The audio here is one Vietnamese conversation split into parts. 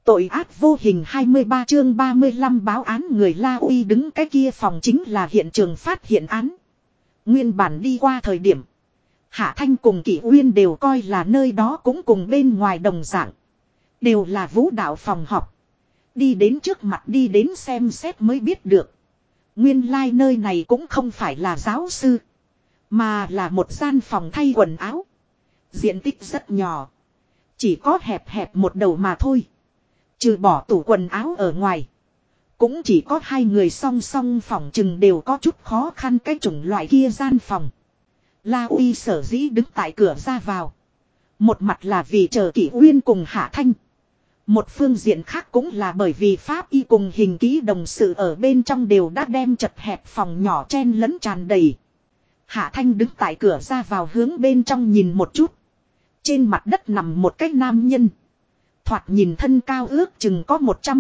Tội ác vô hình 23 chương 35 báo án người La Uy đứng cái kia phòng chính là hiện trường phát hiện án. Nguyên bản đi qua thời điểm. Hạ Thanh cùng Kỷ Uyên đều coi là nơi đó cũng cùng bên ngoài đồng dạng. Đều là vũ đạo phòng học. Đi đến trước mặt đi đến xem xét mới biết được. Nguyên lai nơi này cũng không phải là giáo sư. Mà là một gian phòng thay quần áo. Diện tích rất nhỏ. Chỉ có hẹp hẹp một đầu mà thôi. Trừ bỏ tủ quần áo ở ngoài. Cũng chỉ có hai người song song phòng chừng đều có chút khó khăn cái chủng loại kia gian phòng. La Uy sở dĩ đứng tại cửa ra vào. Một mặt là vì chờ Kỷ Uyên cùng Hạ Thanh. Một phương diện khác cũng là bởi vì pháp y cùng hình ký đồng sự ở bên trong đều đã đem chật hẹp phòng nhỏ chen lẫn tràn đầy. Hạ Thanh đứng tại cửa ra vào hướng bên trong nhìn một chút. Trên mặt đất nằm một cái nam nhân. Thoạt nhìn thân cao ước chừng có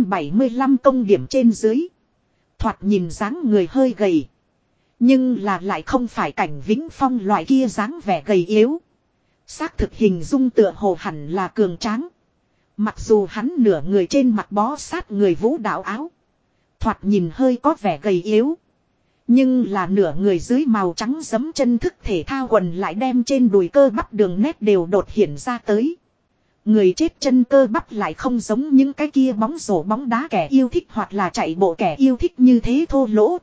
175 công điểm trên dưới. Thoạt nhìn dáng người hơi gầy. Nhưng là lại không phải Cảnh Vĩnh Phong loại kia dáng vẻ gầy yếu. Xác thực hình dung tựa hồ hẳn là cường tráng. Mặc dù hắn nửa người trên mặt bó sát người vũ đạo áo. Thoạt nhìn hơi có vẻ gầy yếu. Nhưng là nửa người dưới màu trắng giấm chân thức thể thao quần lại đem trên đùi cơ bắp đường nét đều đột hiện ra tới. Người chết chân cơ bắp lại không giống những cái kia bóng rổ bóng đá kẻ yêu thích hoặc là chạy bộ kẻ yêu thích như thế thô lỗ.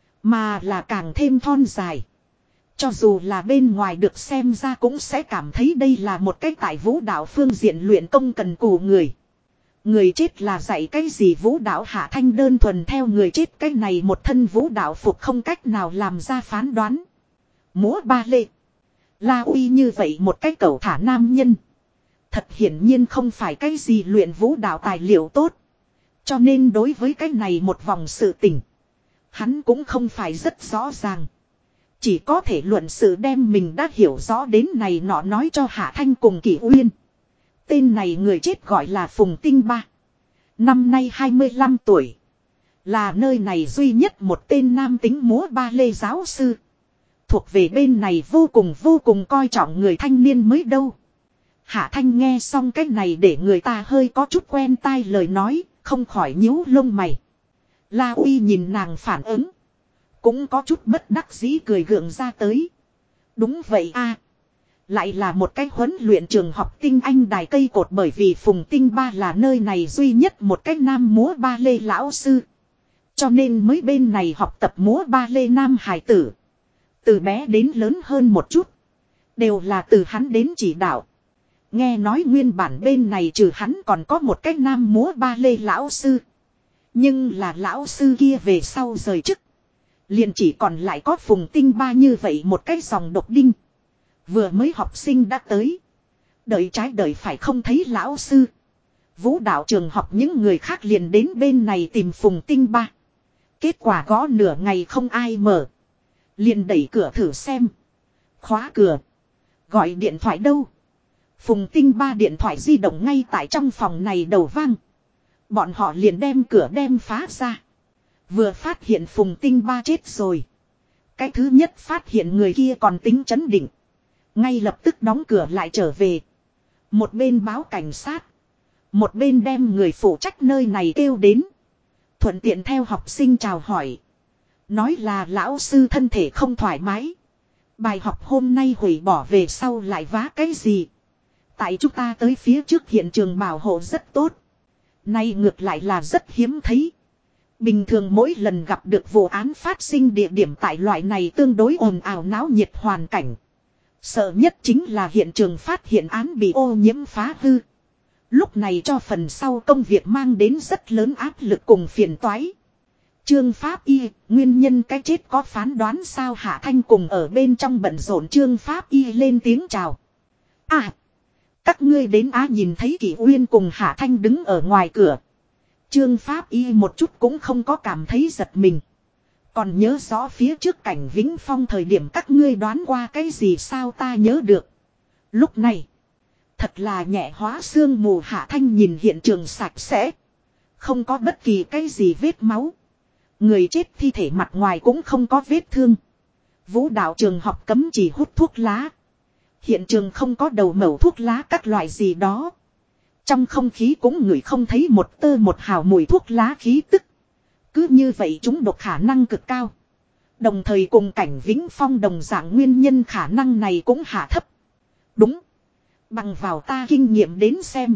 Mà là càng thêm thon dài. Cho dù là bên ngoài được xem ra cũng sẽ cảm thấy đây là một cái tại vũ đạo phương diện luyện công cần cù người. Người chết là dạy cái gì vũ đạo? Hạ Thanh đơn thuần theo người chết cái này một thân vũ đạo phục không cách nào làm ra phán đoán. Múa ba lê. La Uy như vậy một cái cẩu thả nam nhân. Thật hiển nhiên không phải cái gì luyện vũ đạo tài liệu tốt. Cho nên đối với cái này một vòng sự tình. Hắn cũng không phải rất rõ ràng. Chỉ có thể luận sự đem mình đã hiểu rõ đến này nọ nói cho Hạ Thanh cùng Kỷ Uyên. Tên này người chết gọi là Phùng Tinh Ba. Năm nay 25 tuổi. Là nơi này duy nhất một tên nam tính múa ba lê giáo sư. Thuộc về bên này vô cùng coi trọng người thanh niên mới đâu. Hạ Thanh nghe xong cái này để người ta hơi có chút quen tai lời nói, không khỏi nhíu lông mày. La Uy nhìn nàng phản ứng. Cũng có chút bất đắc dĩ cười gượng ra tới. Đúng vậy a, lại là một cái huấn luyện trường học tinh anh đài cây cột, bởi vì Phùng Tinh Ba là nơi này duy nhất một cái nam múa ba lê lão sư. Cho nên mới bên này học tập múa ba lê nam hài tử. Từ bé đến lớn hơn một chút. Đều là từ hắn đến chỉ đạo. Nghe nói nguyên bản bên này trừ hắn còn có một cái nam múa ba lê lão sư. Nhưng là lão sư kia về sau rời chức. Liền chỉ còn lại có Phùng Tinh Ba như vậy một cái dòng độc đinh. Vừa mới học sinh đã tới. Đợi trái đợi phải không thấy lão sư. Vũ đạo trường học những người khác liền đến bên này tìm Phùng Tinh Ba. Kết quả gõ nửa ngày không ai mở. Liền đẩy cửa thử xem. Khóa cửa. Gọi điện thoại đâu. Phùng Tinh Ba điện thoại di động ngay tại trong phòng này đầu vang. Bọn họ liền đem cửa đem phá ra. Vừa phát hiện Phùng Tinh Ba chết rồi. Cái thứ nhất phát hiện người kia còn tính chấn định. Ngay lập tức đóng cửa lại trở về. Một bên báo cảnh sát. Một bên đem người phụ trách nơi này kêu đến. Thuận tiện theo học sinh chào hỏi. Nói là lão sư thân thể không thoải mái. Bài học hôm nay hủy bỏ về sau lại vá cái gì. Tại chúng ta tới phía trước hiện trường bảo hộ rất tốt. Nay ngược lại là rất hiếm thấy. Bình thường mỗi lần gặp được vụ án phát sinh địa điểm tại loại này tương đối ồn ào náo nhiệt hoàn cảnh. Sợ nhất chính là hiện trường phát hiện án bị ô nhiễm phá hư. Lúc này cho phần sau công việc mang đến rất lớn áp lực cùng phiền toái. Trương Pháp Y, nguyên nhân cái chết có phán đoán sao? Hạ Thanh cùng ở bên trong bận rộn. Trương Pháp Y lên tiếng chào. À, các ngươi đến nhìn thấy Kỷ Uyên cùng Hạ Thanh đứng ở ngoài cửa. Trương Pháp Y một chút cũng không có cảm thấy giật mình. Còn nhớ rõ phía trước Cảnh Vĩnh Phong thời điểm các ngươi đoán qua cái gì sao? Ta nhớ được. Lúc này, thật là nhẹ hóa sương mù. Hạ Thanh nhìn hiện trường sạch sẽ. Không có bất kỳ cái gì vết máu. Người chết thi thể mặt ngoài cũng không có vết thương. Vũ đạo trường học cấm chỉ hút thuốc lá. Hiện trường không có đầu mẩu thuốc lá các loại gì đó. Trong không khí cũng ngửi không thấy một tơ một hào mùi thuốc lá khí tức. Cứ như vậy chúng độc khả năng cực cao. Đồng thời cùng Cảnh Vĩnh Phong đồng dạng nguyên nhân khả năng này cũng hạ thấp. Đúng. Bằng vào ta kinh nghiệm đến xem.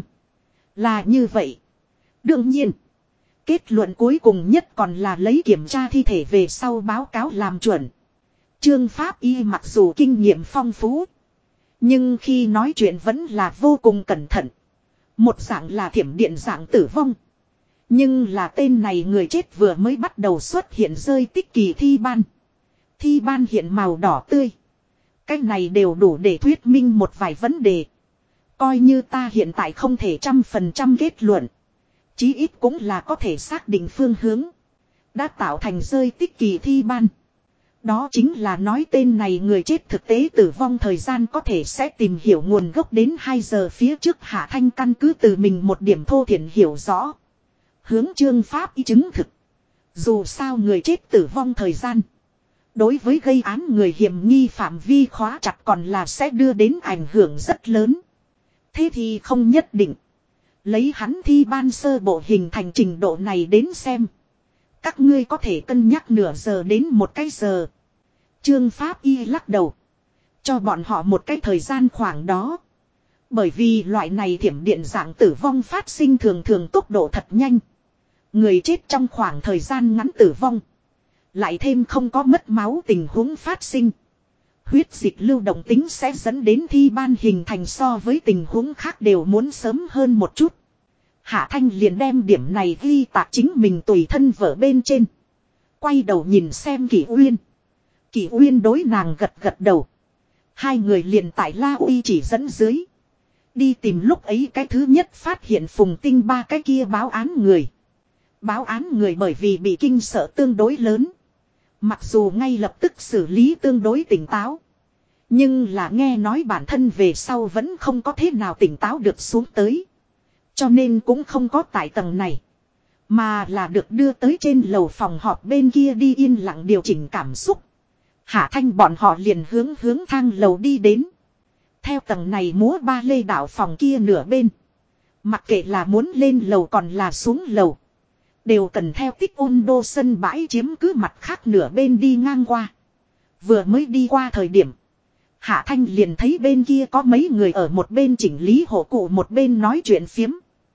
Là như vậy. Đương nhiên. Kết luận cuối cùng nhất còn là lấy kiểm tra thi thể về sau báo cáo làm chuẩn. Trương Pháp Y mặc dù kinh nghiệm phong phú. Nhưng khi nói chuyện vẫn là vô cùng cẩn thận. Một dạng là thiểm điện dạng tử vong. Nhưng là tên này người chết vừa mới bắt đầu xuất hiện rơi tích kỳ thi ban. Thi ban hiện màu đỏ tươi. Cái này đều đủ để thuyết minh một vài vấn đề. Coi như ta hiện tại không thể 100% kết luận. Chí ít cũng là có thể xác định phương hướng. Đã tạo thành rơi tích kỳ thi ban. Đó chính là nói tên này người chết thực tế tử vong thời gian có thể sẽ tìm hiểu nguồn gốc đến 2 giờ phía trước Hạ Thanh căn cứ từ mình một điểm thô thiển hiểu rõ. Hướng Trương Pháp Y chứng thực. Dù sao người chết tử vong thời gian. Đối với gây án người hiểm nghi phạm vi khóa chặt còn là sẽ đưa đến ảnh hưởng rất lớn. Thế thì không nhất định. Lấy hắn thi ban sơ bộ hình thành trình độ này đến xem. Các ngươi có thể cân nhắc nửa giờ đến 1 cái giờ. Trương Pháp Y lắc đầu. Cho bọn họ một cái thời gian khoảng đó. Bởi vì loại này thiểm điện dạng tử vong phát sinh thường thường tốc độ thật nhanh. Người chết trong khoảng thời gian ngắn tử vong. Lại thêm không có mất máu tình huống phát sinh. Huyết dịch lưu động tính sẽ dẫn đến thi ban hình thành so với tình huống khác đều muốn sớm hơn một chút. Hạ Thanh liền đem điểm này ghi tạc chính mình tùy thân vở bên trên. Quay đầu nhìn xem Kỷ Uyên. Kỷ Uyên đối nàng gật gật đầu. Hai người liền tại La Uy chỉ dẫn dưới. Đi tìm lúc ấy cái thứ nhất phát hiện Phùng Tinh ba cái kia báo án người. Báo án người bởi vì bị kinh sợ tương đối lớn. Mặc dù ngay lập tức xử lý tương đối tỉnh táo. Nhưng là nghe nói bản thân về sau vẫn không có thế nào tỉnh táo được xuống tới. Cho nên cũng không có tại tầng này. Mà là được đưa tới trên lầu phòng họp bên kia đi yên lặng điều chỉnh cảm xúc. Hạ Thanh bọn họ liền hướng thang lầu đi đến. Theo tầng này múa ba lê đảo phòng kia nửa bên. Mặc kệ là muốn lên lầu còn là xuống lầu. Đều cần theo tích ôn đô sân bãi chiếm cứ mặt khác nửa bên đi ngang qua. Vừa mới đi qua thời điểm. Hạ Thanh liền thấy bên kia có mấy người ở một bên chỉnh lý hộ cụ một bên nói chuyện phiếm.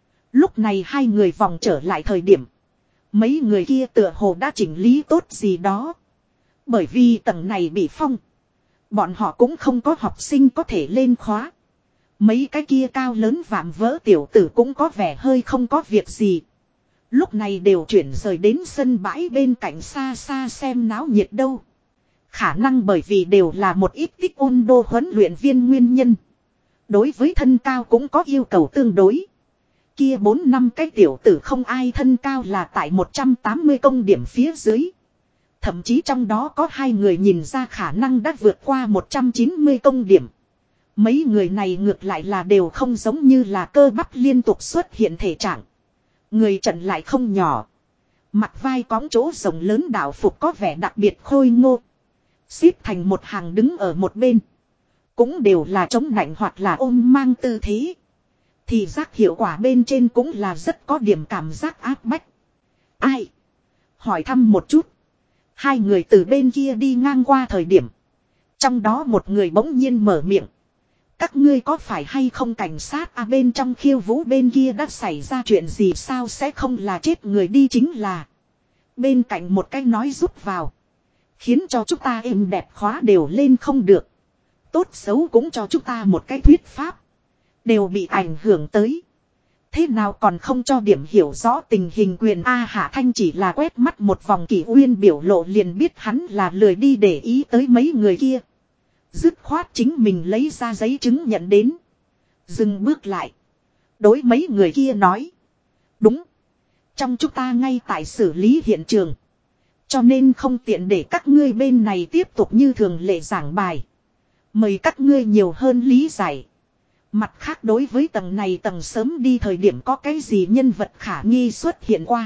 Lúc này hai người vòng trở lại thời điểm. Mấy người kia tựa hồ đã chỉnh lý tốt gì đó. Bởi vì tầng này bị phong. Bọn họ cũng không có học sinh có thể lên khóa. Mấy cái kia cao lớn vạm vỡ tiểu tử cũng có vẻ hơi không có việc gì. Lúc này đều chuyển rời đến sân bãi bên cạnh xa xa xem náo nhiệt đâu. Khả năng bởi vì đều là một ít tích ôn đô huấn luyện viên nguyên nhân. Đối với thân cao cũng có yêu cầu tương đối. Kia 4-5 cái tiểu tử không ai thân cao là tại 180 công điểm phía dưới. Thậm chí trong đó có 2 người nhìn ra khả năng đã vượt qua 190 công điểm. Mấy người này ngược lại là đều không giống như là cơ bắp liên tục xuất hiện thể trạng. Người trận lại không nhỏ. Mặt vai cóng chỗ rộng lớn đạo phục có vẻ đặc biệt khôi ngô. Xếp thành một hàng đứng ở một bên. Cũng đều là chống nạnh hoặc là ôm mang tư thế. Thì giác hiệu quả bên trên cũng là rất có điểm cảm giác áp bách. Ai? Hỏi thăm một chút. Hai người từ bên kia đi ngang qua thời điểm. Trong đó một người bỗng nhiên mở miệng. Các ngươi có phải hay không cảnh sát à bên trong khiêu vũ bên kia đã xảy ra chuyện gì sao sẽ không là chết người đi chính là. Bên cạnh một cái nói rút vào. Khiến cho chúng ta êm đẹp khóa đều lên không được. Tốt xấu cũng cho chúng ta một cái thuyết pháp. Đều bị ảnh hưởng tới. Thế nào còn không cho điểm hiểu rõ tình hình quyền A Hạ Thanh chỉ là quét mắt một vòng Kỷ Uyên biểu lộ liền biết hắn là lười đi để ý tới mấy người kia. Dứt khoát chính mình lấy ra giấy chứng nhận đến. Dừng bước lại. Đối mấy người kia nói. Đúng. Trong chúng ta ngay tại xử lý hiện trường. Cho nên không tiện để các ngươi bên này tiếp tục như thường lệ giảng bài. Mời các ngươi nhiều hơn lý giải. Mặt khác đối với tầng này tầng sớm đi thời điểm có cái gì nhân vật khả nghi xuất hiện qua.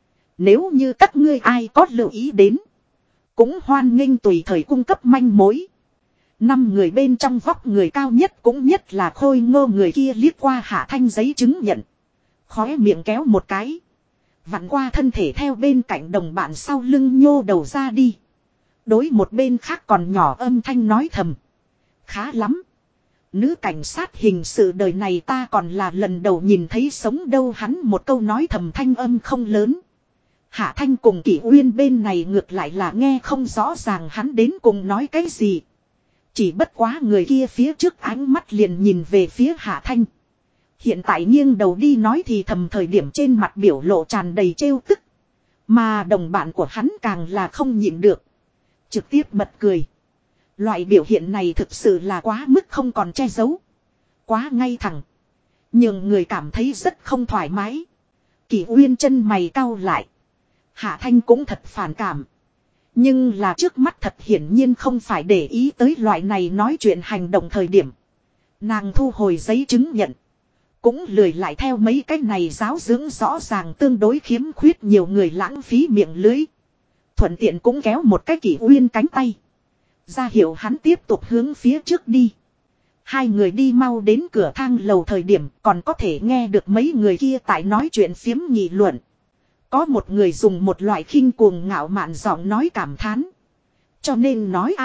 Nếu như các ngươi ai có lưu ý đến. Cũng hoan nghênh tùy thời cung cấp manh mối. 5 người bên trong vóc người cao nhất cũng nhất là khôi ngô người kia liếc qua Hạ Thanh giấy chứng nhận. Khóe miệng kéo một cái. Vặn qua thân thể theo bên cạnh đồng bạn sau lưng nhô đầu ra đi. Đối một bên khác còn nhỏ âm thanh nói thầm. Khá lắm. Nữ cảnh sát hình sự đời này ta còn là lần đầu nhìn thấy sống đâu, hắn một câu nói thầm thanh âm không lớn. Hạ Thanh cùng Kỷ Uyên bên này ngược lại là nghe không rõ ràng hắn đến cùng nói cái gì. Chỉ bất quá người kia phía trước ánh mắt liền nhìn về phía Hạ Thanh. Hiện tại nghiêng đầu đi nói thì thầm thời điểm trên mặt biểu lộ tràn đầy trêu tức. Mà đồng bạn của hắn càng là không nhịn được. Trực tiếp bật cười. Loại biểu hiện này thực sự là quá mức không còn che giấu. Quá ngay thẳng. Nhưng người cảm thấy rất không thoải mái. Kỷ Uyên chân mày cau lại. Hạ Thanh cũng thật phản cảm. Nhưng là trước mắt thật hiển nhiên không phải để ý tới loại này nói chuyện hành động thời điểm. Nàng thu hồi giấy chứng nhận. Cũng lười lại theo mấy cái này giáo dưỡng rõ ràng tương đối khiếm khuyết nhiều người lãng phí miệng lưới. Thuận tiện cũng kéo một cái Kỷ Uyên cánh tay. Ra hiệu hắn tiếp tục hướng phía trước đi. Hai người đi mau đến cửa thang lầu thời điểm còn có thể nghe được mấy người kia tại nói chuyện phiếm nghị luận. Có một người dùng một loại khinh cuồng ngạo mạn giọng nói cảm thán. Cho nên nói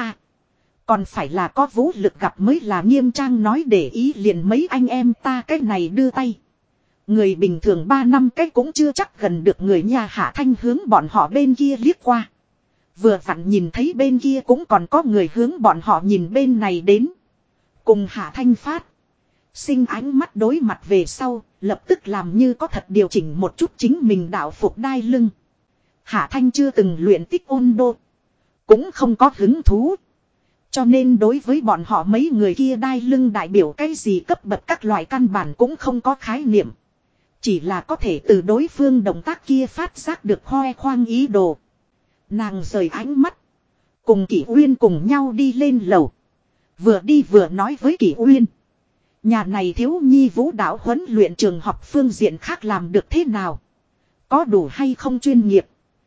còn phải là có vũ lực gặp mới là nghiêm trang, nói để ý liền mấy anh em ta cái này đưa tay. Người bình thường 3 năm cái cũng chưa chắc gần được người nhà. Hạ Thanh hướng bọn họ bên kia liếc qua. Vừa vặn nhìn thấy bên kia cũng còn có người hướng bọn họ nhìn bên này đến. Cùng Hạ Thanh phát sinh ánh mắt đối mặt về sau, lập tức làm như có thật điều chỉnh một chút chính mình đạo phục đai lưng. Hạ Thanh chưa từng luyện tích ôn đô, cũng không có hứng thú. Cho nên đối với bọn họ mấy người kia đai lưng đại biểu cái gì cấp bậc các loại căn bản cũng không có khái niệm. Chỉ là có thể từ đối phương động tác kia phát giác được hoe khoang ý đồ. Nàng rời ánh mắt. Cùng Kỷ Uyên cùng nhau đi lên lầu. Vừa đi vừa nói với Kỷ Uyên. Nhà này thiếu nhi vũ đạo huấn luyện trường học phương diện khác làm được thế nào? Có đủ hay không chuyên nghiệp?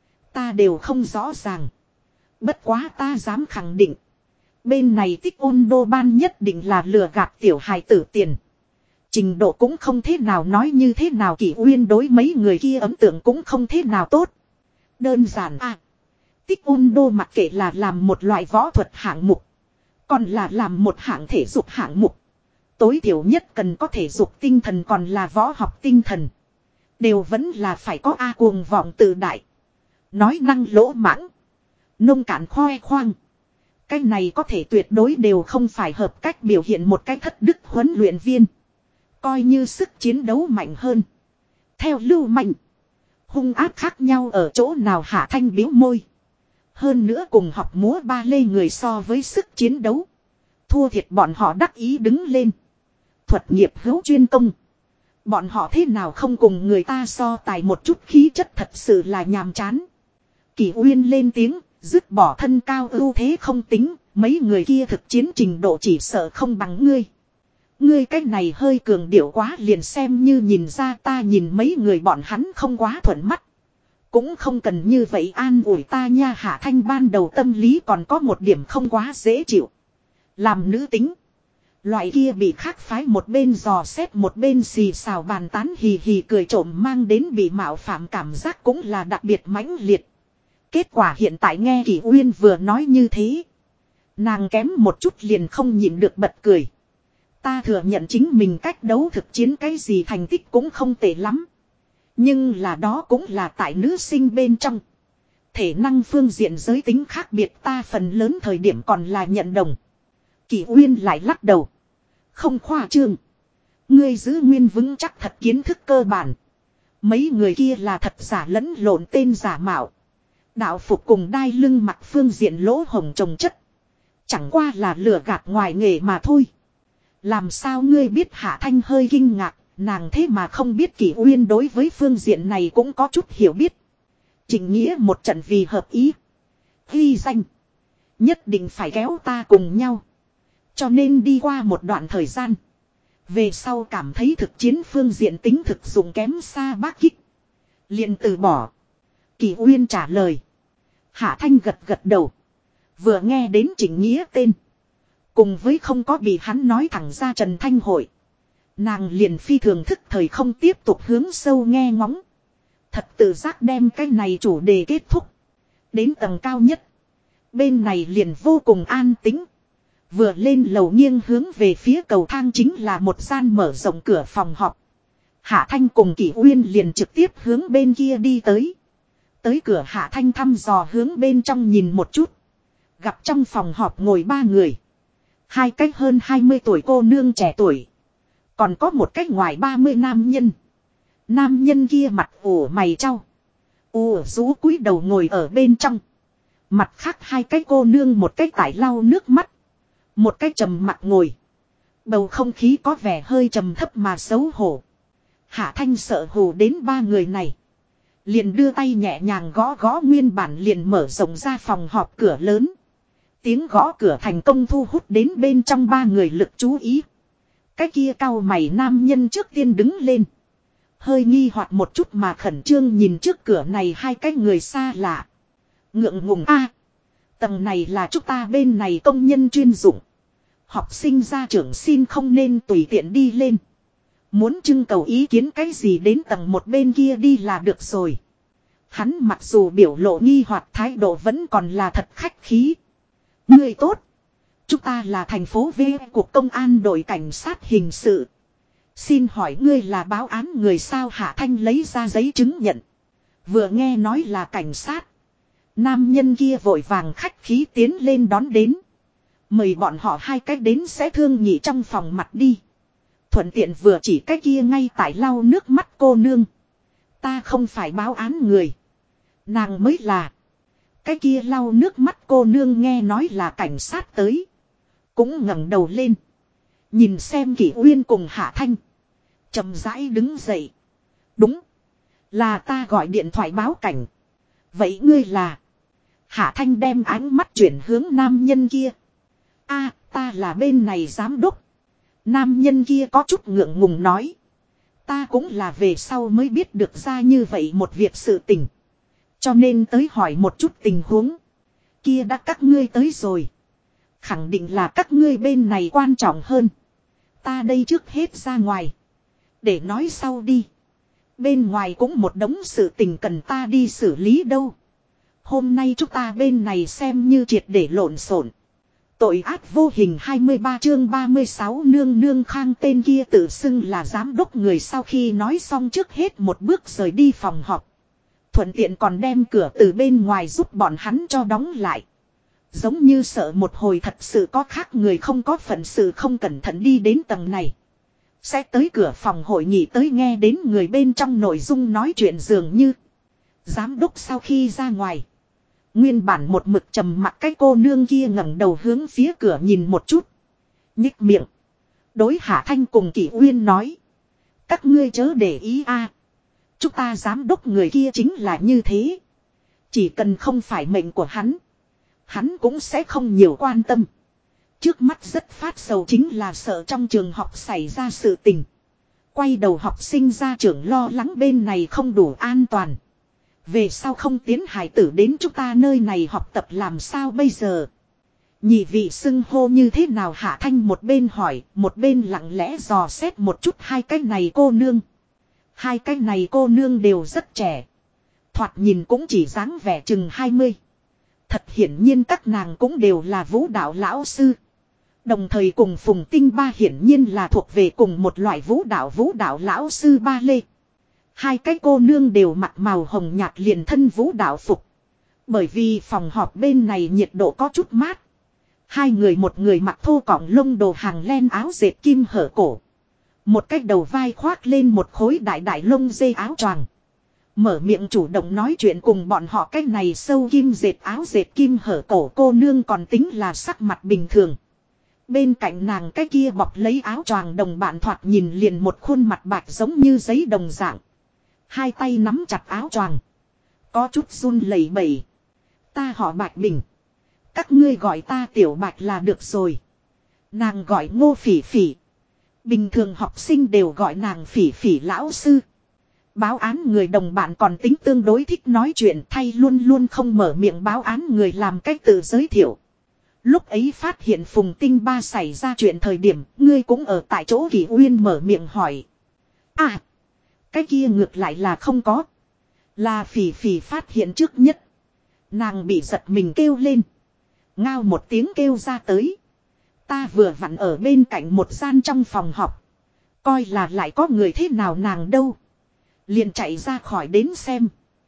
Ta đều không rõ ràng. Bất quá ta dám khẳng định. Bên này tích ôn đô ban nhất định là lừa gạt tiểu hài tử tiền. Trình độ cũng không thế nào, nói như thế nào Kỷ Uyên đối mấy người kia ấn tượng cũng không thế nào tốt. Đơn giản tích ôn đô mặc kệ là làm một loại võ thuật hạng mục, còn là làm một hạng thể dục hạng mục, tối thiểu nhất cần có thể dục tinh thần còn là võ học tinh thần, đều vẫn là phải có cuồng vọng tự đại, nói năng lỗ mãng, nông cạn khoe khoang. Cái này có thể tuyệt đối đều không phải hợp cách biểu hiện một cái thất đức huấn luyện viên. Coi như sức chiến đấu mạnh hơn, theo lưu mạnh, hung ác khác nhau ở chỗ nào? Hạ Thanh biếu môi. Hơn nữa cùng học múa ba lê người so với sức chiến đấu, thua thiệt bọn họ đắc ý đứng lên. Thuật nghiệp hữu chuyên công. Bọn họ thế nào không cùng người ta so tài một chút khí chất, thật sự là nhàm chán. Kỷ Uyên lên tiếng, dứt bỏ thân cao ưu thế không tính, mấy người kia thực chiến trình độ chỉ sợ không bằng ngươi. Ngươi cái này hơi cường điệu quá, liền xem như nhìn ra ta nhìn mấy người bọn hắn không quá thuận mắt. Cũng không cần như vậy an ủi ta nha. Hạ Thanh ban đầu tâm lý còn có một điểm không quá dễ chịu. Làm nữ tính, loại kia bị khác phái một bên dò xét một bên xì xào bàn tán hì hì cười trộm mang đến bị mạo phạm cảm giác cũng là đặc biệt mãnh liệt. Kết quả hiện tại nghe Kỷ Uyên vừa nói như thế, nàng kém một chút liền không nhịn được bật cười. Ta thừa nhận chính mình cách đấu thực chiến cái gì thành tích cũng không tệ lắm. Nhưng là đó cũng là tại nữ sinh bên trong. Thể năng phương diện giới tính khác biệt ta phần lớn thời điểm còn là nhận đồng. Kỷ Uyên lại lắc đầu. Không khoa trương. Ngươi giữ nguyên vững chắc thật kiến thức cơ bản. Mấy người kia là thật giả lẫn lộn tên giả mạo. Đạo phục cùng đai lưng mặc phương diện lỗ hồng trồng chất. Chẳng qua là lừa gạt ngoài nghề mà thôi. Làm sao ngươi biết? Hạ Thanh hơi kinh ngạc. Nàng thế mà không biết Kỷ Uyên đối với phương diện này cũng có chút hiểu biết. Chỉnh nghĩa một trận vì hợp ý, ghi danh, nhất định phải kéo ta cùng nhau. Cho nên đi qua một đoạn thời gian, về sau cảm thấy thực chiến phương diện tính thực dụng kém xa bác kích, liền từ bỏ. Kỷ Uyên trả lời. Hạ Thanh gật gật đầu. Vừa nghe đến Chỉnh nghĩa tên, Cùng với không có bị hắn nói thẳng ra Trần Thanh Hội. Nàng liền phi thường thức thời không tiếp tục hướng sâu nghe ngóng. Thật tự giác đem cái này chủ đề kết thúc. Đến tầng cao nhất. Bên này liền vô cùng an tĩnh. Vừa lên lầu nghiêng hướng về phía cầu thang chính là một gian mở rộng cửa phòng họp. Hạ Thanh cùng Kỷ Uyên liền trực tiếp hướng bên kia đi tới. Tới cửa Hạ Thanh thăm dò hướng bên trong nhìn một chút. Gặp trong phòng họp ngồi 3 người. 2 cái hơn 20 tuổi cô nương trẻ tuổi. Còn có một cái ngoài 30 nam nhân. Nam nhân kia mặt ủ mày trao. Rũ cúi đầu ngồi ở bên trong. Mặt khác 2 cái cô nương, một cái tải lau nước mắt. Một cái trầm mặt ngồi. Bầu không khí có vẻ hơi trầm thấp mà xấu hổ. Hạ Thanh sợ hù đến 3 người này. Liền đưa tay nhẹ nhàng gõ gõ nguyên bản liền mở rộng ra phòng họp cửa lớn. Tiếng gõ cửa thành công thu hút đến bên trong 3 người lực chú ý. Cái kia cau mày nam nhân trước tiên đứng lên. Hơi nghi hoặc một chút mà khẩn trương nhìn trước cửa này 2 cái người xa lạ. Ngượng ngùng a, tầng này là chúng ta bên này công nhân chuyên dụng. Học sinh gia trưởng xin không nên tùy tiện đi lên. Muốn trưng cầu ý kiến cái gì đến tầng một bên kia đi là được rồi. Hắn mặc dù biểu lộ nghi hoặc thái độ vẫn còn là thật khách khí. Người tốt. Chúng ta là thành phố V của công an đội cảnh sát hình sự. Xin hỏi ngươi là báo án người sao? Hạ Thanh lấy ra giấy chứng nhận. Vừa nghe nói là cảnh sát. Nam nhân kia vội vàng khách khí tiến lên đón đến. Mời bọn họ 2 cách đến sẽ thương nghị trong phòng mặt đi. Thuận tiện vừa chỉ cái kia ngay tại lau nước mắt cô nương. Ta không phải báo án người. Nàng mới là. Cái kia lau nước mắt cô nương nghe nói là cảnh sát tới. Cũng ngẩng đầu lên. Nhìn xem Kỷ Uyên cùng Hạ Thanh. Chậm rãi đứng dậy. Đúng. Là ta gọi điện thoại báo cảnh. Vậy ngươi là. Hạ Thanh đem ánh mắt chuyển hướng nam nhân kia. Ta là bên này giám đốc. Nam nhân kia có chút ngượng ngùng nói. Ta cũng là về sau mới biết được ra như vậy một việc sự tình. Cho nên tới hỏi một chút tình huống. Kia đã các ngươi tới rồi. Khẳng định là các ngươi bên này quan trọng hơn. Ta đây trước hết ra ngoài. Để nói sau đi. Bên ngoài cũng một đống sự tình cần ta đi xử lý đâu. Hôm nay chúng ta bên này xem như triệt để lộn xộn. Tội ác vô hình 23 chương 36 nương nương Khang tên kia tự xưng là giám đốc người sau khi nói xong trước hết một bước rời đi phòng họp. Thuận tiện còn đem cửa từ bên ngoài giúp bọn hắn cho đóng lại. Giống như sợ một hồi thật sự có khác người không có phận sự không cẩn thận đi đến tầng này. Sẽ tới cửa phòng hội nghị tới nghe đến người bên trong nội dung nói chuyện dường như. Giám đốc sau khi ra ngoài. Nguyên bản một mực trầm mặc cái cô nương kia ngẩng đầu hướng phía cửa nhìn một chút. Nhích miệng. Đối Hạ Thanh cùng Kỷ Uyên nói. Các ngươi chớ để ý a. Chúng ta giám đốc người kia chính là như thế. Chỉ cần không phải mệnh của hắn. Hắn cũng sẽ không nhiều quan tâm. Trước mắt rất phát sầu chính là sợ trong trường học xảy ra sự tình. Quay đầu học sinh gia trưởng lo lắng bên này không đủ an toàn. Về sau không tiến hải tử đến chúng ta nơi này học tập làm sao bây giờ? Nhị vị xưng hô như thế nào? Hạ Thanh một bên hỏi, một bên lặng lẽ dò xét một chút 2 cái này cô nương. 2 cái này cô nương đều rất trẻ. Thoạt nhìn cũng chỉ dáng vẻ chừng 20. Thật hiển nhiên các nàng cũng đều là vũ đạo lão sư. Đồng thời cùng Phùng Tinh Ba hiển nhiên là thuộc về cùng một loại vũ đạo lão sư ba lê. 2 cái cô nương đều mặc màu hồng nhạt liền thân vũ đạo phục. Bởi vì phòng họp bên này nhiệt độ có chút mát. 2 người, một người mặc thô cọng lông đồ hàng len áo dệt kim hở cổ. Một cái đầu vai khoác lên một khối đại đại lông dê áo choàng. Mở miệng chủ động nói chuyện cùng bọn họ, cái này sâu kim dệt áo dệt kim hở cổ cô nương còn tính là sắc mặt bình thường. Bên cạnh nàng cái kia bọc lấy áo choàng đồng bạn thoạt nhìn liền một khuôn mặt bạch giống như giấy đồng dạng. 2 tay nắm chặt áo choàng. Có chút run lẩy bẩy. Ta họ Bạch Bình. Các ngươi gọi ta Tiểu Bạch là được rồi. Nàng gọi Ngô Phỉ Phỉ. Bình thường học sinh đều gọi nàng Phỉ Phỉ lão sư. Báo án người đồng bạn còn tính tương đối thích nói chuyện, thay luôn luôn không mở miệng báo án người làm cách tự giới thiệu. Lúc ấy phát hiện Phùng Tinh Ba xảy ra chuyện thời điểm, ngươi cũng ở tại chỗ. Kỷ Uyên mở miệng hỏi. À, cái kia ngược lại là không có. Là Phỉ Phỉ phát hiện trước nhất. Nàng bị giật mình kêu lên. Ngao một tiếng kêu ra tới. Ta vừa vặn ở bên cạnh một gian trong phòng học. Coi là lại có người thế nào nàng đâu. Liền chạy ra khỏi đến xem.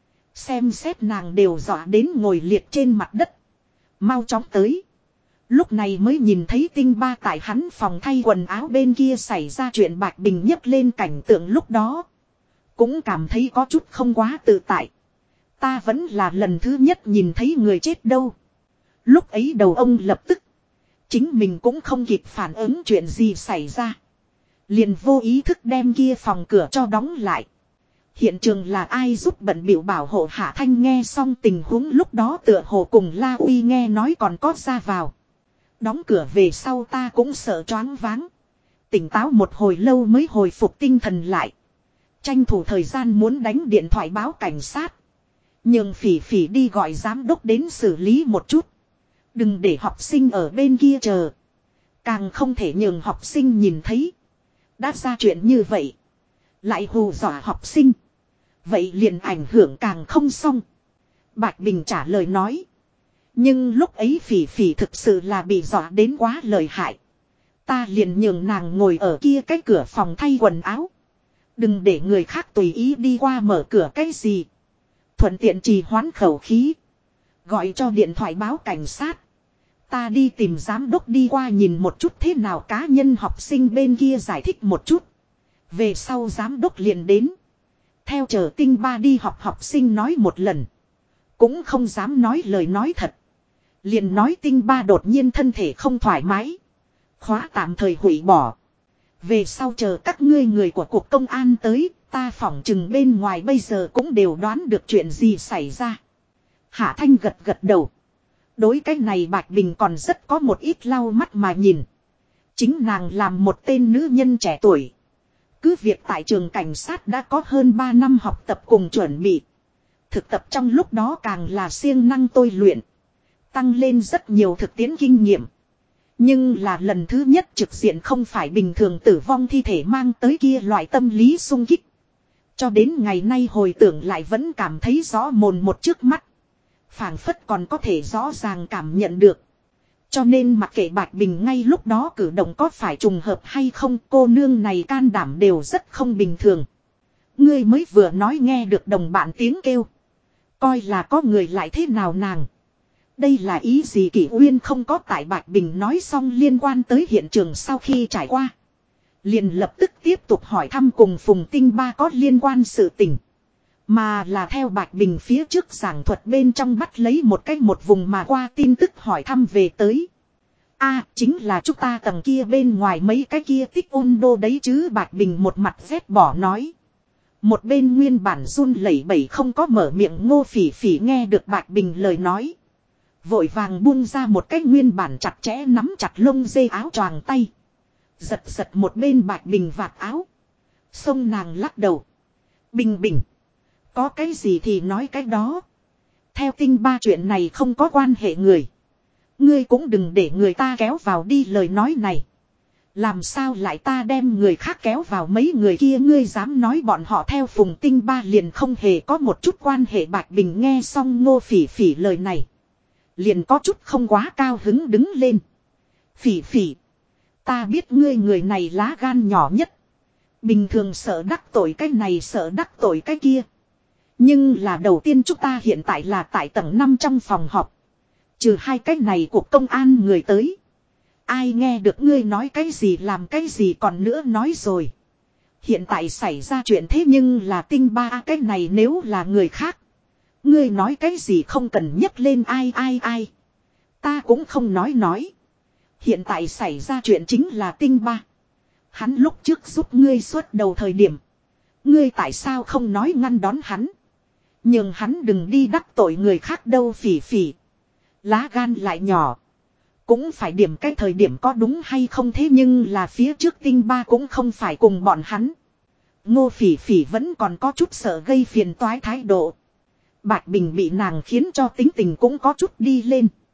Xem xét nàng đều dọa đến ngồi liệt trên mặt đất. Mau chóng tới. Lúc này mới nhìn thấy Tinh Ba tại hắn phòng thay quần áo bên kia xảy ra chuyện. Bạch Bình nhấc lên cảnh tượng lúc đó. Cũng cảm thấy có chút không quá tự tại. Ta vẫn là lần thứ nhất nhìn thấy người chết đâu. Lúc ấy đầu ông lập tức. Chính mình cũng không kịp phản ứng chuyện gì xảy ra. Liền vô ý thức đem kia phòng cửa cho đóng lại. Hiện trường là ai giúp bận biểu bảo hộ Hạ Thanh nghe xong tình huống lúc đó tựa hồ cùng La Uy nghe nói còn có ra vào. Đóng cửa về sau ta cũng sợ choáng váng. Tỉnh táo một hồi lâu mới hồi phục tinh thần lại. Tranh thủ thời gian muốn đánh điện thoại báo cảnh sát. Nhường Phỉ Phỉ đi gọi giám đốc đến xử lý một chút. Đừng để học sinh ở bên kia chờ. Càng không thể nhường học sinh nhìn thấy. Đã ra chuyện như vậy. Lại hù dọa học sinh. Vậy liền ảnh hưởng càng không xong. Bạch Bình trả lời nói. Nhưng lúc ấy Phỉ Phỉ thực sự là bị dọa đến quá lợi hại. Ta liền nhường nàng ngồi ở kia cái cửa phòng thay quần áo. Đừng để người khác tùy ý đi qua mở cửa cái gì. Thuận tiện trì hoãn khẩu khí. Gọi cho điện thoại báo cảnh sát. Ta đi tìm giám đốc đi qua nhìn một chút thế nào cá nhân học sinh bên kia giải thích một chút. Về sau giám đốc liền đến. Theo chờ Tinh Ba đi học học sinh nói một lần. Cũng không dám nói lời nói thật. Liền nói Tinh Ba đột nhiên thân thể không thoải mái. Khóa tạm thời hủy bỏ. Về sau chờ các ngươi người của cục công an tới. Ta phỏng chừng bên ngoài bây giờ cũng đều đoán được chuyện gì xảy ra. Hạ Thanh gật gật đầu. Đối cái này Bạch Bình còn rất có một ít lau mắt mà nhìn. Chính nàng làm một tên nữ nhân trẻ tuổi. Cứ việc tại trường cảnh sát đã có hơn 3 năm học tập cùng chuẩn bị. Thực tập trong lúc đó càng là siêng năng tôi luyện. Tăng lên rất nhiều thực tiễn kinh nghiệm. Nhưng là lần thứ nhất trực diện không phải bình thường tử vong thi thể mang tới kia loại tâm lý sung kích. Cho đến ngày nay hồi tưởng lại vẫn cảm thấy rõ mồn một trước mắt. Phảng phất còn có thể rõ ràng cảm nhận được. Cho nên mặc kệ Bạch Bình ngay lúc đó cử động có phải trùng hợp hay không, cô nương này can đảm đều rất không bình thường. Ngươi mới vừa nói nghe được đồng bạn tiếng kêu. Coi là có người lại thế nào nàng. Đây là ý gì? Kỷ Uyên không có tại Bạch Bình nói xong liên quan tới hiện trường sau khi trải qua. Liền lập tức tiếp tục hỏi thăm cùng Phùng Tinh Ba có liên quan sự tình. Mà là theo Bạch Bình phía trước giảng thuật bên trong bắt lấy một cách một vùng mà qua tin tức hỏi thăm về tới. Chính là chúng ta tầng kia bên ngoài mấy cái kia tích ôn đô đấy chứ. Bạch Bình một mặt ghét bỏ nói. Một bên nguyên bản run lẩy bẩy không có mở miệng Ngô Phỉ Phỉ nghe được Bạch Bình lời nói. Vội vàng buông ra một cái nguyên bản chặt chẽ nắm chặt lông dê áo choàng tay. Giật giật một bên Bạch Bình vạt áo. Xông nàng lắc đầu. Bình Bình. Có cái gì thì nói cái đó. Theo Tinh Ba chuyện này không có quan hệ người. Ngươi cũng đừng để người ta kéo vào đi lời nói này. Làm sao lại ta đem người khác kéo vào mấy người kia ngươi dám nói bọn họ theo Phùng Tinh Ba liền không hề có một chút quan hệ. Bạch Bình nghe xong Ngô Phỉ Phỉ lời này. Liền có chút không quá cao hứng đứng lên. Phỉ Phỉ. Ta biết ngươi người này lá gan nhỏ nhất. Bình thường sợ đắc tội cái này sợ đắc tội cái kia. Nhưng là đầu tiên chúng ta hiện tại là tại tầng 5 trong phòng họp. Trừ hai cái này của công an người tới. Ai nghe được ngươi nói cái gì làm cái gì còn nữa nói rồi. Hiện tại xảy ra chuyện thế nhưng là Tinh Ba cái này nếu là người khác. Ngươi nói cái gì không cần nhắc lên ai. Ta cũng không nói. Hiện tại xảy ra chuyện chính là Tinh Ba. Hắn lúc trước giúp ngươi suốt đầu thời điểm. Ngươi tại sao không nói ngăn đón hắn. Nhưng hắn đừng đi đắc tội người khác đâu. Phỉ Phỉ. Lá gan lại nhỏ. Cũng phải điểm cái thời điểm có đúng hay không thế nhưng là phía trước Tinh Ba cũng không phải cùng bọn hắn. Ngô Phỉ Phỉ vẫn còn có chút sợ gây phiền toái thái độ. Bạch Bình bị nàng khiến cho tính tình cũng có chút đi lên.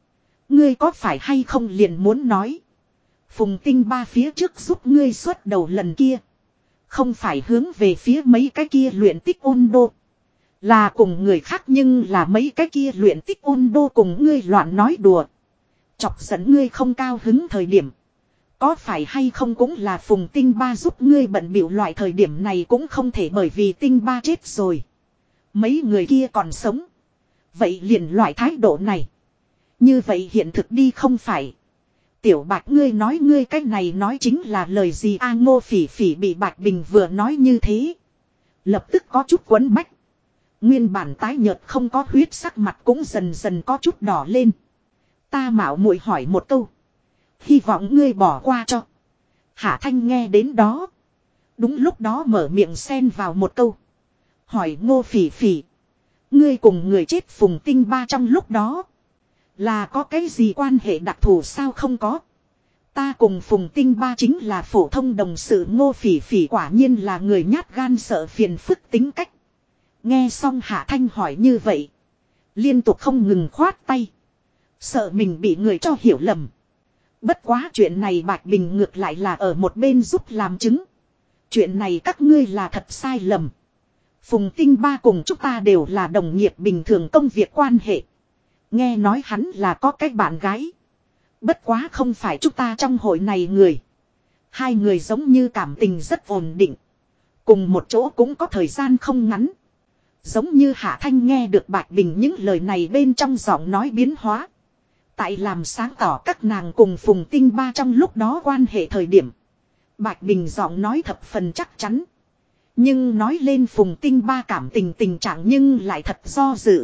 Ngươi có phải hay không liền muốn nói. Phùng Tinh Ba phía trước giúp ngươi xuất đầu lần kia. Không phải hướng về phía mấy cái kia luyện tích ôn đô. Là cùng người khác nhưng là mấy cái kia luyện tích ôn đô cùng ngươi loạn nói đùa. Chọc giận ngươi không cao hứng thời điểm. Có phải hay không cũng là Phùng Tinh Ba giúp ngươi bận bịu loại thời điểm này cũng không thể bởi vì Tinh Ba chết rồi. Mấy người kia còn sống. Vậy liền loại thái độ này. Như vậy hiện thực đi không phải. Tiểu Bạch ngươi nói ngươi cách này nói chính là lời gì a? Ngô Phỉ Phỉ bị Bạch Bình vừa nói như thế. Lập tức có chút quấn bách. Nguyên bản tái nhợt không có huyết sắc mặt cũng dần dần có chút đỏ lên. Ta mạo muội hỏi một câu. Hy vọng ngươi bỏ qua cho. Hạ Thanh nghe đến đó. Đúng lúc đó mở miệng xen vào một câu. Hỏi Ngô Phỉ Phỉ. Ngươi cùng người chết Phùng Tinh Ba trong lúc đó. Là có cái gì quan hệ đặc thù sao? Không có. Ta cùng Phùng Tinh Ba chính là phổ thông đồng sự. Ngô Phỉ Phỉ quả nhiên là người nhát gan sợ phiền phức tính cách. Nghe xong Hạ Thanh hỏi như vậy. Liên tục không ngừng khoát tay. Sợ mình bị người cho hiểu lầm. Bất quá chuyện này Bạch Bình ngược lại là ở một bên giúp làm chứng. Chuyện này các ngươi là thật sai lầm. Phùng Tinh Ba cùng chúng ta đều là đồng nghiệp bình thường công việc quan hệ. Nghe nói hắn là có cái bạn gái. Bất quá không phải chúng ta trong hội này người. Hai người giống như cảm tình rất ổn định. Cùng một chỗ cũng có thời gian không ngắn. Giống như Hạ Thanh nghe được Bạch Bình những lời này bên trong giọng nói biến hóa. Tại làm sáng tỏ các nàng cùng Phùng Tinh Ba trong lúc đó quan hệ thời điểm. Bạch Bình giọng nói thập phần chắc chắn. Nhưng nói lên Phùng Tinh Ba cảm tình tình trạng nhưng lại thật do dự.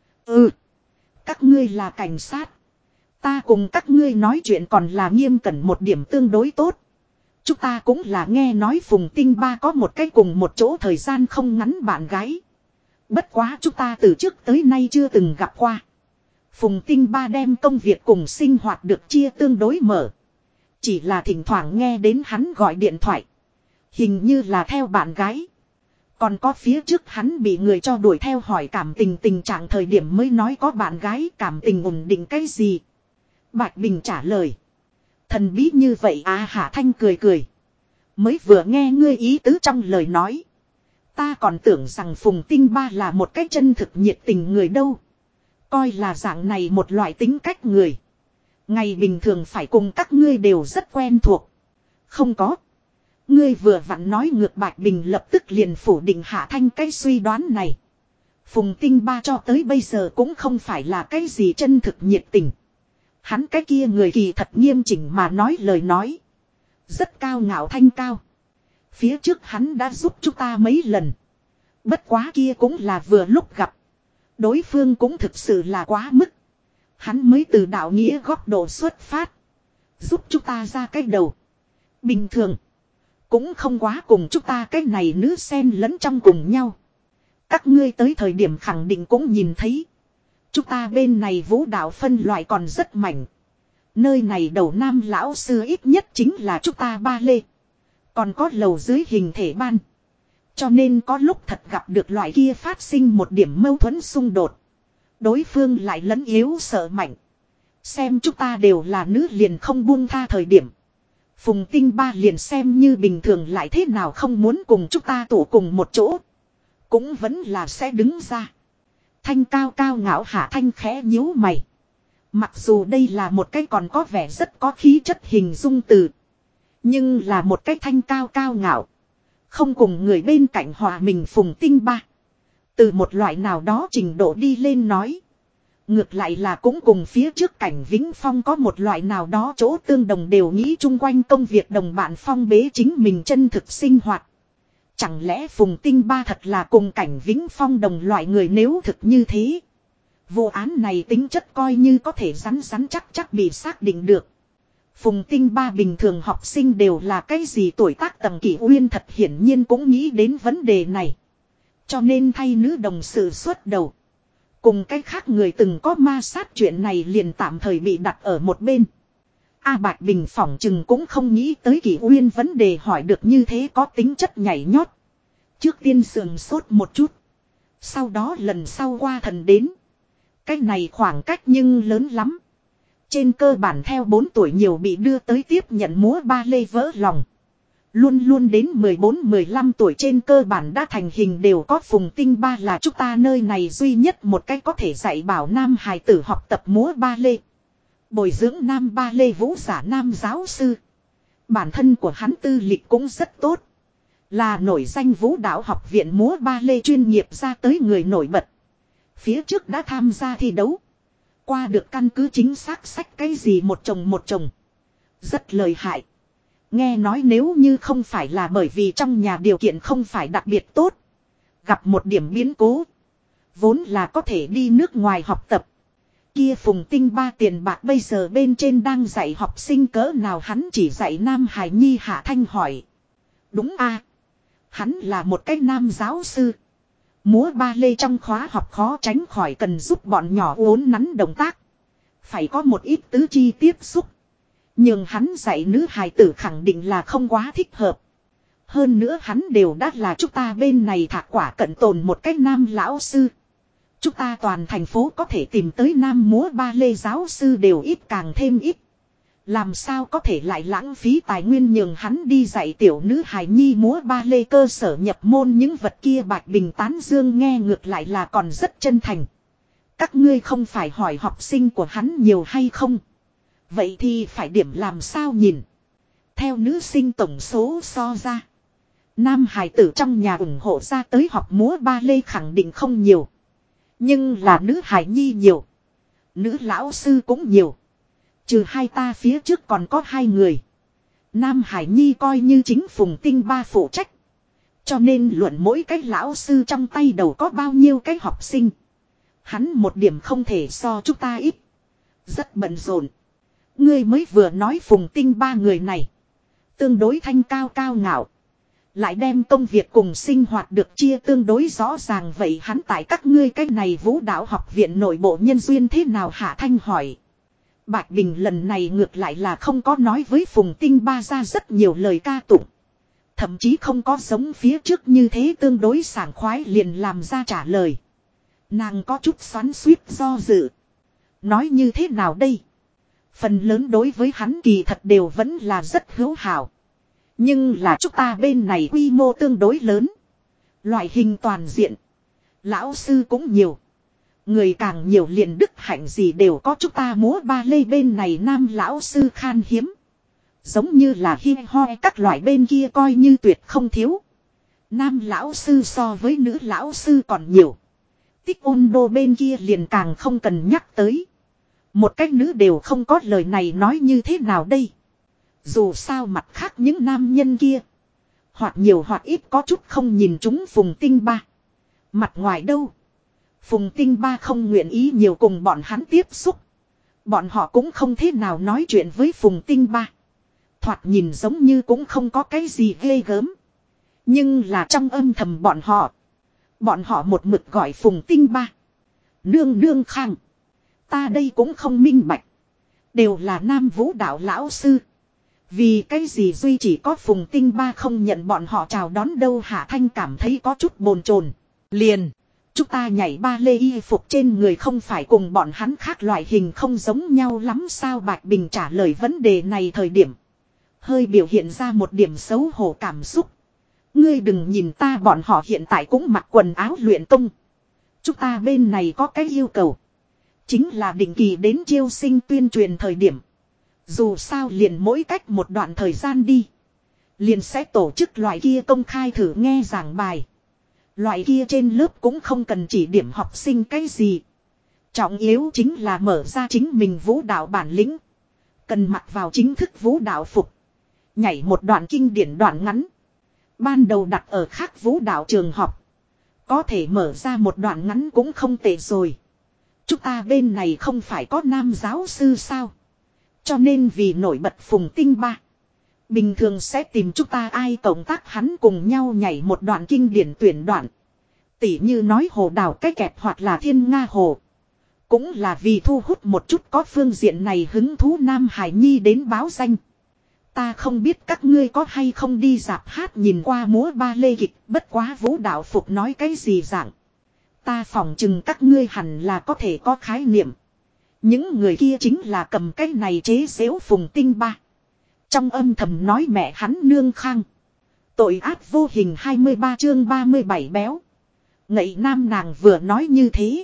Các ngươi là cảnh sát. Ta cùng các ngươi nói chuyện còn là nghiêm cẩn một điểm tương đối tốt. Chúng ta cũng là nghe nói Phùng Tinh Ba có một cái cùng một chỗ thời gian không ngắn bạn gái. Bất quá chúng ta từ trước tới nay chưa từng gặp qua. Phùng Tinh Ba đem công việc cùng sinh hoạt được chia tương đối mở. Chỉ là thỉnh thoảng nghe đến hắn gọi điện thoại. Hình như là theo bạn gái. Còn có phía trước hắn bị người cho đuổi theo hỏi cảm tình tình trạng thời điểm mới nói có bạn gái cảm tình ổn định cái gì. Bạch Bình trả lời. Thần bí như vậy à? Hạ Thanh cười cười. Mới vừa nghe ngươi ý tứ trong lời nói. Ta còn tưởng rằng Phùng Tinh Ba là một cái chân thực nhiệt tình người đâu. Coi là dạng này một loại tính cách người. Ngày bình thường phải cùng các ngươi đều rất quen thuộc. Không có. Ngươi vừa vặn nói ngược. Bạch Bình lập tức liền phủ định Hạ Thanh cái suy đoán này. Phùng Tinh Ba cho tới bây giờ cũng không phải là cái gì chân thực nhiệt tình. Hắn cái kia người kỳ thật nghiêm chỉnh mà nói lời nói. Rất cao ngạo thanh cao. Phía trước hắn đã giúp chúng ta mấy lần. Bất quá kia cũng là vừa lúc gặp. Đối phương cũng thực sự là quá mức. Hắn mới từ đạo nghĩa góc độ xuất phát. Giúp chúng ta ra cái đầu. Bình thường. Cũng không quá cùng chúng ta cái này nữ xen lẫn trong cùng nhau. Các ngươi tới thời điểm khẳng định cũng nhìn thấy. Chúng ta bên này vũ đạo phân loại còn rất mảnh. Nơi này đầu nam lão sư ít nhất chính là chúng ta ba lê. Còn có lầu dưới hình thể ban. Cho nên có lúc thật gặp được loại kia phát sinh một điểm mâu thuẫn xung đột. Đối phương lại lẫn yếu sợ mạnh. Xem chúng ta đều là nữ liền không buông tha thời điểm. Phùng Tinh Ba liền xem như bình thường lại thế nào không muốn cùng chúng ta tụ cùng một chỗ. Cũng vẫn là sẽ đứng ra. Thanh cao cao ngạo Hạ Thanh khẽ nhíu mày. Mặc dù đây là một cái còn có vẻ rất có khí chất hình dung từ. Nhưng là một cái thanh cao cao ngạo. Không cùng người bên cạnh hòa mình Phùng Tinh Ba. Từ một loại nào đó trình độ đi lên nói. Ngược lại là cũng cùng phía trước Cảnh Vĩnh Phong có một loại nào đó chỗ tương đồng đều nghĩ chung quanh công việc đồng bạn phong bế chính mình chân thực sinh hoạt. Chẳng lẽ Phùng Tinh Ba thật là cùng Cảnh Vĩnh Phong đồng loại người? Nếu thực như thế. Vụ án này tính chất coi như có thể rắn chắc bị xác định được. Phùng Tinh Ba bình thường học sinh đều là cái gì tuổi tác tầng kỷ uyên thật hiển nhiên cũng nghĩ đến vấn đề này. Cho nên thay nữ đồng sự xuất đầu. Cùng cách khác người từng có ma sát chuyện này liền tạm thời bị đặt ở một bên. A Bạch Bình phỏng chừng cũng không nghĩ tới kỷ uyên vấn đề hỏi được như thế có tính chất nhảy nhót. Trước tiên sườn sốt một chút. Sau đó lần sau qua thần đến. Cái này khoảng cách nhưng lớn lắm. Trên cơ bản theo 4 tuổi nhiều bị đưa tới tiếp nhận múa ba lê vỡ lòng. Luôn luôn đến 14-15 tuổi trên cơ bản đã thành hình đều có. Phùng Tinh Ba là chúng ta nơi này duy nhất một cách có thể dạy bảo nam hài tử học tập múa ba lê. Bồi dưỡng nam ba lê vũ giả nam giáo sư. Bản thân của hắn tư lịch cũng rất tốt. Là nổi danh vũ đạo học viện múa ba lê chuyên nghiệp ra tới người nổi bật. Phía trước đã tham gia thi đấu. Qua được căn cứ chính xác sách cái gì một chồng. Rất lợi hại. Nghe nói nếu như không phải là bởi vì trong nhà điều kiện không phải đặc biệt tốt. Gặp một điểm biến cố. Vốn là có thể đi nước ngoài học tập. Kia Phùng Tinh Ba tiền bạc bây giờ bên trên đang dạy học sinh cỡ nào hắn chỉ dạy Nam Hải Nhi. Hạ Thanh hỏi. Đúng a, hắn là một cái nam giáo sư. Múa ba lê trong khóa học khó tránh khỏi cần giúp bọn nhỏ uốn nắn động tác. Phải có một ít tứ chi tiếp xúc. Nhưng hắn dạy nữ hài tử khẳng định là không quá thích hợp. Hơn nữa hắn đều đã là chúng ta bên này thạc quả cận tồn một cách nam lão sư. Chúng ta toàn thành phố có thể tìm tới nam múa ba lê giáo sư đều ít càng thêm ít. Làm sao có thể lại lãng phí tài nguyên nhường hắn đi dạy tiểu nữ hài nhi múa ba lê cơ sở nhập môn những vật kia. Bạch Bình tán dương nghe ngược lại là còn rất chân thành. Các ngươi không phải hỏi học sinh của hắn nhiều hay không? Vậy thì phải điểm làm sao nhìn? Theo nữ sinh tổng số so ra. Nam hài tử trong nhà ủng hộ ra tới học múa ba lê khẳng định không nhiều. Nhưng là nữ hài nhi nhiều. Nữ lão sư cũng nhiều. Trừ hai ta phía trước còn có 2 người. Nam Hải Nhi coi như chính Phùng Tinh Ba phụ trách. Cho nên luận mỗi cái lão sư trong tay đầu có bao nhiêu cái học sinh. Hắn một điểm không thể so chúng ta ít. Rất bận rộn. Ngươi mới vừa nói Phùng Tinh Ba người này. Tương đối thanh cao cao ngạo. Lại đem công việc cùng sinh hoạt được chia tương đối rõ ràng. Vậy hắn tại các ngươi cái này vũ đạo học viện nội bộ nhân duyên thế nào? Hạ Thanh hỏi. Bạch Bình lần này ngược lại là không có nói với Phùng Tinh Ba ra rất nhiều lời ca tụng. Thậm chí không có giống phía trước như thế tương đối sảng khoái liền làm ra trả lời. Nàng có chút xoắn xuýt do dự. Nói như thế nào đây? Phần lớn đối với hắn kỳ thật đều vẫn là rất hữu hảo. Nhưng là chúng ta bên này quy mô tương đối lớn. Loại hình toàn diện. Lão sư cũng nhiều. Người càng nhiều liền đức hạnh gì đều có. Chúng ta múa ba lê bên này nam lão sư khan hiếm. Giống như là hi hoi các loại bên kia coi như tuyệt không thiếu. Nam lão sư so với nữ lão sư còn nhiều. Tích ôn đô bên kia liền càng không cần nhắc tới. Một cách nữ đều không có lời này nói như thế nào đây. Dù sao mặt khác những nam nhân kia. Hoặc nhiều hoặc ít có chút không nhìn chúng Phùng Tinh Ba. Mặt ngoài đâu. Phùng Tinh Ba không nguyện ý nhiều cùng bọn hắn tiếp xúc. Bọn họ cũng không thế nào nói chuyện với Phùng Tinh Ba. Thoạt nhìn giống như cũng không có cái gì ghê gớm. Nhưng là trong âm thầm bọn họ. Bọn họ một mực gọi Phùng Tinh Ba. Nương nương khang. Ta đây cũng không minh bạch. Đều là nam vũ đạo lão sư. Vì cái gì duy chỉ có Phùng Tinh Ba không nhận bọn họ chào đón đâu. Hạ Thanh cảm thấy có chút bồn chồn. Liền. Chúng ta nhảy ba lê y phục trên người không phải cùng bọn hắn khác loại hình không giống nhau lắm sao? Bạch Bình trả lời vấn đề này thời điểm. Hơi biểu hiện ra một điểm xấu hổ cảm xúc. Ngươi đừng nhìn ta, bọn họ hiện tại cũng mặc quần áo luyện công. Chúng ta bên này có cái yêu cầu. Chính là định kỳ đến chiêu sinh tuyên truyền thời điểm. Dù sao liền mỗi cách một đoạn thời gian đi. Liền sẽ tổ chức loại kia công khai thử nghe giảng bài. Loại kia trên lớp cũng không cần chỉ điểm học sinh cái gì. Trọng yếu chính là mở ra chính mình vũ đạo bản lĩnh. Cần mặc vào chính thức vũ đạo phục. Nhảy một đoạn kinh điển đoạn ngắn. Ban đầu đặt ở khác vũ đạo trường học. Có thể mở ra một đoạn ngắn cũng không tệ rồi. Chúng ta bên này không phải có nam giáo sư sao. Cho nên vì nổi bật Phùng Tinh Ba. Bình thường sẽ tìm chúng ta ai cộng tác hắn cùng nhau nhảy một đoạn kinh điển tuyển đoạn. Tỉ như nói hồ đào cái kẹp hoặc là thiên nga hồ. Cũng là vì thu hút một chút có phương diện này hứng thú nam hải nhi đến báo danh. Ta không biết các ngươi có hay không đi dạp hát nhìn qua múa ba lê kịch, bất quá vũ đạo phục nói cái gì dạng. Ta phỏng chừng các ngươi hẳn là có thể có khái niệm. Những người kia chính là cầm cái này chế giễu Phùng Tinh Ba. Trong âm thầm nói mẹ hắn nương khang. Tội ác vô hình 23 chương 37 béo. Ngậy nam nàng vừa nói như thế.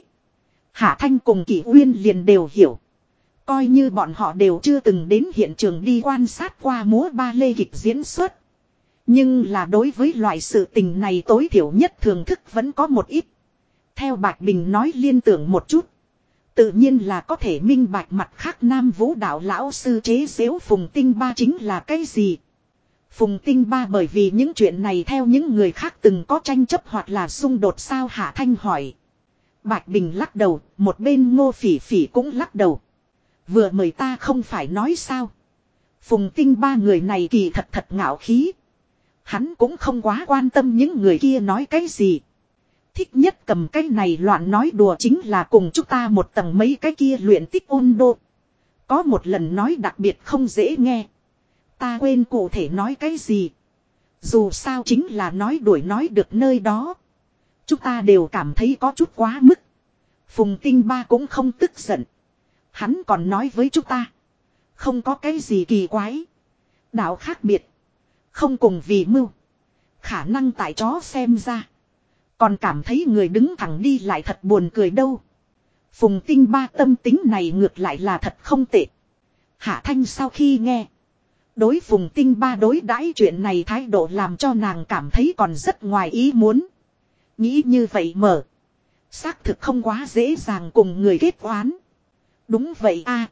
Hạ Thanh cùng Kỷ Uyên liền đều hiểu. Coi như bọn họ đều chưa từng đến hiện trường đi quan sát qua múa ba lê kịch diễn xuất. Nhưng là đối với loại sự tình này tối thiểu nhất thưởng thức vẫn có một ít. Theo Bạch Bình nói liên tưởng một chút. Tự nhiên là có thể minh bạch mặt khác nam vũ đạo lão sư chế giễu Phùng Tinh Ba chính là cái gì. Phùng Tinh Ba bởi vì những chuyện này theo những người khác từng có tranh chấp hoặc là xung đột sao Hạ Thanh hỏi. Bạch Bình lắc đầu, một bên Ngô Phỉ Phỉ cũng lắc đầu. Vừa mời ta không phải nói sao. Phùng Tinh Ba người này kỳ thật thật ngạo khí. Hắn cũng không quá quan tâm những người kia nói cái gì. Thích nhất cầm cái này loạn nói đùa chính là cùng chúng ta một tầng mấy cái kia luyện tích ôn đô. Có một lần nói đặc biệt không dễ nghe. Ta quên cụ thể nói cái gì. Dù sao chính là nói đuổi nói được nơi đó. Chúng ta đều cảm thấy có chút quá mức. Phùng Tinh Ba cũng không tức giận. Hắn còn nói với chúng ta. Không có cái gì kỳ quái. Đạo khác biệt. Không cùng vì mưu. Khả năng tại chó xem ra. Còn cảm thấy người đứng thẳng đi lại thật buồn cười đâu. Phùng Tinh Ba tâm tính này ngược lại là thật không tệ. Hạ Thanh sau khi nghe. Đối Phùng Tinh Ba đối đãi chuyện này thái độ làm cho nàng cảm thấy còn rất ngoài ý muốn. Nghĩ như vậy mở. Xác thực không quá dễ dàng cùng người kết oán. Đúng vậy a.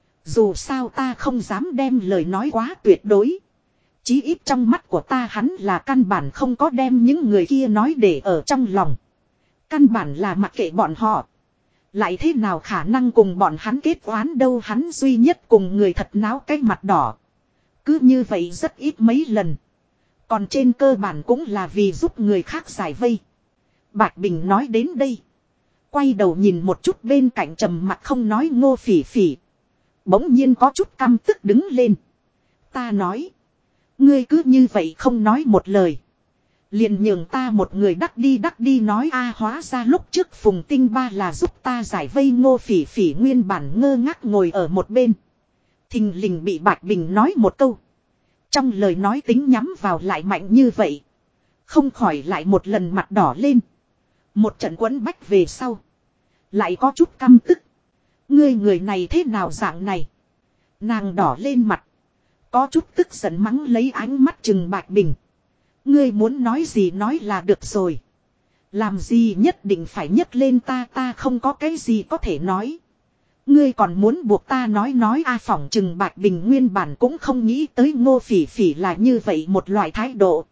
Dù sao ta không dám đem lời nói quá tuyệt đối. Chí ít trong mắt của ta hắn là căn bản không có đem những người kia nói để ở trong lòng. Căn bản là mặc kệ bọn họ. Lại thế nào khả năng cùng bọn hắn kết oán đâu, hắn duy nhất cùng người thật náo cái mặt đỏ. Cứ như vậy rất ít mấy lần. Còn trên cơ bản cũng là vì giúp người khác giải vây. Bạch Bình nói đến đây. Quay đầu nhìn một chút bên cạnh trầm mặt không nói Ngô Phỉ Phỉ. Bỗng nhiên có chút căm tức đứng lên. Ta nói. Ngươi cứ như vậy không nói một lời. Liền nhường ta một người đắc đi nói a hóa ra lúc trước Phùng Tinh Ba là giúp ta giải vây. Ngô Phỉ Phỉ nguyên bản ngơ ngác ngồi ở một bên. Thình lình bị Bạch Bình nói một câu. Trong lời nói tính nhắm vào lại mạnh như vậy. Không khỏi lại một lần mặt đỏ lên. Một trận quấn bách về sau. Lại có chút căm tức. Ngươi người này thế nào dạng này. Nàng đỏ lên mặt. Có chút tức giận mắng lấy ánh mắt chừng Bạch Bình. Ngươi muốn nói gì nói là được rồi. Làm gì nhất định phải nhấc lên ta không có cái gì có thể nói. Ngươi còn muốn buộc ta nói a phỏng chừng Bạch Bình nguyên bản cũng không nghĩ tới Ngô Phỉ Phỉ là như vậy một loại thái độ.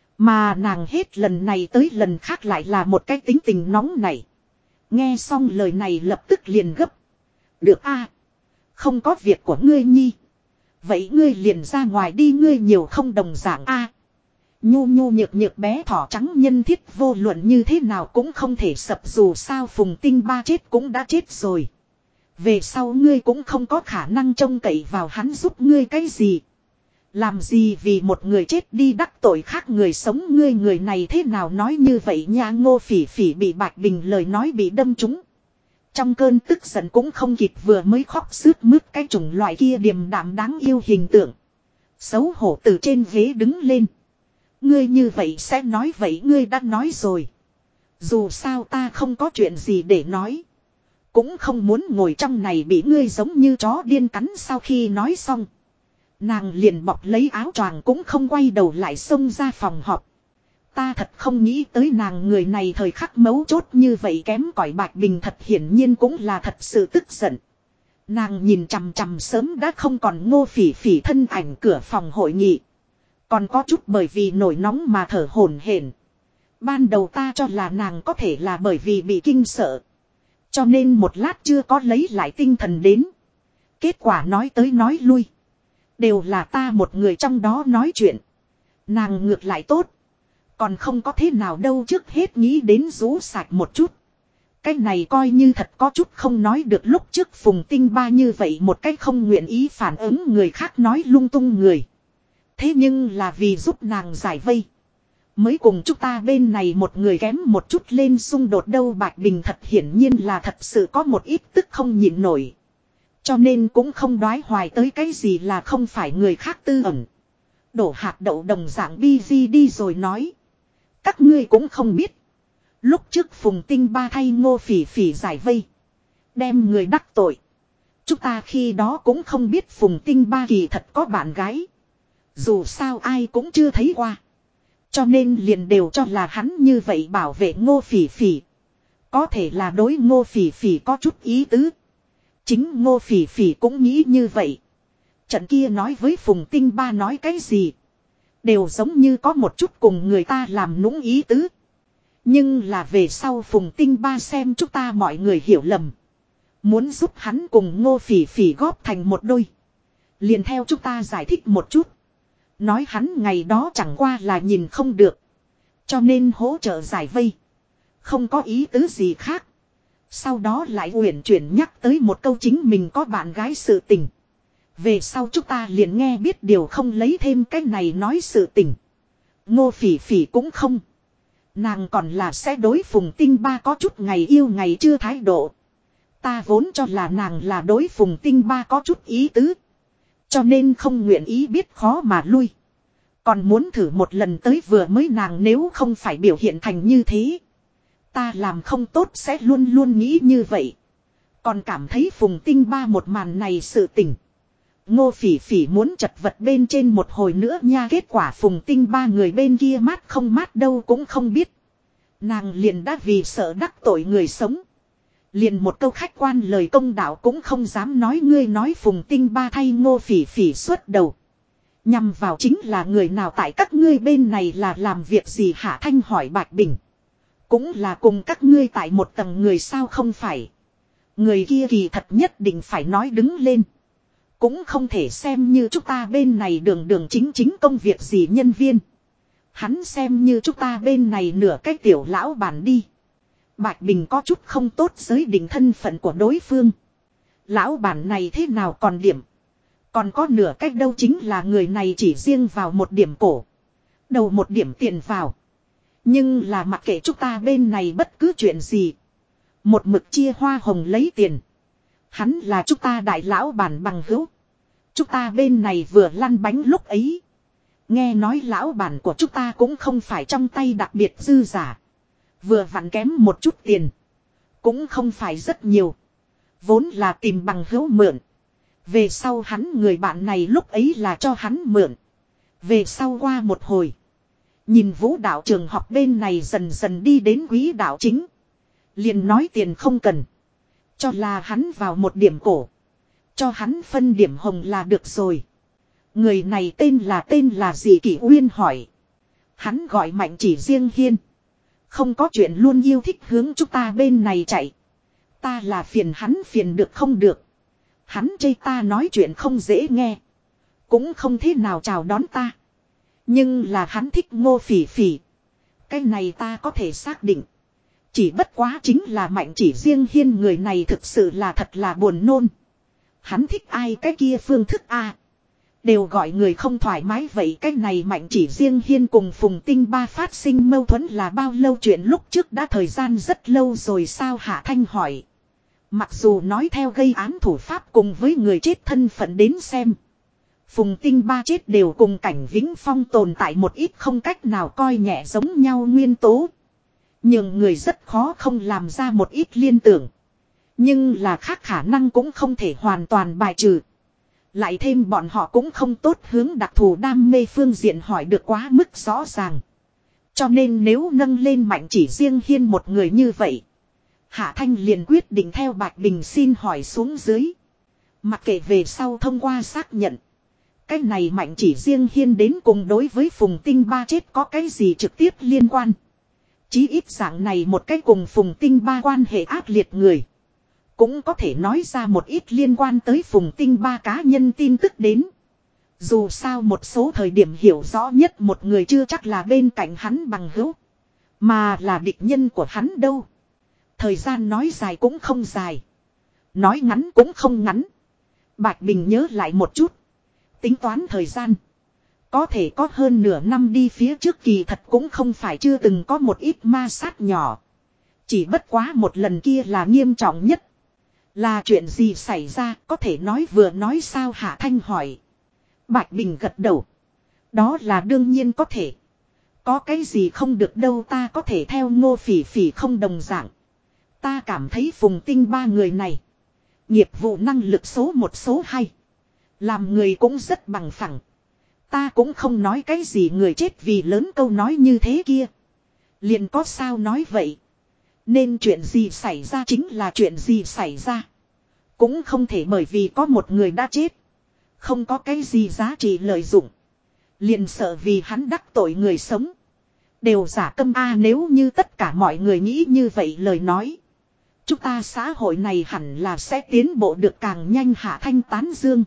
Mà nàng hết lần này tới lần khác lại là một cái tính tình nóng này. Nghe xong lời này lập tức liền gấp. Được a, không có việc của ngươi nhi. Vậy ngươi liền ra ngoài đi, ngươi nhiều không đồng dạng a. Nhu nhu nhược nhược bé thỏ trắng nhân thiết vô luận như thế nào cũng không thể sập, dù sao Phùng Tinh Ba chết cũng đã chết rồi. Về sau ngươi cũng không có khả năng trông cậy vào hắn giúp ngươi cái gì. Làm gì vì một người chết đi đắc tội khác người sống, ngươi người này thế nào nói như vậy nha. Ngô Phỉ Phỉ bị Bạch Bình lời nói bị đâm trúng. Trong cơn tức giận cũng không kịp vừa mới khóc sướt mướt cái chủng loại kia điềm đạm đáng yêu hình tượng. Xấu hổ từ trên ghế đứng lên. Ngươi như vậy sẽ nói vậy, ngươi đã nói rồi. Dù sao ta không có chuyện gì để nói. Cũng không muốn ngồi trong này bị ngươi giống như chó điên cắn. Sau khi nói xong, nàng liền bọc lấy áo choàng cũng không quay đầu lại xông ra phòng họp. Ta thật không nghĩ tới nàng người này thời khắc mấu chốt như vậy kém cỏi. Bạch Bình thật hiển nhiên cũng là thật sự tức giận. Nàng nhìn chằm chằm sớm đã không còn Ngô Phỉ Phỉ thân ảnh cửa phòng hội nghị. Còn có chút bởi vì nổi nóng mà thở hổn hển. Ban đầu ta cho là nàng có thể là bởi vì bị kinh sợ. Cho nên một lát chưa có lấy lại tinh thần đến. Kết quả nói tới nói lui. Đều là ta một người trong đó nói chuyện. Nàng ngược lại tốt. Còn không có thế nào đâu, trước hết nghĩ đến rũ sạch một chút. Cái này coi như thật có chút không nói được. Lúc trước Phùng Tinh Ba như vậy một cách không nguyện ý phản ứng người khác nói lung tung người. Thế nhưng là vì giúp nàng giải vây. Mới cùng chúng ta bên này một người kém một chút lên xung đột đâu. Bạch Bình thật hiển nhiên là thật sự có một ít tức không nhịn nổi. Cho nên cũng không đoái hoài tới cái gì là không phải người khác tư ẩn. Đổ hạt đậu đồng dạng busy đi rồi nói. Các ngươi cũng không biết. Lúc trước Phùng Tinh Ba thay Ngô Phỉ Phỉ giải vây. Đem người đắc tội. Chúng ta khi đó cũng không biết Phùng Tinh Ba kỳ thật có bạn gái. Dù sao ai cũng chưa thấy qua. Cho nên liền đều cho là hắn như vậy bảo vệ Ngô Phỉ Phỉ. Có thể là đối Ngô Phỉ Phỉ có chút ý tứ. Chính Ngô Phỉ Phỉ cũng nghĩ như vậy. Trận kia nói với Phùng Tinh Ba nói cái gì. Đều giống như có một chút cùng người ta làm nũng ý tứ. Nhưng là về sau Phùng Tinh Ba xem chúng ta mọi người hiểu lầm. Muốn giúp hắn cùng Ngô Phỉ Phỉ góp thành một đôi. Liền theo chúng ta giải thích một chút. Nói hắn ngày đó chẳng qua là nhìn không được. Cho nên hỗ trợ giải vây. Không có ý tứ gì khác. Sau đó lại uyển chuyển nhắc tới một câu chính mình có bạn gái sự tình. Về sau chúng ta liền nghe biết điều không lấy thêm cái này nói sự tình. Ngô Phỉ Phỉ cũng không. Nàng còn là sẽ đối Phùng Tinh Ba có chút ngày yêu ngày chưa thái độ. Ta vốn cho là nàng là đối Phùng Tinh Ba có chút ý tứ. Cho nên không nguyện ý biết khó mà lui. Còn muốn thử một lần tới vừa mới nàng nếu không phải biểu hiện thành như thế. Ta làm không tốt sẽ luôn luôn nghĩ như vậy. Còn cảm thấy Phùng Tinh Ba một màn này sự tình. Ngô Phỉ Phỉ muốn chật vật bên trên một hồi nữa nha, kết quả Phùng Tinh Ba người bên kia mát không mát đâu cũng không biết. Nàng liền đã vì sợ đắc tội người sống. Liền một câu khách quan lời công đạo cũng không dám nói, ngươi nói Phùng Tinh Ba thay Ngô Phỉ Phỉ xuất đầu. Nhằm vào chính là người nào tại các ngươi bên này là làm việc gì? Hạ Thanh hỏi Bạch Bình. Cũng là cùng các ngươi tại một tầng người sao không phải. Người kia kỳ thật nhất định phải nói đứng lên. Cũng không thể xem như chúng ta bên này đường đường chính chính công việc gì nhân viên. Hắn xem như chúng ta bên này nửa cái tiểu lão bản đi. Bạch Bình có chút không tốt giới định thân phận của đối phương. Lão bản này thế nào còn điểm. Còn có nửa cách đâu, chính là người này chỉ riêng vào một điểm cổ. Đầu một điểm tiền vào. Nhưng là mặc kệ chúng ta bên này bất cứ chuyện gì. Một mực chia hoa hồng lấy tiền. Hắn là chúng ta đại lão bản bằng hữu. Chúng ta bên này vừa lăn bánh lúc ấy. Nghe nói lão bản của chúng ta cũng không phải trong tay đặc biệt dư giả. Vừa vặn kém một chút tiền. Cũng không phải rất nhiều. Vốn là tìm bằng hữu mượn. Về sau hắn người bạn này lúc ấy là cho hắn mượn. Về sau qua một hồi. Nhìn vũ đạo trường học bên này dần dần đi đến quỹ đạo chính. Liền nói tiền không cần. Cho là hắn vào một điểm cổ. Cho hắn phân điểm hồng là được rồi. Người này tên là gì? Kỷ Uyên hỏi. Hắn gọi Mạnh Chỉ Riêng Hiên. Không có chuyện luôn yêu thích hướng chúng ta bên này chạy. Ta là phiền hắn phiền được không được. Hắn chê ta nói chuyện không dễ nghe. Cũng không thế nào chào đón ta. Nhưng là hắn thích Ngô Phỉ Phỉ. Cái này ta có thể xác định. Chỉ bất quá chính là Mạnh Chỉ Riêng Hiên người này thực sự là thật là buồn nôn. Hắn thích ai cái kia phương thức a đều gọi người không thoải mái vậy. Cái này Mạnh Chỉ Riêng Hiên cùng Phùng Tinh Ba phát sinh mâu thuẫn là bao lâu chuyện? Lúc trước đã thời gian rất lâu rồi sao? Hạ Thanh hỏi. Mặc dù nói theo gây án thủ pháp cùng với người chết thân phận đến xem, Phùng Tinh Ba chết đều cùng Cảnh Vĩnh Phong tồn tại một ít không cách nào coi nhẹ giống nhau nguyên tố. Nhưng người rất khó không làm ra một ít liên tưởng. Nhưng là khác khả năng cũng không thể hoàn toàn bài trừ. Lại thêm bọn họ cũng không tốt hướng đặc thù đam mê phương diện hỏi được quá mức rõ ràng. Cho nên nếu nâng lên Mạnh Chỉ Riêng Hiên một người như vậy, Hạ Thanh liền quyết định theo Bạch Bình xin hỏi xuống dưới. Mặc kệ về sau thông qua xác nhận. Cái này Mạnh Chỉ Riêng Hiên đến cùng đối với Phùng Tinh Ba chết có cái gì trực tiếp liên quan. Chí ít dạng này một cái cùng Phùng Tinh Ba quan hệ ác liệt người. Cũng có thể nói ra một ít liên quan tới Phùng Tinh Ba cá nhân tin tức đến. Dù sao một số thời điểm hiểu rõ nhất một người chưa chắc là bên cạnh hắn bằng hữu. Mà là địch nhân của hắn đâu. Thời gian nói dài cũng không dài. Nói ngắn cũng không ngắn. Bạch Bình nhớ lại một chút. Tính toán thời gian. Có thể có hơn nửa năm đi phía trước, kỳ thật cũng không phải chưa từng có một ít ma sát nhỏ. Chỉ bất quá một lần kia là nghiêm trọng nhất. Là chuyện gì xảy ra, có thể nói vừa nói sao? Hạ Thanh hỏi. Bạch Bình gật đầu. Đó là đương nhiên có thể. Có cái gì không được đâu, ta có thể theo Ngô Phỉ Phỉ không đồng dạng. Ta cảm thấy Phùng Tinh ba người này. Nghiệp vụ năng lực số 1 số 2. Làm người cũng rất bằng phẳng. Ta cũng không nói cái gì người chết vì lớn câu nói như thế kia. Liền có sao nói vậy. Nên chuyện gì xảy ra chính là chuyện gì xảy ra. Cũng không thể bởi vì có một người đã chết. Không có cái gì giá trị lợi dụng. Liền sợ vì hắn đắc tội người sống. Đều giả câm a, nếu như tất cả mọi người nghĩ như vậy lời nói. Chúng ta xã hội này hẳn là sẽ tiến bộ được càng nhanh. Hạ Thanh tán dương.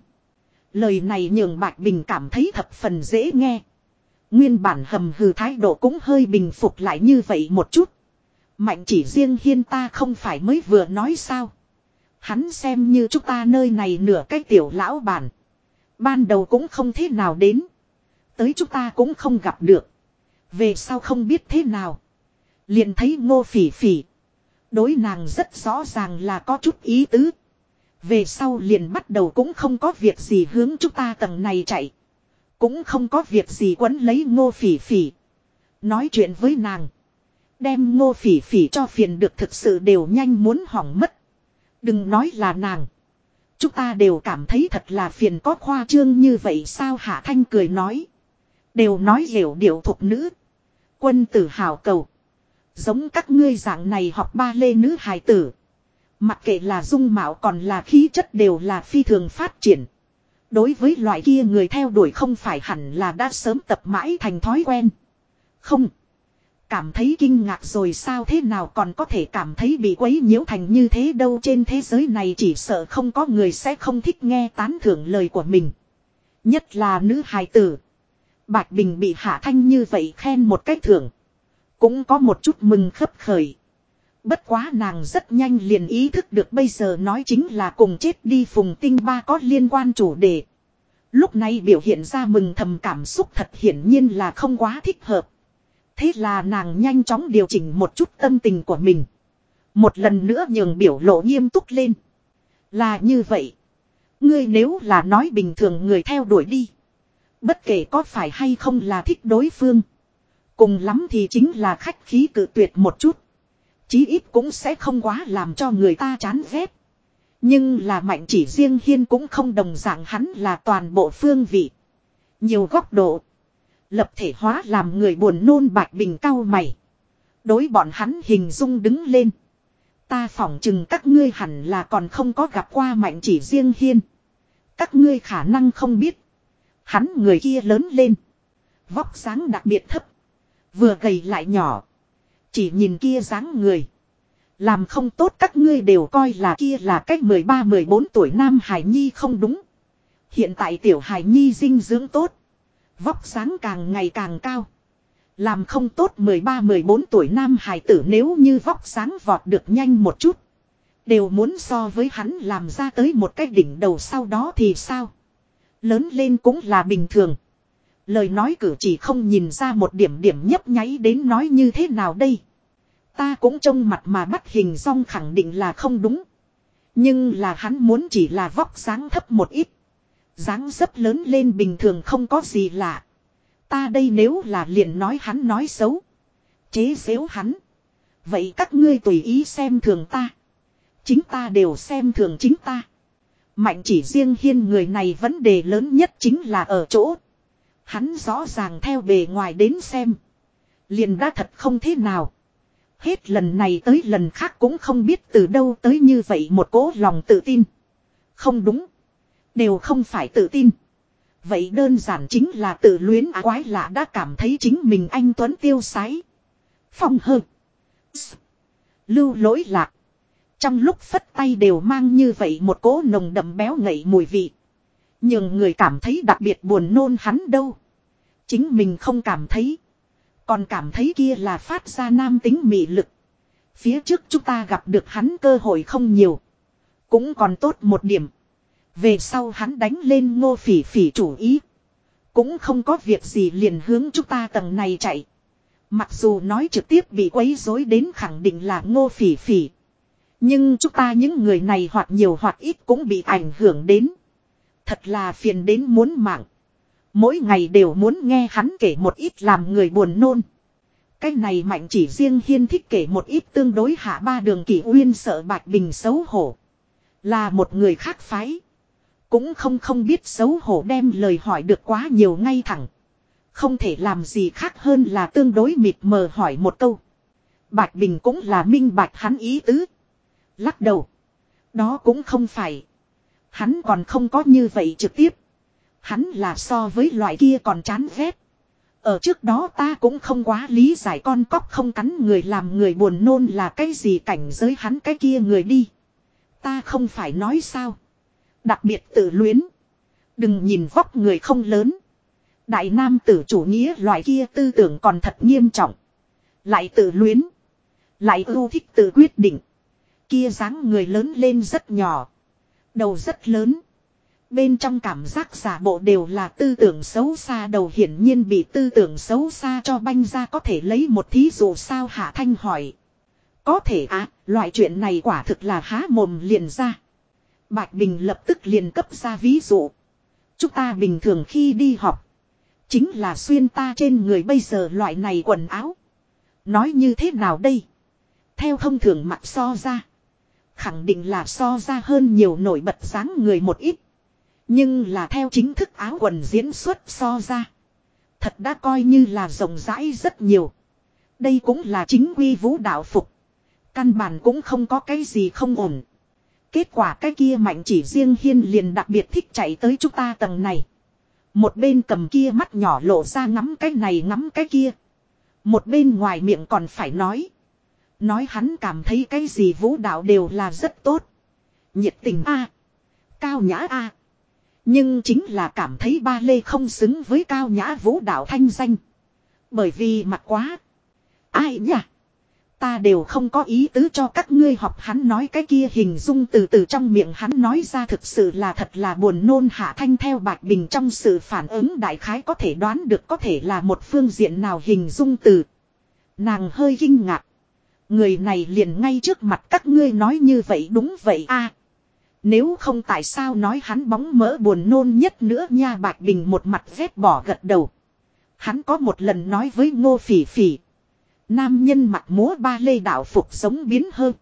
Lời này nhường Bạch Bình cảm thấy thập phần dễ nghe. Nguyên bản hầm hừ thái độ cũng hơi bình phục lại như vậy một chút. Mạnh chỉ riêng Hiên ta không phải mới vừa nói sao. Hắn xem như chúng ta nơi này nửa cái tiểu lão bản. Ban đầu cũng không thế nào đến. Tới chúng ta cũng không gặp được. Về sau không biết thế nào. Liền thấy Ngô Phỉ Phỉ. Đối nàng rất rõ ràng là có chút ý tứ. Về sau liền bắt đầu cũng không có việc gì hướng chúng ta tầng này chạy. Cũng không có việc gì quấn lấy Ngô Phỉ Phỉ. Nói chuyện với nàng. Đem Ngô Phỉ Phỉ cho phiền được thực sự đều nhanh muốn hỏng mất. Đừng nói là nàng. Chúng ta đều cảm thấy thật là phiền, có khoa trương như vậy sao? Hạ Thanh cười nói. Đều nói hiểu điệu thục nữ. Quân tử hào cầu. Giống các ngươi dạng này học ba lê nữ hài tử. Mặc kệ là dung mạo còn là khí chất đều là phi thường phát triển. Đối với loại kia người theo đuổi không phải hẳn là đã sớm tập mãi thành thói quen. Không. Cảm thấy kinh ngạc rồi sao, thế nào còn có thể cảm thấy bị quấy nhiễu thành như thế đâu. Trên thế giới này chỉ sợ không có người sẽ không thích nghe tán thưởng lời của mình. Nhất là nữ hài tử. Bạch Bình bị Hạ Thanh như vậy khen một cách thưởng. Cũng có một chút mừng khấp khởi. Bất quá nàng rất nhanh liền ý thức được bây giờ nói chính là cùng chết đi Phùng Tinh ba có liên quan chủ đề. Lúc này biểu hiện ra mừng thầm cảm xúc thật hiển nhiên là không quá thích hợp. Thế là nàng nhanh chóng điều chỉnh một chút tâm tình của mình. Một lần nữa nhường biểu lộ nghiêm túc lên. Là như vậy. Ngươi nếu là nói bình thường người theo đuổi đi. Bất kể có phải hay không là thích đối phương. Cùng lắm thì chính là khách khí cự tuyệt một chút. Chí ít cũng sẽ không quá làm cho người ta chán ghét. Nhưng là Mạnh chỉ riêng Hiên cũng không đồng dạng, hắn là toàn bộ phương vị. Nhiều góc độ. Lập thể hóa làm người buồn nôn. Bạch Bình cau mày. Đối bọn hắn hình dung đứng lên. Ta phỏng chừng các ngươi hẳn là còn không có gặp qua Mạnh chỉ riêng Hiên. Các ngươi khả năng không biết. Hắn người kia lớn lên. Vóc dáng đặc biệt thấp. Vừa gầy lại nhỏ. Chỉ nhìn kia dáng người. Làm không tốt các ngươi đều coi là kia là cách 13-14 tuổi nam hài nhi không đúng. Hiện tại tiểu hài nhi dinh dưỡng tốt. Vóc dáng càng ngày càng cao. Làm không tốt 13-14 tuổi nam hài tử nếu như vóc dáng vọt được nhanh một chút. Đều muốn so với hắn làm ra tới một cái đỉnh đầu, sau đó thì sao? Lớn lên cũng là bình thường. Lời nói cử chỉ không nhìn ra một điểm điểm nhấp nháy đến nói như thế nào đây? Ta cũng trông mặt mà bắt hình dong khẳng định là không đúng. Nhưng là hắn muốn chỉ là vóc dáng thấp một ít. Dáng dấp lớn lên bình thường không có gì lạ. Ta đây nếu là liền nói hắn nói xấu. Chế giễu hắn. Vậy các ngươi tùy ý xem thường ta. Chính ta đều xem thường chính ta. Mạnh chỉ riêng Hiên người này vấn đề lớn nhất chính là ở chỗ. Hắn rõ ràng theo bề ngoài đến xem. Liền đã thật không thế nào. Hết lần này tới lần khác cũng không biết từ đâu tới như vậy một cỗ lòng tự tin. Không đúng. Đều không phải tự tin. Vậy đơn giản chính là tự luyến quái lạ, đã cảm thấy chính mình anh tuấn tiêu sái. Phong hơ. Lưu lỗi lạc. Trong lúc phất tay đều mang như vậy một cỗ nồng đậm béo ngậy mùi vị. Nhưng người cảm thấy đặc biệt buồn nôn hắn đâu. Chính mình không cảm thấy. Còn cảm thấy kia là phát ra nam tính mị lực. Phía trước chúng ta gặp được hắn cơ hội không nhiều. Cũng còn tốt một điểm. Về sau hắn đánh lên Ngô Phỉ Phỉ chủ ý. Cũng không có việc gì liền hướng chúng ta tầng này chạy. Mặc dù nói trực tiếp bị quấy rối đến khẳng định là Ngô Phỉ Phỉ. Nhưng chúng ta những người này hoặc nhiều hoặc ít cũng bị ảnh hưởng đến. Thật là phiền đến muốn mạng. Mỗi ngày đều muốn nghe hắn kể một ít làm người buồn nôn. Cái này Mạnh Chỉ Riêng Hiên thích kể một ít tương đối hạ ba đường Kỷ Uyên sợ Bạch Bình xấu hổ. Là một người khác phái. Cũng không biết xấu hổ đem lời hỏi được quá nhiều ngay thẳng. Không thể làm gì khác hơn là tương đối mịt mờ hỏi một câu. Bạch Bình cũng là minh bạch hắn ý tứ. Lắc đầu. Đó cũng không phải. Hắn còn không có như vậy trực tiếp. Hắn là so với loại kia còn chán ghét. Ở trước đó ta cũng không quá lý giải con cóc không cắn người làm người buồn nôn là cái gì cảnh giới hắn cái kia người đi. Ta không phải nói sao. Đặc biệt tự luyến. Đừng nhìn vóc người không lớn. Đại nam tử chủ nghĩa loại kia tư tưởng còn thật nghiêm trọng. Lại tự luyến. Lại ưu thích tự quyết định. Kia dáng người lớn lên rất nhỏ. Đầu rất lớn. Bên trong cảm giác giả bộ đều là tư tưởng xấu xa đầu hiển nhiên bị tư tưởng xấu xa cho banh ra có thể lấy một thí dụ sao Hạ Thanh hỏi. Có thể loại chuyện này quả thực là há mồm liền ra. Bạch Bình lập tức liền cấp ra ví dụ. Chúng ta bình thường khi đi học. Chính là xuyên ta trên người bây giờ loại này quần áo. Nói như thế nào đây? Theo thông thường mặc so ra. Khẳng định là so ra hơn nhiều nổi bật dáng người một ít. Nhưng là theo chính thức áo quần diễn xuất so ra. Thật đã coi như là rộng rãi rất nhiều. Đây cũng là chính quy vũ đạo phục. Căn bản cũng không có cái gì không ổn. Kết quả cái kia Mạnh Chỉ Riêng Hiên liền đặc biệt thích chạy tới chúng ta tầng này. Một bên cầm kia mắt nhỏ lộ ra ngắm cái này ngắm cái kia. Một bên ngoài miệng còn phải nói. Nói hắn cảm thấy cái gì vũ đạo đều là rất tốt. Nhiệt tình cao nhã Nhưng chính là cảm thấy ba lê không xứng với cao nhã vũ đạo thanh danh. Bởi vì mặt quá. Ai nhỉ? Ta đều không có ý tứ cho các ngươi học hắn nói cái kia hình dung từ trong miệng hắn nói ra thực sự là thật là buồn nôn. Hạ Thanh theo Bạch Bình trong sự phản ứng đại khái có thể đoán được có thể là một phương diện nào hình dung từ. Nàng hơi kinh ngạc. Người này liền ngay trước mặt các ngươi nói như vậy đúng vậy Nếu không tại sao nói hắn bóng mỡ buồn nôn nhất nữa nha. Bạch Bình một mặt ghét bỏ gật đầu. Hắn có một lần nói với Ngô Phỉ Phỉ. Nam nhân mặc múa ba lê đạo phục sống biến hơn.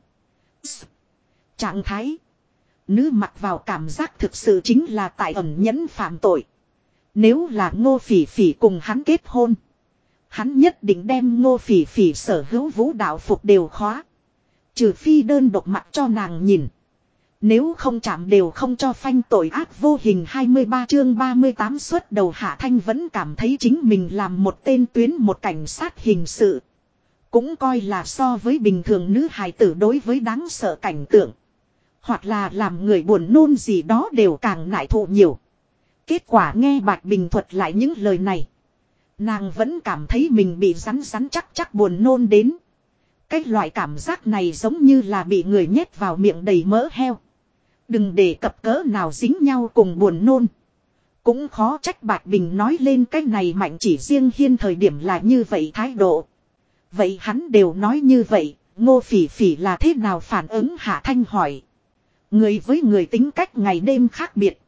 Trạng thái. Nữ mặc vào cảm giác thực sự chính là tại ẩn nhẫn phạm tội. Nếu là Ngô Phỉ Phỉ cùng hắn kết hôn. Hắn nhất định đem Ngô Phỉ Phỉ sở hữu vũ đạo phục đều khóa. Trừ phi đơn độc mặc cho nàng nhìn. Nếu không chạm đều không cho phanh tội ác vô hình 23 chương 38 xuất đầu Hạ Thanh vẫn cảm thấy chính mình làm một tên tuyến một cảnh sát hình sự. Cũng coi là so với bình thường nữ hài tử đối với đáng sợ cảnh tượng. Hoặc là làm người buồn nôn gì đó đều càng nại thụ nhiều. Kết quả nghe Bạch Bình thuật lại những lời này. Nàng vẫn cảm thấy mình bị rắn chắc buồn nôn đến. Cái loại cảm giác này giống như là bị người nhét vào miệng đầy mỡ heo. Đừng để cập cỡ nào dính nhau cùng buồn nôn. Cũng khó trách Bạch Bình nói lên cái này Mạnh Chỉ Riêng Hiên thời điểm là như vậy thái độ. Vậy hắn đều nói như vậy, Ngô Phỉ Phỉ là thế nào phản ứng Hạ Thanh hỏi. Người với người tính cách ngày đêm khác biệt.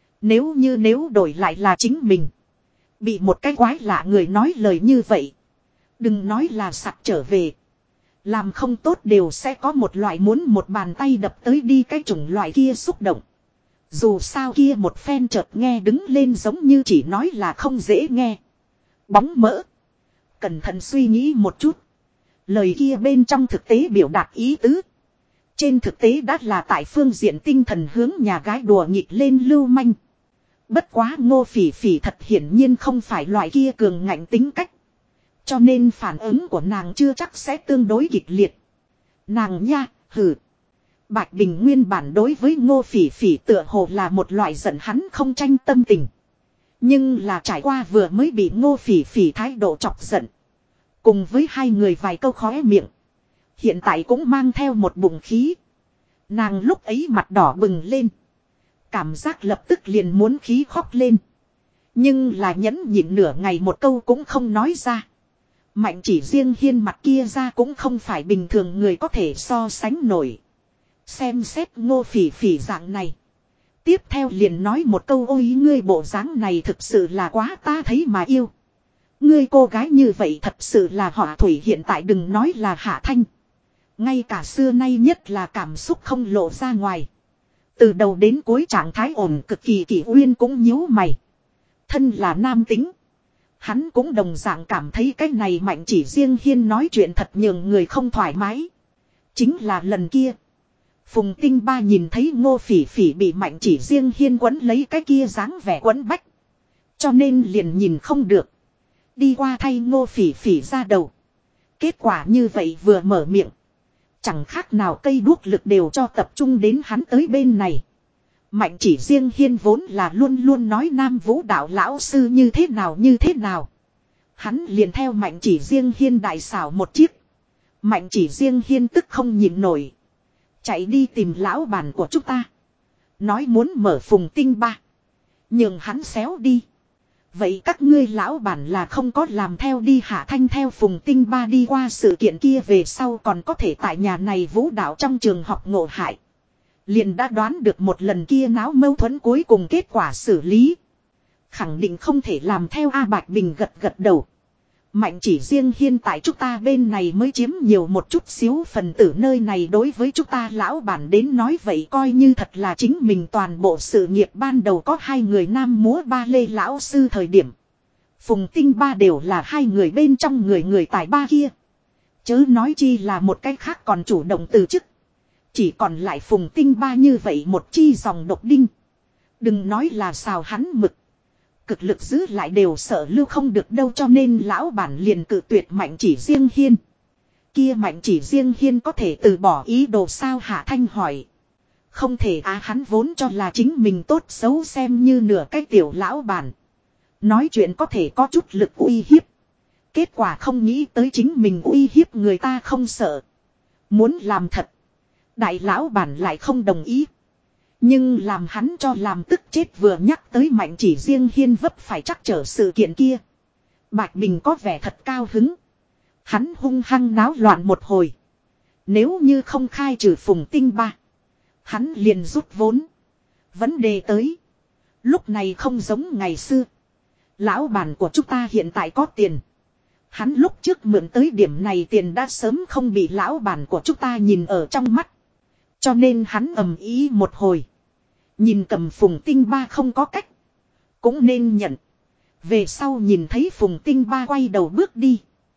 Nếu đổi lại là chính mình. Bị một cái quái lạ người nói lời như vậy. Đừng nói là sặc trở về. Làm không tốt đều sẽ có một loại muốn một bàn tay đập tới đi cái chủng loại kia xúc động. Dù sao kia một phen chợt nghe đứng lên giống như chỉ nói là không dễ nghe. Bóng mỡ. Cẩn thận suy nghĩ một chút. Lời kia bên trong thực tế biểu đạt ý tứ. Trên thực tế đã là tại phương diện tinh thần hướng nhà gái đùa nghịch lên lưu manh. Bất quá Ngô Phỉ Phỉ thật hiển nhiên không phải loại kia cường ngạnh tính cách. Cho nên phản ứng của nàng chưa chắc sẽ tương đối kịch liệt. Nàng nha, hừ. Bạch Bình nguyên bản đối với Ngô Phỉ Phỉ tựa hồ là một loại giận hắn không tranh tâm tình. Nhưng là trải qua vừa mới bị Ngô Phỉ Phỉ thái độ chọc giận. Cùng với hai người vài câu khóe miệng. Hiện tại cũng mang theo một bụng khí. Nàng lúc ấy mặt đỏ bừng lên. Cảm giác lập tức liền muốn khí khóc lên. Nhưng là nhẫn nhịn nửa ngày một câu cũng không nói ra. Mạnh Chỉ Riêng Hiên mặt kia ra cũng không phải bình thường người có thể so sánh nổi. Xem xét Ngô Phỉ Phỉ dạng này. Tiếp theo liền nói một câu ôi ngươi bộ dáng này thực sự là quá ta thấy mà yêu. Ngươi cô gái như vậy thật sự là họa thủy hiện tại đừng nói là Hạ Thanh. Ngay cả xưa nay nhất là cảm xúc không lộ ra ngoài. Từ đầu đến cuối trạng thái ổn cực kỳ Kỷ Uyên cũng nhíu mày. Thân là nam tính. Hắn cũng đồng dạng cảm thấy cái này Mạnh Chỉ Riêng Hiên nói chuyện thật nhường người không thoải mái. Chính là lần kia. Phùng Tinh Ba nhìn thấy Ngô Phỉ Phỉ bị Mạnh Chỉ Riêng Hiên quấn lấy cái kia dáng vẻ quấn bách. Cho nên liền nhìn không được. Đi qua thay Ngô Phỉ Phỉ ra đầu. Kết quả như vậy vừa mở miệng. Chẳng khác nào cây đuốc lực đều cho tập trung đến hắn tới bên này. Mạnh Chỉ Riêng Hiên vốn là luôn luôn nói Nam Vũ đạo lão sư như thế nào. Hắn liền theo Mạnh Chỉ Riêng Hiên đại xảo một chiếc. Mạnh Chỉ Riêng Hiên tức không nhịn nổi. Chạy đi tìm lão bản của chúng ta. Nói muốn mở Phùng Tinh Ba. Nhưng hắn xéo đi. Vậy các ngươi lão bản là không có làm theo đi. Hạ Thanh theo Phùng Tinh Ba đi qua sự kiện kia về sau còn có thể tại nhà này vũ đạo trong trường học ngộ hại. Liền đã đoán được một lần kia náo mâu thuẫn cuối cùng kết quả xử lý. Khẳng định không thể làm theo. A Bạch Bình gật đầu. Mạnh Chỉ Riêng Hiên tại chúng ta bên này mới chiếm nhiều một chút xíu phần tử nơi này đối với chúng ta lão bản đến nói vậy coi như thật là chính mình toàn bộ sự nghiệp ban đầu có 2 người nam múa ba lê lão sư thời điểm. Phùng Tinh Ba đều là 2 người bên trong người tài ba kia. Chớ nói chi là một cách khác còn chủ động từ chức. Chỉ còn lại Phùng Tinh Ba như vậy một chi dòng độc đinh. Đừng nói là xào hắn mực. Cực lực giữ lại đều sợ lưu không được đâu cho nên lão bản liền cự tuyệt Mạnh Chỉ Riêng Hiên. Kia Mạnh Chỉ Riêng Hiên có thể từ bỏ ý đồ sao Hạ Thanh hỏi. Không thể hắn vốn cho là chính mình tốt xấu xem như nửa cái tiểu lão bản. Nói chuyện có thể có chút lực uy hiếp. Kết quả không nghĩ tới chính mình uy hiếp người ta không sợ. Muốn làm thật. Đại lão bản lại không đồng ý. Nhưng làm hắn cho làm tức chết vừa nhắc tới Mạnh Chỉ Riêng Hiên vấp phải chắc trở sự kiện kia. Bạch Bình có vẻ thật cao hứng. Hắn hung hăng náo loạn một hồi. Nếu như không khai trừ Phùng Tinh Ba. Hắn liền rút vốn. Vấn đề tới. Lúc này không giống ngày xưa. Lão bản của chúng ta hiện tại có tiền. Hắn lúc trước mượn tới điểm này tiền đã sớm không bị lão bản của chúng ta nhìn ở trong mắt. Cho nên hắn ầm ý một hồi. Nhìn cầm Phùng Tinh Ba không có cách. Cũng nên nhận. Về sau nhìn thấy Phùng Tinh Ba quay đầu bước đi.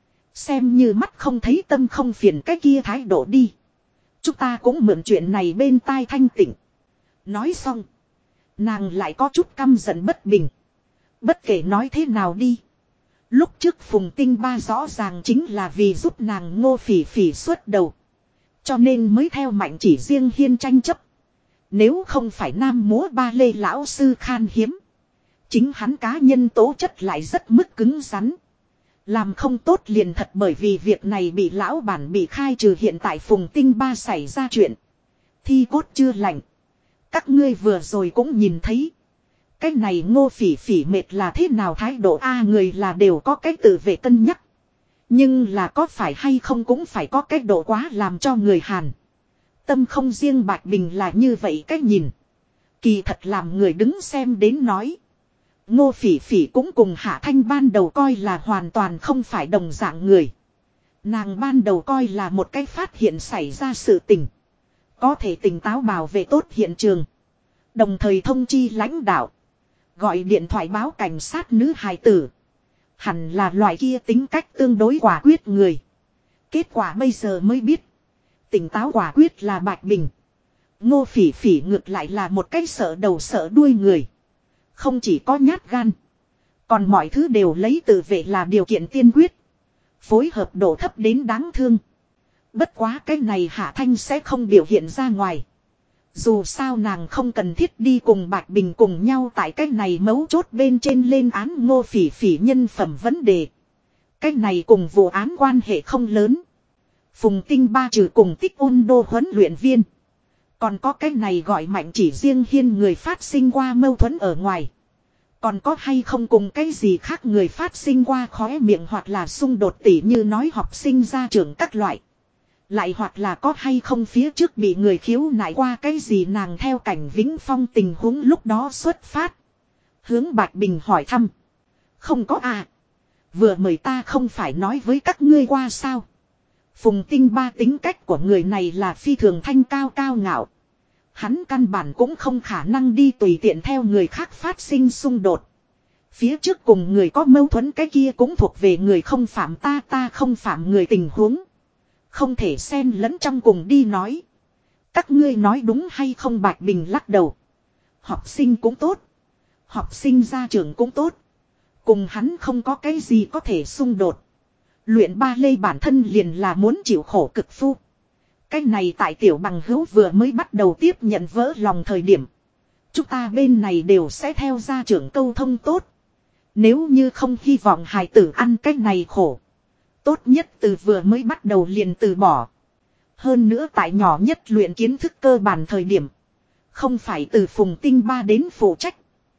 Xem như mắt không thấy tâm không phiền cái kia thái độ đi. Chúng ta cũng mượn chuyện này bên tai thanh tịnh. Nói xong. Nàng lại có chút căm giận bất bình. Bất kể nói thế nào đi. Lúc trước Phùng Tinh Ba rõ ràng chính là vì giúp nàng Ngô Phỉ Phỉ xuất đầu. Cho nên mới theo Mạnh Chỉ Riêng Hiên tranh chấp. Nếu không phải nam múa ba lê lão sư khan hiếm. Chính hắn cá nhân tố chất lại rất mức cứng rắn. Làm không tốt liền thật bởi vì việc này bị lão bản bị khai trừ hiện tại Phùng Tinh Ba xảy ra chuyện. Thi cốt chưa lành. Các ngươi vừa rồi cũng nhìn thấy. Cái này Ngô Phỉ Phỉ mệt là thế nào thái độ người là đều có cái tự vệ cân nhắc. Nhưng là có phải hay không cũng phải có cái độ quá làm cho người Hàn. Tâm không riêng Bạch Bình là như vậy cách nhìn. Kỳ thật làm người đứng xem đến nói. Ngô Phỉ Phỉ cũng cùng Hạ Thanh ban đầu coi là hoàn toàn không phải đồng dạng người. Nàng ban đầu coi là một cái phát hiện xảy ra sự tình. Có thể tỉnh táo bảo vệ tốt hiện trường. Đồng thời thông chi lãnh đạo. Gọi điện thoại báo cảnh sát nữ hài tử. Hẳn là loại kia tính cách tương đối quả quyết người. Kết quả bây giờ mới biết. Tỉnh táo quả quyết là Bạch Bình. Ngô Phỉ Phỉ ngược lại là một cái sợ đầu sợ đuôi người. Không chỉ có nhát gan. Còn mọi thứ đều lấy tự vệ là điều kiện tiên quyết. Phối hợp độ thấp đến đáng thương. Bất quá cái này Hạ Thanh sẽ không biểu hiện ra ngoài. Dù sao nàng không cần thiết đi cùng Bạch Bình cùng nhau tại cái này mấu chốt bên trên lên án Ngô Phỉ Phỉ nhân phẩm vấn đề. Cái này cùng vụ án quan hệ không lớn. Phùng Tinh Ba trừ cùng Tích Ôn Đô huấn luyện viên. Còn có cái này gọi Mạnh Chỉ Riêng Hiên người phát sinh qua mâu thuẫn ở ngoài. Còn có hay không cùng cái gì khác người phát sinh qua khóe miệng hoặc là xung đột tỉ như nói học sinh ra trường các loại. Lại hoặc là có hay không phía trước bị người khiếu nại qua cái gì nàng theo Cảnh Vĩnh Phong tình huống lúc đó xuất phát. Hướng Bạch Bình hỏi thăm. Không có à. Vừa mời ta không phải nói với các ngươi qua sao. Phùng Tinh Ba tính cách của người này là phi thường thanh cao cao ngạo. Hắn căn bản cũng không khả năng đi tùy tiện theo người khác phát sinh xung đột. Phía trước cùng người có mâu thuẫn cái kia cũng thuộc về người không phạm ta, ta không phạm người tình huống. Không thể xen lẫn trong cùng đi nói. Các ngươi nói đúng hay không? Bạch Bình lắc đầu. Học sinh cũng tốt. Học sinh ra trường cũng tốt. Cùng hắn không có cái gì có thể xung đột. Luyện ba lê bản thân liền là muốn chịu khổ cực phu. Cái này tại tiểu bằng hữu vừa mới bắt đầu tiếp nhận vỡ lòng thời điểm. Chúng ta bên này đều sẽ theo gia trưởng câu thông tốt. Nếu như không hy vọng hài tử ăn cái này khổ. Tốt nhất từ vừa mới bắt đầu liền từ bỏ. Hơn nữa tại nhỏ nhất luyện kiến thức cơ bản thời điểm. Không phải từ Phùng Tinh Ba đến phụ trách.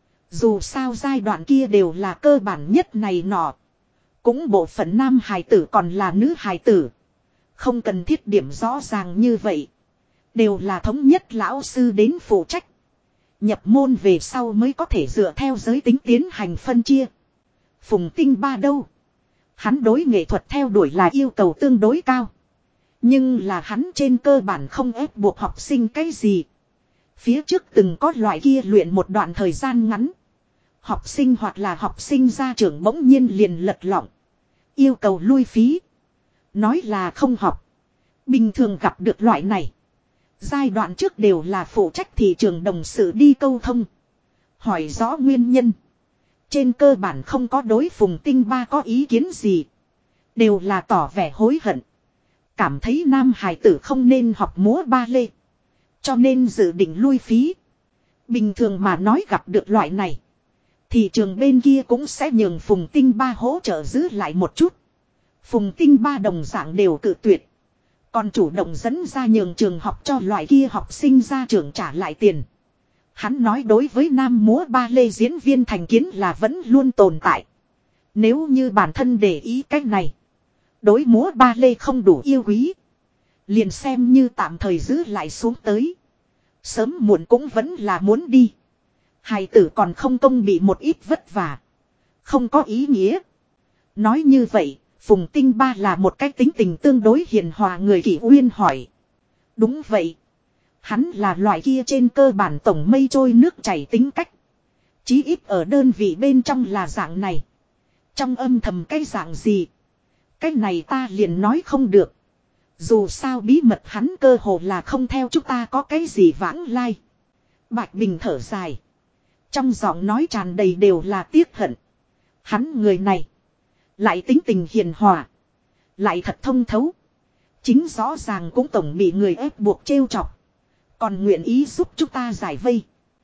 Dù sao giai đoạn kia đều là cơ bản nhất này nọ. Cũng bộ phận nam hài tử còn là nữ hài tử. Không cần thiết điểm rõ ràng như vậy. Đều là thống nhất lão sư đến phụ trách. Nhập môn về sau mới có thể dựa theo giới tính tiến hành phân chia. Phùng Tinh Ba đâu? Hắn đối nghệ thuật theo đuổi là yêu cầu tương đối cao. Nhưng là hắn trên cơ bản không ép buộc học sinh cái gì. Phía trước từng có loại kia luyện một đoạn thời gian ngắn. Học sinh hoặc là học sinh ra trường bỗng nhiên liền lật lọng. Yêu cầu lui phí. Nói là không học. Bình thường gặp được loại này. Giai đoạn trước đều là phụ trách thị trường đồng sự đi câu thông. Hỏi rõ nguyên nhân. Trên cơ bản không có đối Phùng Tinh Ba có ý kiến gì. Đều là tỏ vẻ hối hận. Cảm thấy nam hài tử không nên học múa ba lê. Cho nên dự định lui phí. Bình thường mà nói gặp được loại này. Thị trường bên kia cũng sẽ nhường Phùng Tinh Ba hỗ trợ giữ lại một chút. Phùng Tinh Ba đồng dạng đều cự tuyệt. Còn chủ động dẫn ra nhường trường học cho loại kia học sinh ra trường trả lại tiền. Hắn nói đối với nam múa ba lê diễn viên thành kiến là vẫn luôn tồn tại. Nếu như bản thân để ý cách này. Đối múa ba lê không đủ yêu quý. Liền xem như tạm thời giữ lại xuống tới. Sớm muộn cũng vẫn là muốn đi. Hài tử còn không công bị một ít vất vả. Không có ý nghĩa. Nói như vậy, Phùng Tinh Ba là một cái tính tình tương đối hiền hòa người. Kỷ Uyên hỏi. Đúng vậy. Hắn là loại kia trên cơ bản tổng mây trôi nước chảy tính cách. Chí ít ở đơn vị bên trong là dạng này. Trong âm thầm cái dạng gì. Cái này ta liền nói không được. Dù sao bí mật hắn cơ hồ là không theo chúng ta có cái gì vãng lai. Bạch Bình thở dài. Trong giọng nói tràn đầy đều là tiếc hận. Hắn người này. Lại tính tình hiền hòa. Lại thật thông thấu. Chính rõ ràng cũng tổng bị người ép buộc trêu chọc. Còn nguyện ý giúp chúng ta giải vây.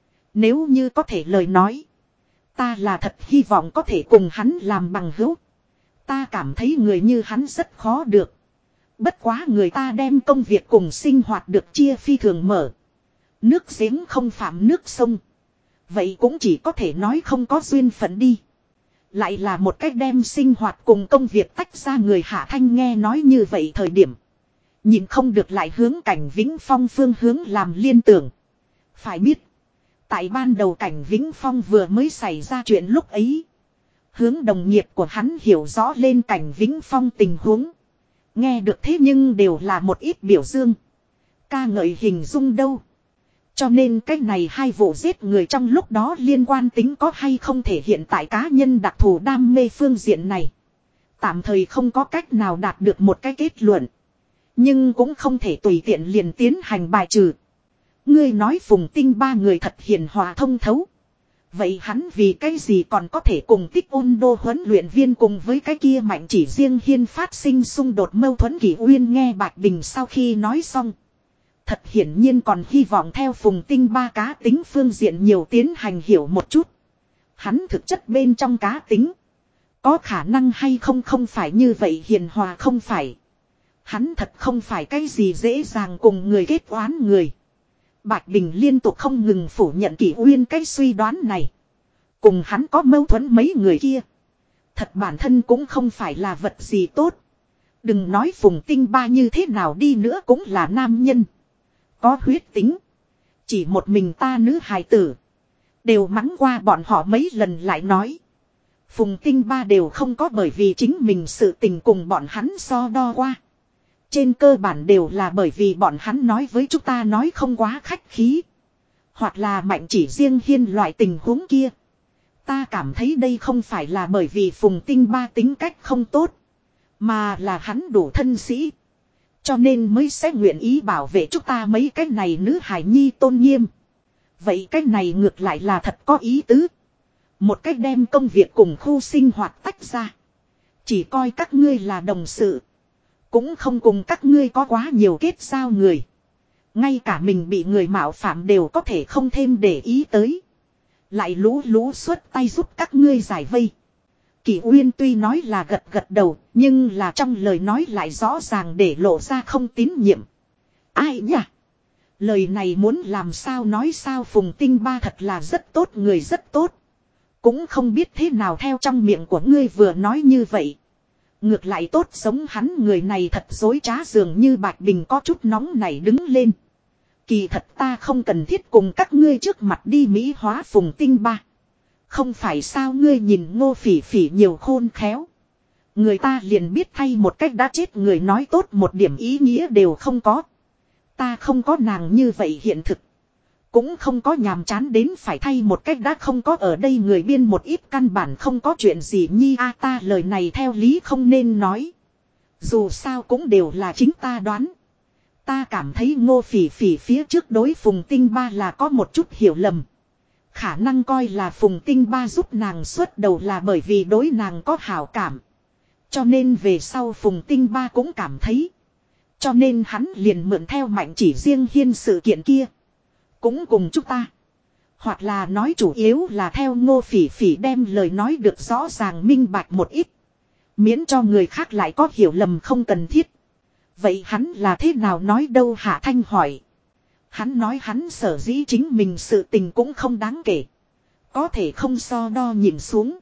Nếu như có thể lời nói. Ta là thật hy vọng có thể cùng hắn làm bằng hữu. Ta cảm thấy người như hắn rất khó được. Bất quá người ta đem công việc cùng sinh hoạt được chia phi thường mở. Nước giếng không phạm nước sông. Vậy cũng chỉ có thể nói không có duyên phận đi. Lại là một cách đem sinh hoạt cùng công việc tách ra. Người Hạ Thanh nghe nói như vậy thời điểm. Nhìn không được lại hướng Cảnh Vĩnh Phong phương hướng làm liên tưởng. Phải biết. Tại ban đầu Cảnh Vĩnh Phong vừa mới xảy ra chuyện lúc ấy. Hướng đồng nghiệp của hắn hiểu rõ lên Cảnh Vĩnh Phong tình huống. Nghe được thế nhưng đều là một ít biểu dương. Ca ngợi hình dung đâu. Cho nên cái này hai vụ giết người trong lúc đó liên quan tính có hay không thể hiện tại cá nhân đặc thù đam mê phương diện này. Tạm thời không có cách nào đạt được một cái kết luận. Nhưng cũng không thể tùy tiện liền tiến hành bài trừ. Ngươi nói Phùng Tinh Ba người thật hiền hòa thông thấu. Vậy hắn vì cái gì còn có thể cùng Tích Ôn Đô huấn luyện viên cùng với cái kia Mạnh Chỉ Riêng Hiên phát sinh xung đột mâu thuẫn? Kỷ Uyên nghe Bạch Bình sau khi nói xong. Thật hiển nhiên còn hy vọng theo Phùng Tinh Ba cá tính phương diện nhiều tiến hành hiểu một chút. Hắn thực chất bên trong cá tính. Có khả năng hay không không phải như vậy hiền hòa không phải. Hắn thật không phải cái gì dễ dàng cùng người kết oán người. Bạch Bình liên tục không ngừng phủ nhận Kỷ Uyên cái suy đoán này. Cùng hắn có mâu thuẫn mấy người kia. Thật bản thân cũng không phải là vật gì tốt. Đừng nói Phùng Tinh Ba như thế nào đi nữa cũng là nam nhân. Có huyết tính. Chỉ một mình ta nữ hài tử. Đều mắng qua bọn họ mấy lần lại nói. Phùng Tinh Ba đều không có bởi vì chính mình sự tình cùng bọn hắn so đo qua. Trên cơ bản đều là bởi vì bọn hắn nói với chúng ta nói không quá khách khí. Hoặc là Mạnh chỉ riêng Hiên loại tình huống kia. Ta cảm thấy đây không phải là bởi vì Phùng Tinh Ba tính cách không tốt. Mà là hắn đủ thân sĩ. Cho nên mới sẽ nguyện ý bảo vệ chúng ta mấy cái này nữ hài nhi tôn nghiêm. Vậy cái này ngược lại là thật có ý tứ. Một cách đem công việc cùng khu sinh hoạt tách ra. Chỉ coi các ngươi là đồng sự. Cũng không cùng các ngươi có quá nhiều kết giao người. Ngay cả mình bị người mạo phạm đều có thể không thêm để ý tới. Lại lú lú xuất tay giúp các ngươi giải vây. Kỷ Uyên tuy nói là gật gật đầu, nhưng là trong lời nói lại rõ ràng để lộ ra không tín nhiệm. Ai nhỉ? Lời này muốn làm sao nói sao Phùng Tinh Ba thật là rất tốt người rất tốt. Cũng không biết thế nào theo trong miệng của ngươi vừa nói như vậy. Ngược lại tốt giống hắn người này thật dối trá dường như Bạch Bình có chút nóng này đứng lên. Kỳ thật ta không cần thiết cùng các ngươi trước mặt đi mỹ hóa Phùng Tinh Ba. Không phải sao ngươi nhìn Ngô Phỉ Phỉ nhiều khôn khéo. Người ta liền biết thay một cách đã chết người nói tốt một điểm ý nghĩa đều không có. Ta không có nàng như vậy hiện thực. Cũng không có nhàm chán đến phải thay một cách đã không có ở đây người biên một ít căn bản không có chuyện gì nhi a ta lời này theo lý không nên nói. Dù sao cũng đều là chính ta đoán. Ta cảm thấy Ngô Phỉ Phỉ phía trước đối Phùng Tinh Ba là có một chút hiểu lầm. Khả năng coi là Phùng Tinh Ba giúp nàng xuất đầu là bởi vì đối nàng có hảo cảm. Cho nên về sau Phùng Tinh Ba cũng cảm thấy. Cho nên hắn liền mượn theo Mạnh chỉ riêng Hiên sự kiện kia. Cũng cùng chúng ta. Hoặc là nói chủ yếu là theo Ngô Phỉ Phỉ đem lời nói được rõ ràng minh bạch một ít. Miễn cho người khác lại có hiểu lầm không cần thiết. Vậy hắn là thế nào nói đâu Hạ Thanh hỏi. Hắn nói hắn sở dĩ chính mình sự tình cũng không đáng kể. Có thể không so đo nhìn xuống.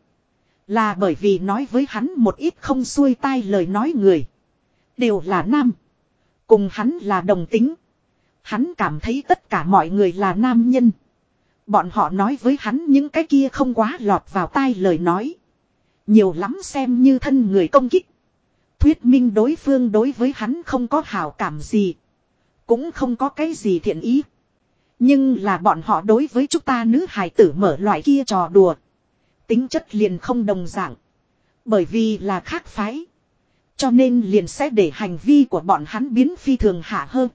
Là bởi vì nói với hắn một ít không xuôi tai lời nói người. Đều là nam. Cùng hắn là đồng tính. Hắn cảm thấy tất cả mọi người là nam nhân. Bọn họ nói với hắn những cái kia không quá lọt vào tai lời nói. Nhiều lắm xem như thân người công kích. Thuyết minh đối phương đối với hắn không có hảo cảm gì. Cũng không có cái gì thiện ý. Nhưng là bọn họ đối với chúng ta nữ hài tử mở loại kia trò đùa. Tính chất liền không đồng dạng. Bởi vì là khác phái. Cho nên liền sẽ để hành vi của bọn hắn biến phi thường hạ hơn.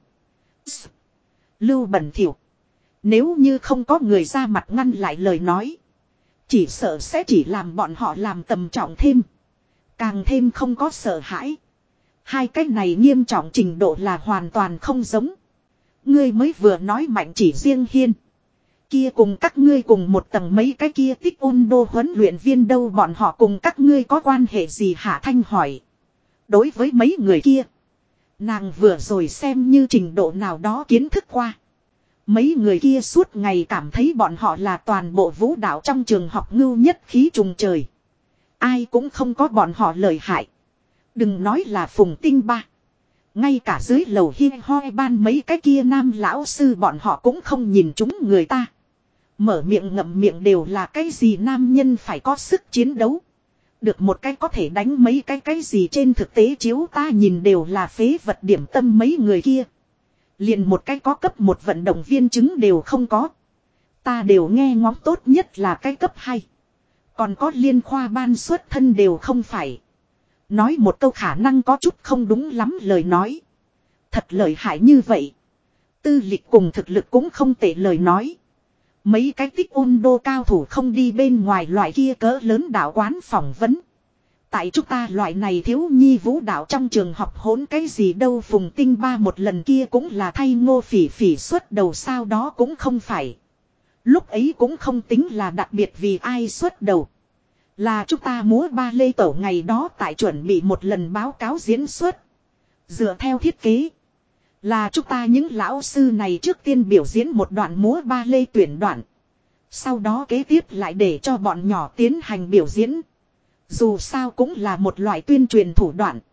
Lưu bẩn thỉu. Nếu như không có người ra mặt ngăn lại lời nói. Chỉ sợ sẽ chỉ làm bọn họ làm tầm trọng thêm. Càng thêm không có sợ hãi. Hai cái này nghiêm trọng trình độ là hoàn toàn không giống. Ngươi mới vừa nói Mạnh chỉ riêng Hiên. Kia cùng các ngươi cùng một tầng mấy cái kia tích ôn đô huấn luyện viên đâu bọn họ cùng các ngươi có quan hệ gì Hạ Thanh hỏi. Đối với mấy người kia. Nàng vừa rồi xem như trình độ nào đó kiến thức qua. Mấy người kia suốt ngày cảm thấy bọn họ là toàn bộ vũ đạo trong trường học ngưu nhất khí trùng trời. Ai cũng không có bọn họ lợi hại. Đừng nói là Phùng Tinh Ba. Ngay cả dưới lầu hi hoi ban mấy cái kia nam lão sư bọn họ cũng không nhìn chúng người ta. Mở miệng ngậm miệng đều là cái gì nam nhân phải có sức chiến đấu. Được một cái có thể đánh mấy cái gì trên thực tế chiếu ta nhìn đều là phế vật điểm tâm mấy người kia. Liền một cái có cấp một vận động viên chứng đều không có. Ta đều nghe ngóng tốt nhất là cái cấp 2. Còn có liên khoa ban xuất thân đều không phải. Nói một câu khả năng có chút không đúng lắm lời nói. Thật lợi hại như vậy. Tư lịch cùng thực lực cũng không tệ lời nói. Mấy cái tích ôn đô cao thủ không đi bên ngoài loại kia cỡ lớn đạo quán phỏng vấn. Tại chúng ta loại này thiếu nhi vũ đạo trong trường học hỗn cái gì đâu Phùng Tinh Ba một lần kia cũng là thay Ngô Phỉ Phỉ xuất đầu sao đó cũng không phải. Lúc ấy cũng không tính là đặc biệt vì ai xuất đầu. Là chúng ta múa ba lê tổ ngày đó tại chuẩn bị một lần báo cáo diễn xuất. Dựa theo thiết kế. Là chúng ta những lão sư này trước tiên biểu diễn một đoạn múa ba lê tuyển đoạn. Sau đó kế tiếp lại để cho bọn nhỏ tiến hành biểu diễn. Dù sao cũng là một loại tuyên truyền thủ đoạn.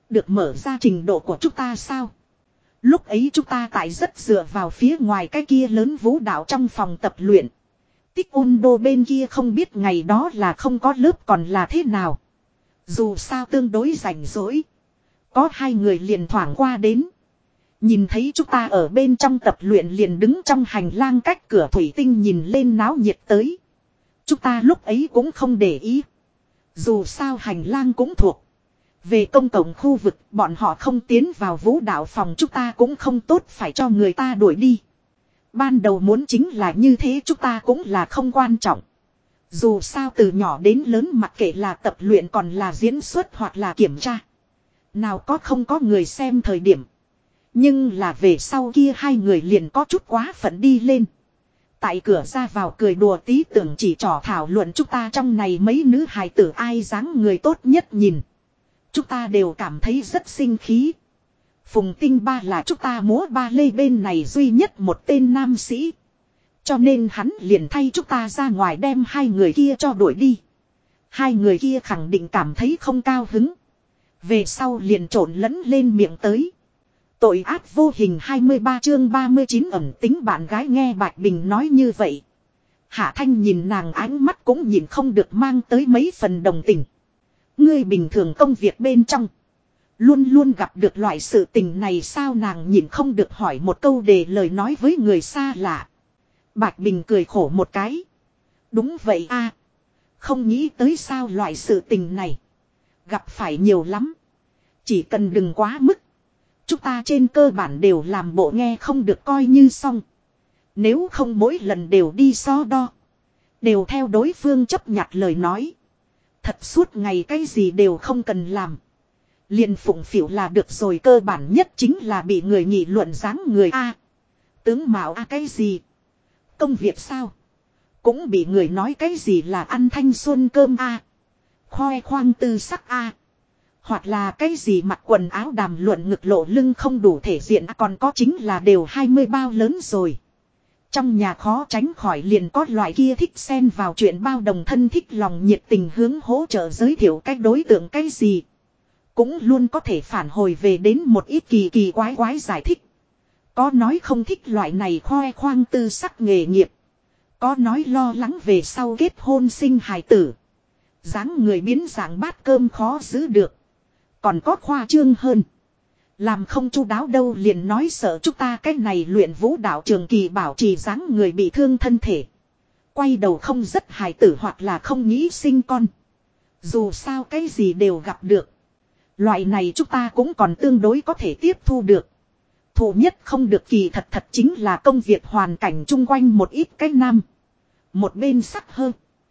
Được mở ra trình độ của chúng ta sao? Lúc ấy chúng ta tại rất dựa vào phía ngoài cái kia lớn vũ đạo trong phòng tập luyện. Tích ôn đô bên kia không biết ngày đó là không có lớp còn là thế nào. Dù sao tương đối rảnh rỗi. Có hai người liền thoảng qua đến. Nhìn thấy chúng ta ở bên trong tập luyện liền đứng trong hành lang cách cửa thủy tinh nhìn lên náo nhiệt tới. Chúng ta lúc ấy cũng không để ý. Dù sao hành lang cũng thuộc về công cộng khu vực, bọn họ không tiến vào vũ đạo phòng chúng ta cũng không tốt phải cho người ta đuổi đi. Ban đầu muốn chính là như thế, chúng ta cũng là không quan trọng. Dù sao từ nhỏ đến lớn mặc kệ là tập luyện còn là diễn xuất hoặc là kiểm tra. Nào có không có người xem thời điểm. Nhưng là về sau kia hai người liền có chút quá phận đi lên. Tại cửa ra vào cười đùa tí tưởng chỉ trò thảo luận chúng ta trong này mấy nữ hài tử ai dáng người tốt nhất nhìn. Chúng ta đều cảm thấy rất sinh khí. Phùng Tinh Ba là chúng ta múa ba lê bên này duy nhất một tên nam sĩ. Cho nên hắn liền thay chúng ta ra ngoài đem hai người kia cho đuổi đi. Hai người kia khẳng định cảm thấy không cao hứng. Về sau liền trộn lẫn lên miệng tới. Tội ác vô hình 23 chương 39 ẩn tính bạn gái nghe Bạch Bình nói như vậy. Hạ Thanh nhìn nàng ánh mắt cũng nhìn không được mang tới mấy phần đồng tình. Ngươi bình thường công việc bên trong. Luôn luôn gặp được loại sự tình này sao nàng nhìn không được hỏi một câu để lời nói với người xa lạ. Bạch Bình cười khổ một cái. Đúng vậy a, không nghĩ tới sao loại sự tình này. Gặp phải nhiều lắm. Chỉ cần đừng quá mức. Chúng ta trên cơ bản đều làm bộ nghe không được coi như xong. Nếu không mỗi lần đều đi so đo. Đều theo đối phương chấp nhặt lời nói. Thật suốt ngày cái gì đều không cần làm. Liền phụng phịu là được rồi, cơ bản nhất chính là bị người nghị luận dáng người a, tướng mạo a cái gì. Công việc sao? Cũng bị người nói cái gì là ăn thanh xuân cơm a, khoe khoang tư sắc a. Hoặc là cái gì mặc quần áo đàm luận ngực lộ lưng không đủ thể diện, còn có chính là đều 20 bao lớn rồi. Trong nhà khó tránh khỏi liền có loại kia thích xen vào chuyện bao đồng thân thích lòng nhiệt tình hướng hỗ trợ giới thiệu cách đối tượng cái gì. Cũng luôn có thể phản hồi về đến một ít kỳ kỳ quái quái giải thích. Có nói không thích loại này khoe khoang tư sắc nghề nghiệp. Có nói lo lắng về sau kết hôn sinh hài tử. Dáng người biến dạng bát cơm khó giữ được. Còn có khoa trương hơn. Làm không chu đáo đâu liền nói sợ chúng ta cái này luyện vũ đạo trường kỳ bảo trì dáng người bị thương thân thể. Quay đầu không rất hài tử hoặc là không nghĩ sinh con. Dù sao cái gì đều gặp được. Loại này chúng ta cũng còn tương đối có thể tiếp thu được. Thủ nhất không được kỳ thật chính là công việc hoàn cảnh chung quanh một ít cái nam. Một bên sắc hơn.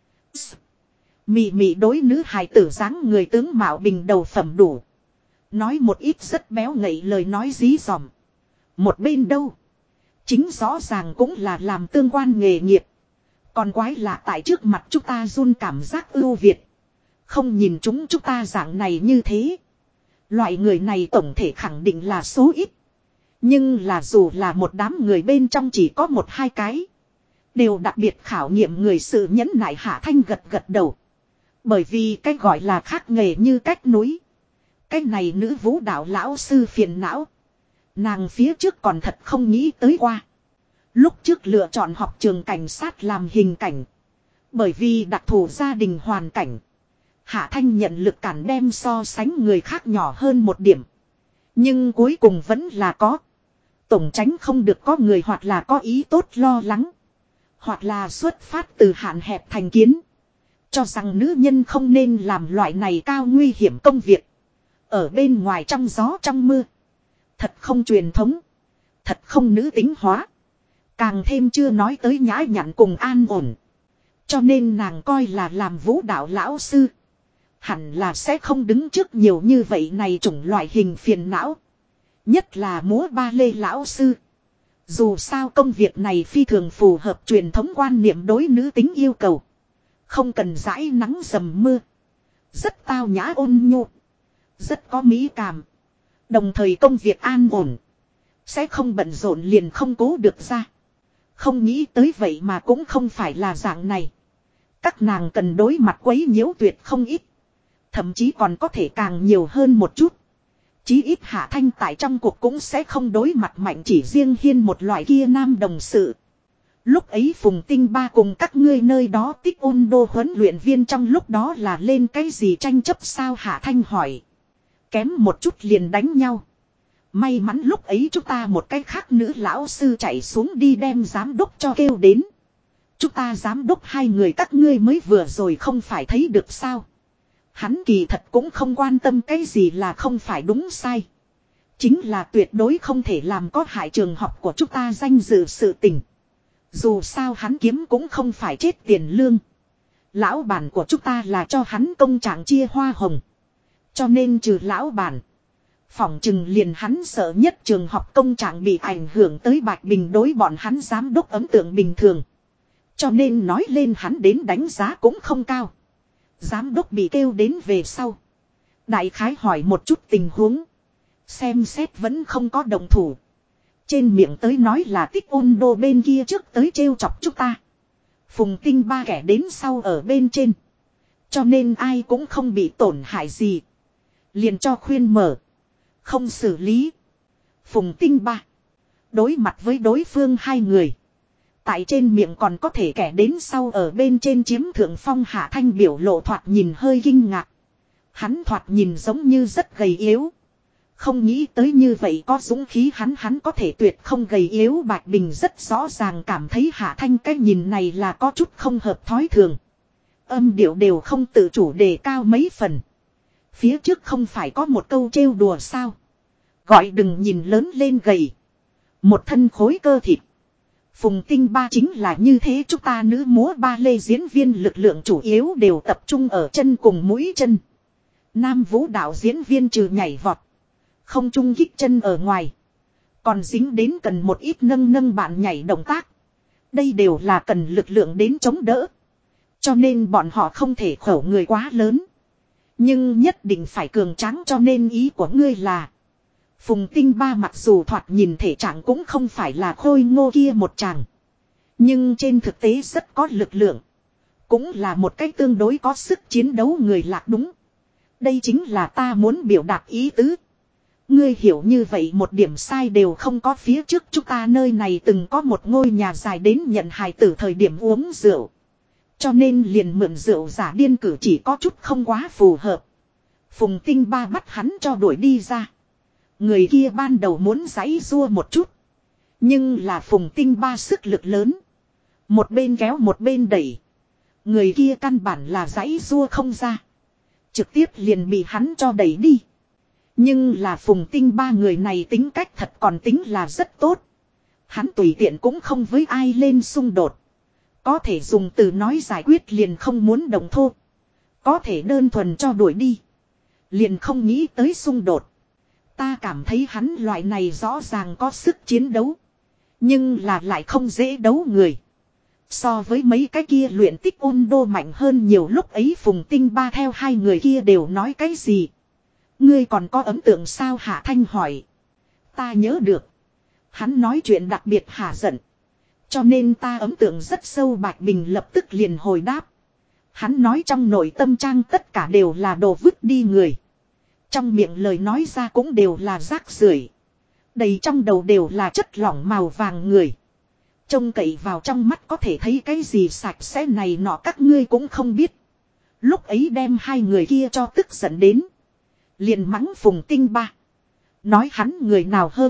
Mị mị đối nữ hài tử dáng người tướng mạo bình đầu phẩm đủ. Nói một ít rất béo ngậy lời nói dí dỏm. Một bên đâu. Chính rõ ràng cũng là làm tương quan nghề nghiệp. Còn quái lạ tại trước mặt chúng ta run cảm giác ưu việt. Không nhìn chúng ta dạng này như thế. Loại người này tổng thể khẳng định là số ít. Nhưng là dù là một đám người bên trong chỉ có một hai cái. Đều đặc biệt khảo nghiệm người sự nhẫn nại. Hạ Thanh gật gật đầu. Bởi vì cái gọi là khác nghề như cách núi. Cái này nữ vũ đạo lão sư phiền não. Nàng phía trước còn thật không nghĩ tới qua. Lúc trước lựa chọn học trường cảnh sát làm hình cảnh. Bởi vì đặc thù gia đình hoàn cảnh. Hạ Thanh nhận lực cản đem so sánh người khác nhỏ hơn một điểm. Nhưng cuối cùng vẫn là có. Tổng tránh không được có người hoặc là có ý tốt lo lắng. Hoặc là xuất phát từ hạn hẹp thành kiến. Cho rằng nữ nhân không nên làm loại này cao nguy hiểm công việc. Ở bên ngoài trong gió trong mưa. Thật không truyền thống. Thật không nữ tính hóa. Càng thêm chưa nói tới nhã nhặn cùng an ổn. Cho nên nàng coi là làm vũ đạo lão sư. Hẳn là sẽ không đứng trước nhiều như vậy này chủng loại hình phiền não. Nhất là múa ba lê lão sư. Dù sao công việc này phi thường phù hợp truyền thống quan niệm đối nữ tính yêu cầu. Không cần dãi nắng dầm mưa. Rất tao nhã ôn nhu. Rất có mỹ cảm. Đồng thời công việc an ổn. Sẽ không bận rộn liền không cố được ra. Không nghĩ tới vậy mà cũng không phải là dạng này. Các nàng cần đối mặt quấy nhiễu tuyệt không ít. Thậm chí còn có thể càng nhiều hơn một chút. Chí ít Hạ Thanh tại trong cuộc cũng sẽ không đối mặt mạnh chỉ riêng Hiên một loại kia nam đồng sự. Lúc ấy Phùng Tinh Ba cùng các ngươi nơi đó Tích Ôn Đô huấn luyện viên trong lúc đó là lên cái gì tranh chấp sao Hạ Thanh hỏi. Kém một chút liền đánh nhau. May mắn lúc ấy chúng ta một cái khác nữ lão sư chạy xuống đi đem giám đốc cho kêu đến. Chúng ta giám đốc hai người các ngươi mới vừa rồi không phải thấy được sao. Hắn kỳ thật cũng không quan tâm cái gì là không phải đúng sai. Chính là tuyệt đối không thể làm có hại trường học của chúng ta danh dự sự tình. Dù sao hắn kiếm cũng không phải chết tiền lương. Lão bản của chúng ta là cho hắn công trạng chia hoa hồng. Cho nên trừ lão bản. Phỏng chừng liền hắn sợ nhất trường học công trạng bị ảnh hưởng tới Bạch Bình đối bọn hắn giám đốc ấn tượng bình thường. Cho nên nói lên hắn đến đánh giá cũng không cao. Giám đốc bị kêu đến về sau. Đại khái hỏi một chút tình huống. Xem xét vẫn không có đồng thủ. Trên miệng tới nói là Tích Ôn Đô bên kia trước tới trêu chọc chúng ta. Phùng Tinh Ba kẻ đến sau ở bên trên. Cho nên ai cũng không bị tổn hại gì. Liền cho khuyên mở. Không xử lý. Phùng Tinh Ba. Đối mặt với đối phương hai người. Tại trên miệng còn có thể kẻ đến sau ở bên trên chiếm thượng phong Hạ Thanh biểu lộ thoạt nhìn hơi kinh ngạc. Hắn thoạt nhìn giống như rất gầy yếu. Không nghĩ tới như vậy có dũng khí hắn có thể tuyệt không gầy yếu Bạch Bình rất rõ ràng cảm thấy Hạ Thanh cái nhìn này là có chút không hợp thói thường. Âm điệu đều không tự chủ đề cao mấy phần. Phía trước không phải có một câu trêu đùa sao. Gọi đừng nhìn lớn lên gầy. Một thân khối cơ thịt. Phùng Tinh Ba chính là như thế chúng ta nữ múa ba lê diễn viên lực lượng chủ yếu đều tập trung ở chân cùng mũi chân. Nam vũ đạo diễn viên trừ nhảy vọt. Không trung kích chân ở ngoài. Còn dính đến cần một ít nâng bạn nhảy động tác. Đây đều là cần lực lượng đến chống đỡ. Cho nên bọn họ không thể khẩu người quá lớn. Nhưng nhất định phải cường tráng cho nên ý của ngươi là. Phùng Tinh Ba mặc dù thoạt nhìn thể trạng cũng không phải là khôi ngô kia một chàng. Nhưng trên thực tế rất có lực lượng. Cũng là một cách tương đối có sức chiến đấu người lạc đúng. Đây chính là ta muốn biểu đạt ý tứ. Ngươi hiểu như vậy một điểm sai đều không có phía trước chúng ta nơi này từng có một ngôi nhà dài đến nhận hài tử thời điểm uống rượu. Cho nên liền mượn rượu giả điên cử chỉ có chút không quá phù hợp. Phùng Tinh Ba bắt hắn cho đuổi đi ra. Người kia ban đầu muốn giãy giụa một chút. Nhưng là Phùng Tinh Ba sức lực lớn. Một bên kéo một bên đẩy. Người kia căn bản là giãy giụa không ra. Trực tiếp liền bị hắn cho đẩy đi. Nhưng là Phùng Tinh Ba người này tính cách thật còn tính là rất tốt. Hắn tùy tiện cũng không với ai lên xung đột. Có thể dùng từ nói giải quyết liền không muốn đồng thô. Có thể đơn thuần cho đuổi đi. Liền không nghĩ tới xung đột. Ta cảm thấy hắn loại này rõ ràng có sức chiến đấu. Nhưng là lại không dễ đấu người. So với mấy cái kia luyện Tích Ôn Đô mạnh hơn nhiều lúc ấy Phùng Tinh Ba theo hai người kia đều nói cái gì. Ngươi còn có ấn tượng sao Hạ Thanh hỏi. Ta nhớ được. Hắn nói chuyện đặc biệt hả giận. Cho nên ta ấn tượng rất sâu Bạch Bình lập tức liền hồi đáp. Hắn nói trong nội tâm trang tất cả đều là đồ vứt đi người. Trong miệng lời nói ra cũng đều là rác rưởi. Đầy trong đầu đều là chất lỏng màu vàng người. Trông cậy vào trong mắt có thể thấy cái gì sạch sẽ này nọ các ngươi cũng không biết. Lúc ấy đem hai người kia cho tức giận đến. Liền mắng Phùng Tinh Ba. Nói hắn người nào hơn.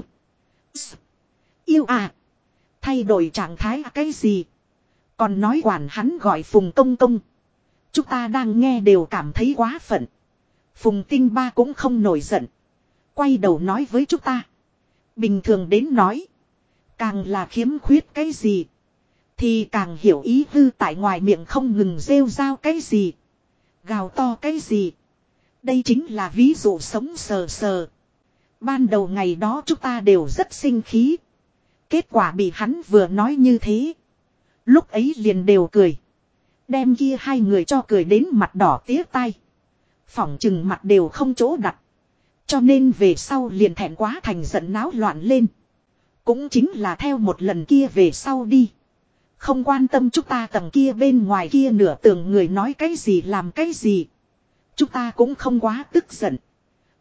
Yêu à. Thay đổi trạng thái cái gì. Còn nói quản hắn gọi Phùng Công Công. Chúng ta đang nghe đều cảm thấy quá phận. Phùng Tinh Ba cũng không nổi giận. Quay đầu nói với chúng ta. Bình thường đến nói. Càng là khiếm khuyết cái gì. Thì càng hiểu ý hư tại ngoài miệng không ngừng rêu rao cái gì. Gào to cái gì. Đây chính là ví dụ sống sờ sờ. Ban đầu ngày đó chúng ta đều rất sinh khí. Kết quả bị hắn vừa nói như thế. Lúc ấy liền đều cười. Đem kia hai người cho cười đến mặt đỏ tía tai. Phỏng chừng mặt đều không chỗ đặt. Cho nên về sau liền thẹn quá thành giận náo loạn lên. Cũng chính là theo một lần kia về sau đi. Không quan tâm chúng ta tầng kia bên ngoài kia nửa tường người nói cái gì làm cái gì. Chúng ta cũng không quá tức giận.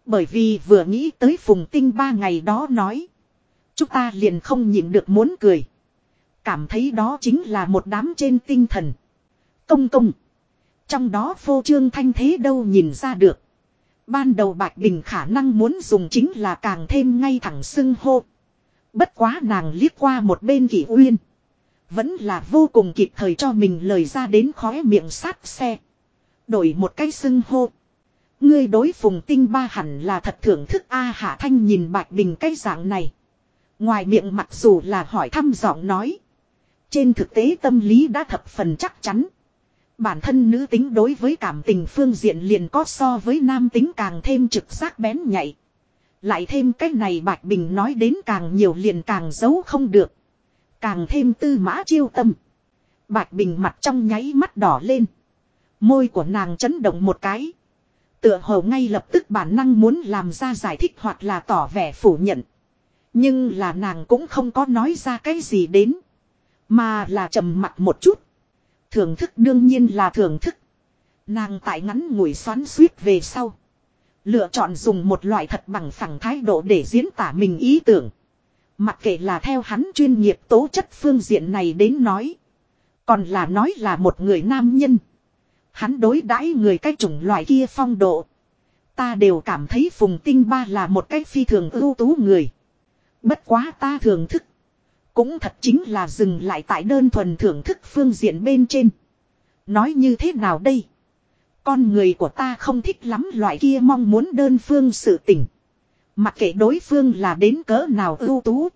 Bởi vì vừa nghĩ tới Phùng Tinh Ba ngày đó nói. Chúng ta liền không nhịn được muốn cười. Cảm thấy đó chính là một đám trên tinh thần. Công công. Trong đó phô trương thanh thế đâu nhìn ra được. Ban đầu Bạch Bình khả năng muốn dùng chính là càng thêm ngay thẳng xưng hô. Bất quá nàng liếc qua một bên Kỷ Uyên. Vẫn là vô cùng kịp thời cho mình lời ra đến khóe miệng sát xe. Đổi một cái xưng hô. Ngươi đối Phùng Tinh Ba hẳn là thật thưởng thức A Hạ Thanh nhìn Bạch Bình cái dạng này. Ngoài miệng mặc dù là hỏi thăm giọng nói. Trên thực tế tâm lý đã thập phần chắc chắn. Bản thân nữ tính đối với cảm tình phương diện liền có so với nam tính càng thêm trực giác bén nhạy. Lại thêm cái này Bạch Bình nói đến càng nhiều liền càng giấu không được. Càng thêm tư mã chiêu tâm. Bạch Bình mặt trong nháy mắt đỏ lên. Môi của nàng chấn động một cái. Tựa hồ ngay lập tức bản năng muốn làm ra giải thích hoặc là tỏ vẻ phủ nhận. Nhưng là nàng cũng không có nói ra cái gì đến. Mà là trầm mặc một chút. Thưởng thức đương nhiên là thưởng thức. Nàng tại ngắn ngủi xoắn suýt về sau. Lựa chọn dùng một loại thật bằng phẳng thái độ để diễn tả mình ý tưởng. Mặc kệ là theo hắn chuyên nghiệp tố chất phương diện này đến nói. Còn là nói là một người nam nhân. Hắn đối đãi người cái chủng loại kia phong độ. Ta đều cảm thấy Phùng Tinh Ba là một cái phi thường ưu tú người. Bất quá ta thưởng thức. Cũng thật chính là dừng lại tại đơn thuần thưởng thức phương diện bên trên. Nói như thế nào đây? Con người của ta không thích lắm loại kia mong muốn đơn phương sự tình. Mặc kệ đối phương là đến cỡ nào ưu tú.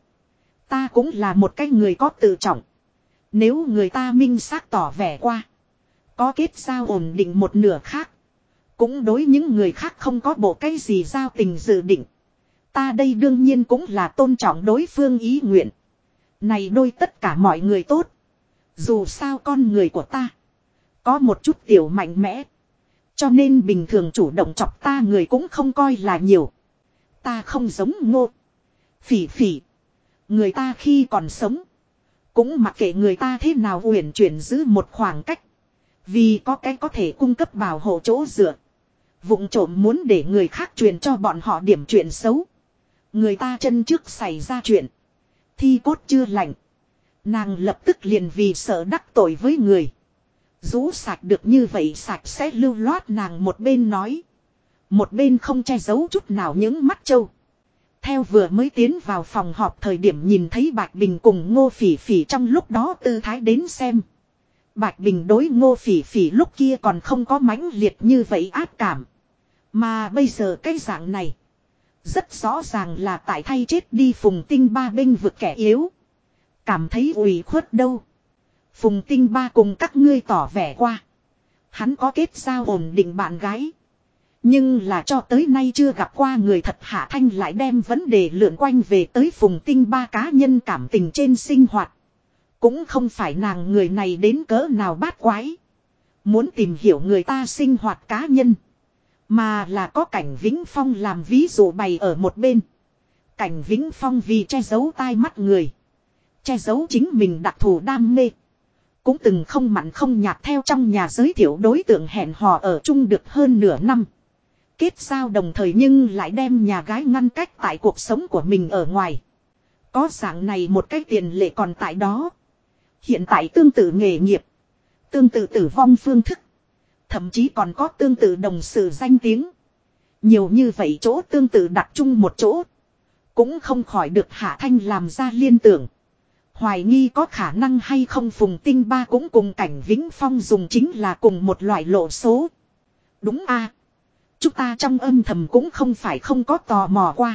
Ta cũng là một cái người có tự trọng. Nếu người ta minh xác tỏ vẻ qua. Có kết giao ổn định một nửa khác. Cũng đối những người khác không có bộ cái gì giao tình dự định. Ta đây đương nhiên cũng là tôn trọng đối phương ý nguyện. Này đôi tất cả mọi người tốt. Dù sao con người của ta. Có một chút tiểu mạnh mẽ. Cho nên bình thường chủ động chọc ta người cũng không coi là nhiều. Ta không giống Ngô Phỉ Phỉ. Người ta khi còn sống. Cũng mặc kệ người ta thế nào uyển chuyển giữ một khoảng cách. Vì có cái có thể cung cấp bảo hộ chỗ dựa. Vụng trộm muốn để người khác truyền cho bọn họ điểm chuyện xấu. Người ta chân trước xảy ra chuyện. Thi cốt chưa lạnh. Nàng lập tức liền vì sợ đắc tội với người. Rũ sạch được như vậy sạch sẽ lưu loát nàng một bên nói. Một bên không che giấu chút nào những mắt trâu. Theo vừa mới tiến vào phòng họp thời điểm nhìn thấy Bạch Bình cùng Ngô Phỉ Phỉ trong lúc đó tư thái đến xem. Bạch Bình đối Ngô Phỉ Phỉ lúc kia còn không có mãnh liệt như vậy ác cảm. Mà bây giờ cái dạng này. Rất rõ ràng là tại thay chết đi Phùng Tinh Ba bênh vực kẻ yếu. Cảm thấy ủy khuất đâu. Phùng Tinh Ba cùng các ngươi tỏ vẻ qua. Hắn có kết giao ổn định bạn gái. Nhưng là cho tới nay chưa gặp qua người thật. Hạ Thanh lại đem vấn đề lượn quanh về tới Phùng Tinh Ba cá nhân cảm tình trên sinh hoạt. Cũng không phải nàng người này đến cỡ nào bát quái. Muốn tìm hiểu người ta sinh hoạt cá nhân. Mà là có Cảnh Vĩnh Phong làm ví dụ bày ở một bên. Cảnh Vĩnh Phong vì che giấu tai mắt người. Che giấu chính mình đặc thù đam mê. Cũng từng không mặn không nhạt theo trong nhà giới thiệu đối tượng hẹn hò ở chung được hơn nửa năm. Kết giao đồng thời nhưng lại đem nhà gái ngăn cách tại cuộc sống của mình ở ngoài. Có dạng này một cái tiền lệ còn tại đó. Hiện tại tương tự nghề nghiệp. Tương tự tử vong phương thức. Thậm chí còn có tương tự đồng sự danh tiếng. Nhiều như vậy chỗ tương tự đặt chung một chỗ. Cũng không khỏi được Hạ Thanh làm ra liên tưởng. Hoài nghi có khả năng hay không Phùng Tinh Ba cũng cùng Cảnh Vĩnh Phong dùng chính là cùng một loại lộ số. Đúng a, chúng ta trong âm thầm cũng không phải không có tò mò qua.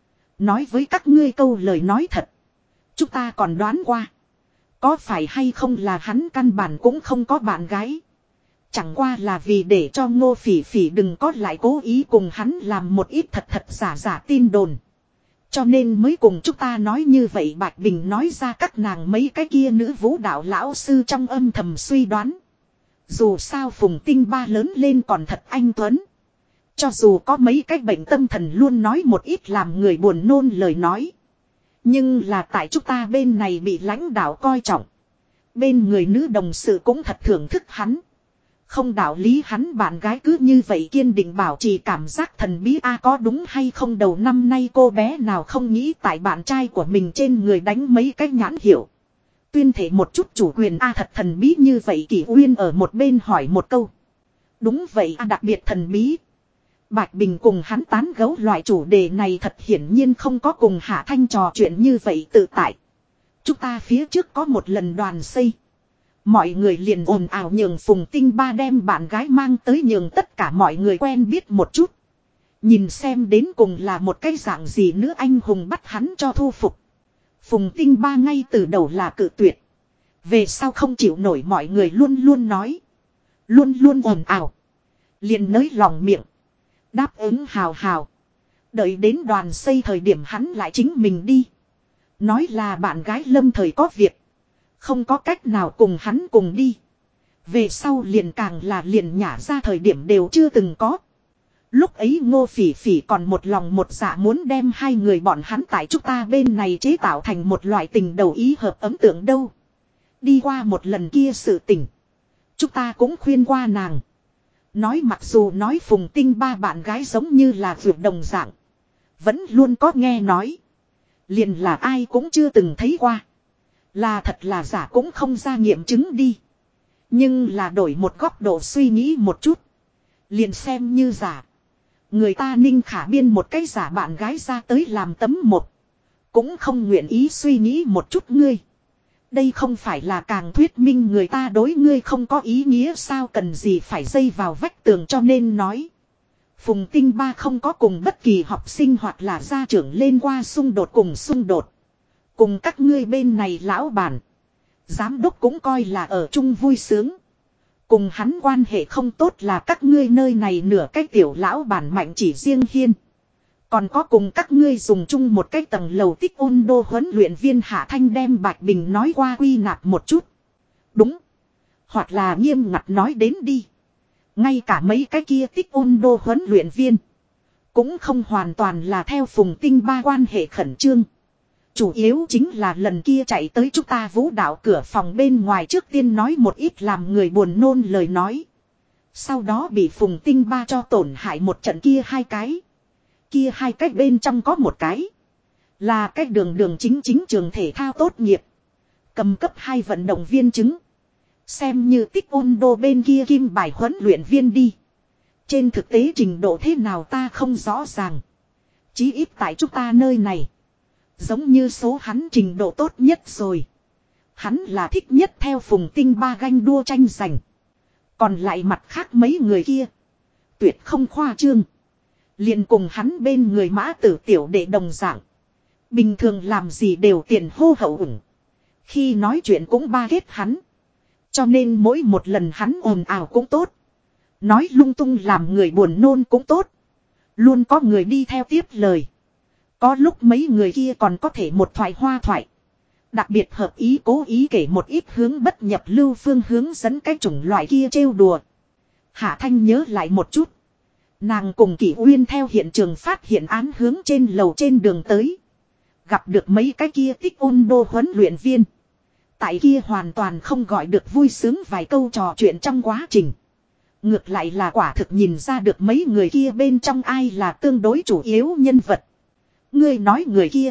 Nói với các ngươi câu lời nói thật. Chúng ta còn đoán qua. Có phải hay không là hắn căn bản cũng không có bạn gái. Chẳng qua là vì để cho Ngô Phỉ Phỉ đừng có lại cố ý cùng hắn làm một ít thật thật giả giả tin đồn. Cho nên mới cùng chúng ta nói như vậy. Bạch Bình nói ra các nàng mấy cái kia nữ vũ đạo lão sư trong âm thầm suy đoán. Dù sao Phùng Tinh Ba lớn lên còn thật anh tuấn. Cho dù có mấy cái bệnh tâm thần luôn nói một ít làm người buồn nôn lời nói. Nhưng là tại chúng ta bên này bị lãnh đạo coi trọng. Bên người nữ đồng sự cũng thật thưởng thức hắn. Không đạo lý hắn bạn gái cứ như vậy kiên định bảo trì cảm giác thần bí có đúng hay không đầu năm nay cô bé nào không nghĩ tại bạn trai của mình trên người đánh mấy cái nhãn hiệu. Tuyên thể một chút chủ quyền thật thần bí như vậy Kỷ Uyên ở một bên hỏi một câu. Đúng vậy đặc biệt thần bí. Bạch Bình cùng hắn tán gẫu loại chủ đề này thật hiển nhiên không có cùng Hạ Thanh trò chuyện như vậy tự tại. Chúng ta phía trước có một lần đoàn xây. Mọi người liền ồn ào nhường Phùng Tinh Ba đem bạn gái mang tới nhường tất cả mọi người quen biết một chút. Nhìn xem đến cùng là một cái dạng gì nữa anh hùng bắt hắn cho thu phục. Phùng Tinh Ba ngay từ đầu là cự tuyệt. Về sau không chịu nổi mọi người luôn luôn nói. Luôn luôn ồn ào. Liền nới lòng miệng. Đáp ứng hào hào. Đợi đến đoàn xây thời điểm hắn lại chính mình đi. Nói là bạn gái lâm thời có việc. Không có cách nào cùng hắn cùng đi. Về sau liền càng là liền nhả ra thời điểm đều chưa từng có. Lúc ấy Ngô Phỉ Phỉ còn một lòng một dạ muốn đem hai người bọn hắn tại chúng ta bên này chế tạo thành một loại tình đầu ý hợp ấm tượng đâu. Đi qua một lần kia sự tình. Chúng ta cũng khuyên qua nàng. Nói mặc dù nói Phùng Tinh Ba bạn gái giống như là vượt đồng dạng. Vẫn luôn có nghe nói. Liền là ai cũng chưa từng thấy qua. Là thật là giả cũng không ra nghiệm chứng đi. Nhưng là đổi một góc độ suy nghĩ một chút. Liền xem như giả. Người ta Ninh Khả biên một cái giả bạn gái ra tới làm tấm một. Cũng không nguyện ý suy nghĩ một chút ngươi. Đây không phải là càng thuyết minh người ta đối ngươi không có ý nghĩa sao cần gì phải dây vào vách tường cho nên nói. Phùng Tinh Ba không có cùng bất kỳ học sinh hoặc là gia trưởng lên qua xung đột cùng xung đột. Cùng các ngươi bên này lão bản. Giám đốc cũng coi là ở chung vui sướng. Cùng hắn quan hệ không tốt là các ngươi nơi này nửa cái tiểu lão bản mạnh chỉ riêng Hiên. Còn có cùng các ngươi dùng chung một cái tầng lầu Tích Ôn Đô huấn luyện viên Hạ Thanh đem Bạch Bình nói qua quy nạp một chút. Đúng. Hoặc là nghiêm ngặt nói đến đi. Ngay cả mấy cái kia Tích Ôn Đô huấn luyện viên. Cũng không hoàn toàn là theo Phùng Tinh Ba quan hệ khẩn trương. Chủ yếu chính là lần kia chạy tới chúng ta vũ đạo cửa phòng bên ngoài trước tiên nói một ít làm người buồn nôn lời nói. Sau đó bị Phùng Tinh Ba cho tổn hại một trận kia hai cái. Kia hai cái bên trong có một cái. Là cái đường chính trường thể thao tốt nghiệp. Cầm cấp 2 vận động viên chứng. Xem như Tích Ôn Đô bên kia kim bài huấn luyện viên đi. Trên thực tế trình độ thế nào ta không rõ ràng. Chí ít tại chúng ta nơi này. Giống như số hắn trình độ tốt nhất rồi. Hắn là thích nhất theo Phùng Tinh Ba ganh đua tranh giành. Còn lại mặt khác mấy người kia. Tuyệt không khoa trương. Liền cùng hắn bên người Mã Tử tiểu đệ đồng dạng. Bình thường làm gì đều tiền hô hậu ủng. Khi nói chuyện cũng ba ghét hắn. Cho nên mỗi một lần hắn ồn ào cũng tốt. Nói lung tung làm người buồn nôn cũng tốt. Luôn có người đi theo tiếp lời. Có lúc mấy người kia còn có thể một thoại hoa thoại. Đặc biệt hợp ý cố ý kể một ít hướng bất nhập lưu phương hướng dẫn cái chủng loại kia trêu đùa. Hạ Thanh nhớ lại một chút. Nàng cùng Kỷ Uyên theo hiện trường phát hiện án hướng trên lầu trên đường tới. Gặp được mấy cái kia Tích Ôn Đô huấn luyện viên. Tại kia hoàn toàn không gọi được vui sướng vài câu trò chuyện trong quá trình. Ngược lại là quả thực nhìn ra được mấy người kia bên trong ai là tương đối chủ yếu nhân vật. Ngươi nói người kia.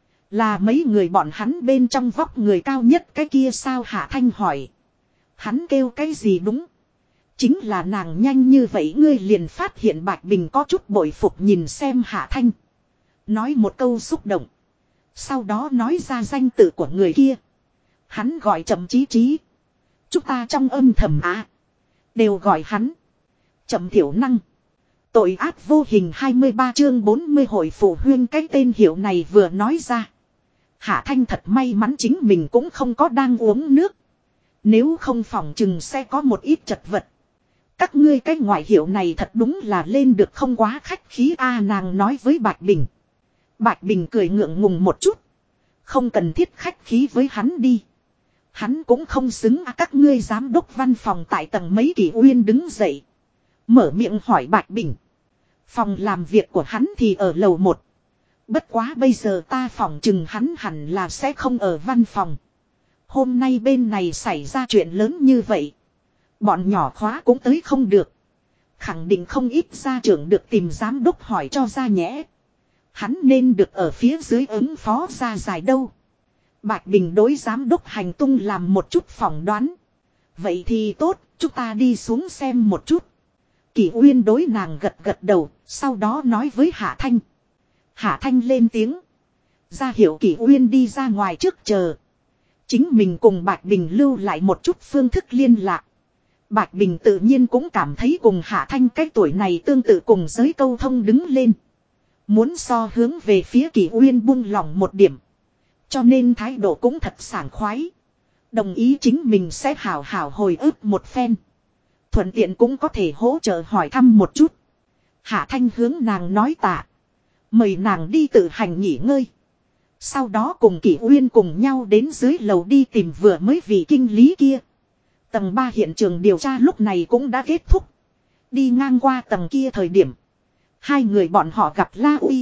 Là mấy người bọn hắn bên trong vóc người cao nhất cái kia sao Hạ Thanh hỏi. Hắn kêu cái gì đúng. Chính là nàng nhanh như vậy ngươi liền phát hiện Bạch Bình có chút bội phục nhìn xem Hạ Thanh. Nói một câu xúc động. Sau đó nói ra danh tự của người kia. Hắn gọi Trầm Chí Chí. Chúng ta trong âm thầm đều gọi hắn Trầm Thiểu Năng. Tội ác vô hình 23 chương 40 hội phụ huynh cái tên hiệu này vừa nói ra. Hạ Thanh thật may mắn chính mình cũng không có đang uống nước. Nếu không phòng chừng sẽ có một ít chật vật. Các ngươi cái ngoại hiệu này thật đúng là lên được không quá khách khí nàng nói với Bạch Bình. Bạch Bình cười ngượng ngùng một chút. Không cần thiết khách khí với hắn đi. Hắn cũng không xứng các ngươi giám đốc văn phòng tại tầng mấy Kỷ Uyên đứng dậy. Mở miệng hỏi Bạch Bình. Phòng làm việc của hắn thì ở lầu 1. Bất quá bây giờ ta phỏng chừng hắn hẳn là sẽ không ở văn phòng. Hôm nay bên này xảy ra chuyện lớn như vậy. Bọn nhỏ khóa cũng tới không được. Khẳng định không ít gia trưởng được tìm giám đốc hỏi cho ra nhẽ. Hắn nên được ở phía dưới ứng phó ra giải đâu. Bạch Bình đối giám đốc hành tung làm một chút phỏng đoán. Vậy thì tốt, chúng ta đi xuống xem một chút. Kỷ Uyên đối nàng gật gật đầu, sau đó nói với Hạ Thanh. Hạ Thanh lên tiếng. Ra hiệu Kỷ Uyên đi ra ngoài trước chờ. Chính mình cùng Bạch Bình lưu lại một chút phương thức liên lạc. Bạch Bình tự nhiên cũng cảm thấy cùng Hạ Thanh cái tuổi này tương tự cùng giới câu thông đứng lên. Muốn so hướng về phía Kỷ Uyên buông lỏng một điểm. Cho nên thái độ cũng thật sảng khoái. Đồng ý chính mình sẽ hảo hảo hồi ức một phen. Thuận tiện cũng có thể hỗ trợ hỏi thăm một chút. Hạ Thanh hướng nàng nói tạ. Mời nàng đi tự hành nghỉ ngơi. Sau đó cùng Kỷ Uyên cùng nhau đến dưới lầu đi tìm vừa mới vị kinh lý kia. Tầng 3 hiện trường điều tra lúc này cũng đã kết thúc. Đi ngang qua tầng kia thời điểm. Hai người bọn họ gặp La Uy.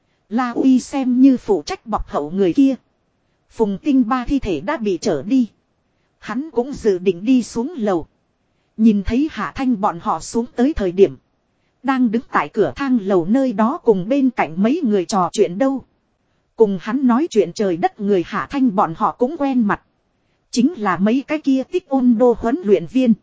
La Uy xem như phụ trách bọc hậu người kia. Phùng Tinh Ba thi thể đã bị trở đi. Hắn cũng dự định đi xuống lầu. Nhìn thấy Hạ Thanh bọn họ xuống tới thời điểm. Đang đứng tại cửa thang lầu nơi đó cùng bên cạnh mấy người trò chuyện đâu. Cùng hắn nói chuyện trời đất người Hạ Thanh bọn họ cũng quen mặt. Chính là mấy cái kia tích ôn đô huấn luyện viên.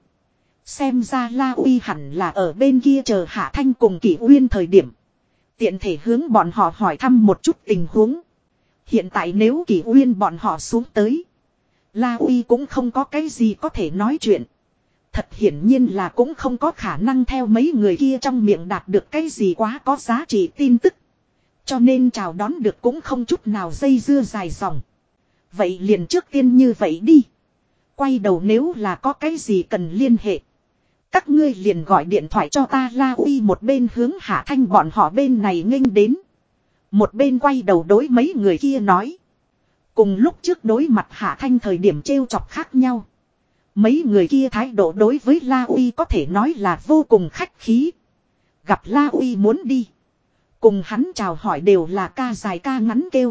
Xem ra La Uy hẳn là ở bên kia chờ Hạ Thanh cùng Kỷ Uyên thời điểm. Tiện thể hướng bọn họ hỏi thăm một chút tình huống. Hiện tại nếu Kỷ Uyên bọn họ xuống tới. La Uy cũng không có cái gì có thể nói chuyện. Thật hiển nhiên là cũng không có khả năng theo mấy người kia trong miệng đạt được cái gì quá có giá trị tin tức. Cho nên chào đón được cũng không chút nào dây dưa dài dòng. Vậy liền trước tiên như vậy đi. Quay đầu nếu là có cái gì cần liên hệ. Các ngươi liền gọi điện thoại cho ta. La Uy một bên hướng Hạ Thanh bọn họ bên này nghênh đến. Một bên quay đầu đối mấy người kia nói. Cùng lúc trước đối mặt Hạ Thanh thời điểm trêu chọc khác nhau. Mấy người kia thái độ đối với La Uy có thể nói là vô cùng khách khí. Gặp La Uy muốn đi. Cùng hắn chào hỏi đều là ca dài ca ngắn kêu.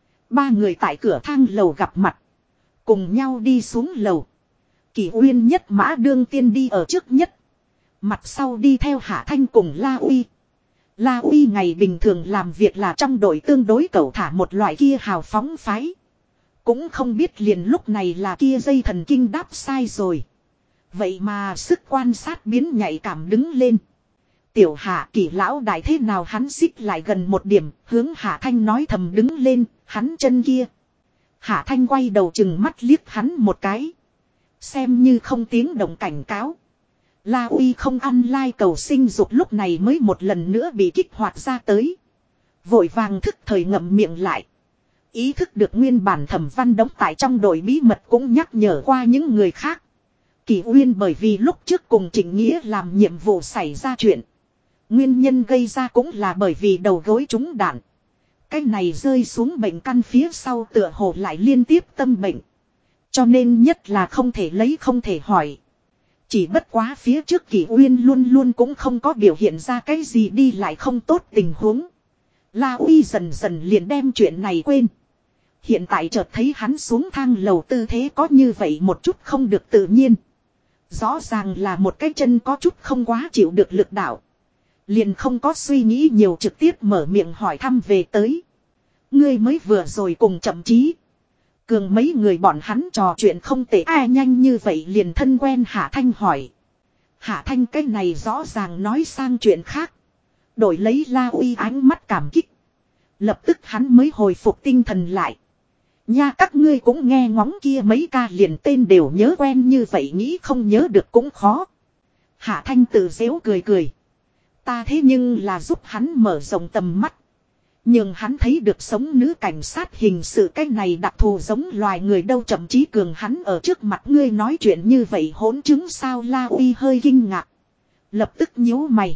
Ba người tại cửa thang lầu gặp mặt. Cùng nhau đi xuống lầu. Kỷ Uyên nhất mã đương tiên đi ở trước nhất. Mặt sau đi theo Hạ Thanh cùng La Uy. La Uy ngày bình thường làm việc là trong đội tương đối cẩu thả một loại kia hào phóng phái. Cũng không biết liền lúc này là kia dây thần kinh đáp sai rồi. Vậy mà sức quan sát biến nhạy cảm đứng lên. Tiểu Hạ Kỷ lão đại thế nào hắn xích lại gần một điểm, hướng Hạ Thanh nói thầm đứng lên, hắn chân kia. Hạ Thanh quay đầu chừng mắt liếc hắn một cái. Xem như không tiếng động cảnh cáo. La Uy không ăn lai cầu sinh dục lúc này mới một lần nữa bị kích hoạt ra tới. Vội vàng thức thời ngậm miệng lại. Ý thức được nguyên bản Thẩm Văn đóng tại trong đội bí mật cũng nhắc nhở qua những người khác. Kỷ Uyên bởi vì lúc trước cùng Trịnh Nghĩa làm nhiệm vụ xảy ra chuyện. Nguyên nhân gây ra cũng là bởi vì đầu gối trúng đạn. Cái này rơi xuống bệnh căn phía sau tựa hồ lại liên tiếp tâm bệnh. Cho nên nhất là không thể lấy không thể hỏi. Chỉ bất quá phía trước Kỷ Uyên luôn luôn cũng không có biểu hiện ra cái gì đi lại không tốt tình huống. La Uy dần dần liền đem chuyện này quên. Hiện tại chợt thấy hắn xuống thang lầu tư thế có như vậy một chút không được tự nhiên. Rõ ràng là một cái chân có chút không quá chịu được lực đạo. Liền không có suy nghĩ nhiều trực tiếp mở miệng hỏi thăm về tới. Ngươi mới vừa rồi cùng chậm chí. Cường mấy người bọn hắn trò chuyện không tệ ai nhanh như vậy liền thân quen Hạ Thanh hỏi. Hạ Thanh cái này rõ ràng nói sang chuyện khác. Đổi lấy La Uy ánh mắt cảm kích. Lập tức hắn mới hồi phục tinh thần lại. Nha các ngươi cũng nghe ngóng kia mấy ca liền tên đều nhớ quen như vậy nghĩ không nhớ được cũng khó. Hạ Thanh tự giễu cười cười. Ta thế nhưng là giúp hắn mở rộng tầm mắt. Nhưng hắn thấy được sống nữ cảnh sát hình sự cái này đặc thù giống loài người đâu chậm chí cường hắn ở trước mặt ngươi nói chuyện như vậy hỗn chứng sao. La Uy hơi kinh ngạc. Lập tức nhíu mày.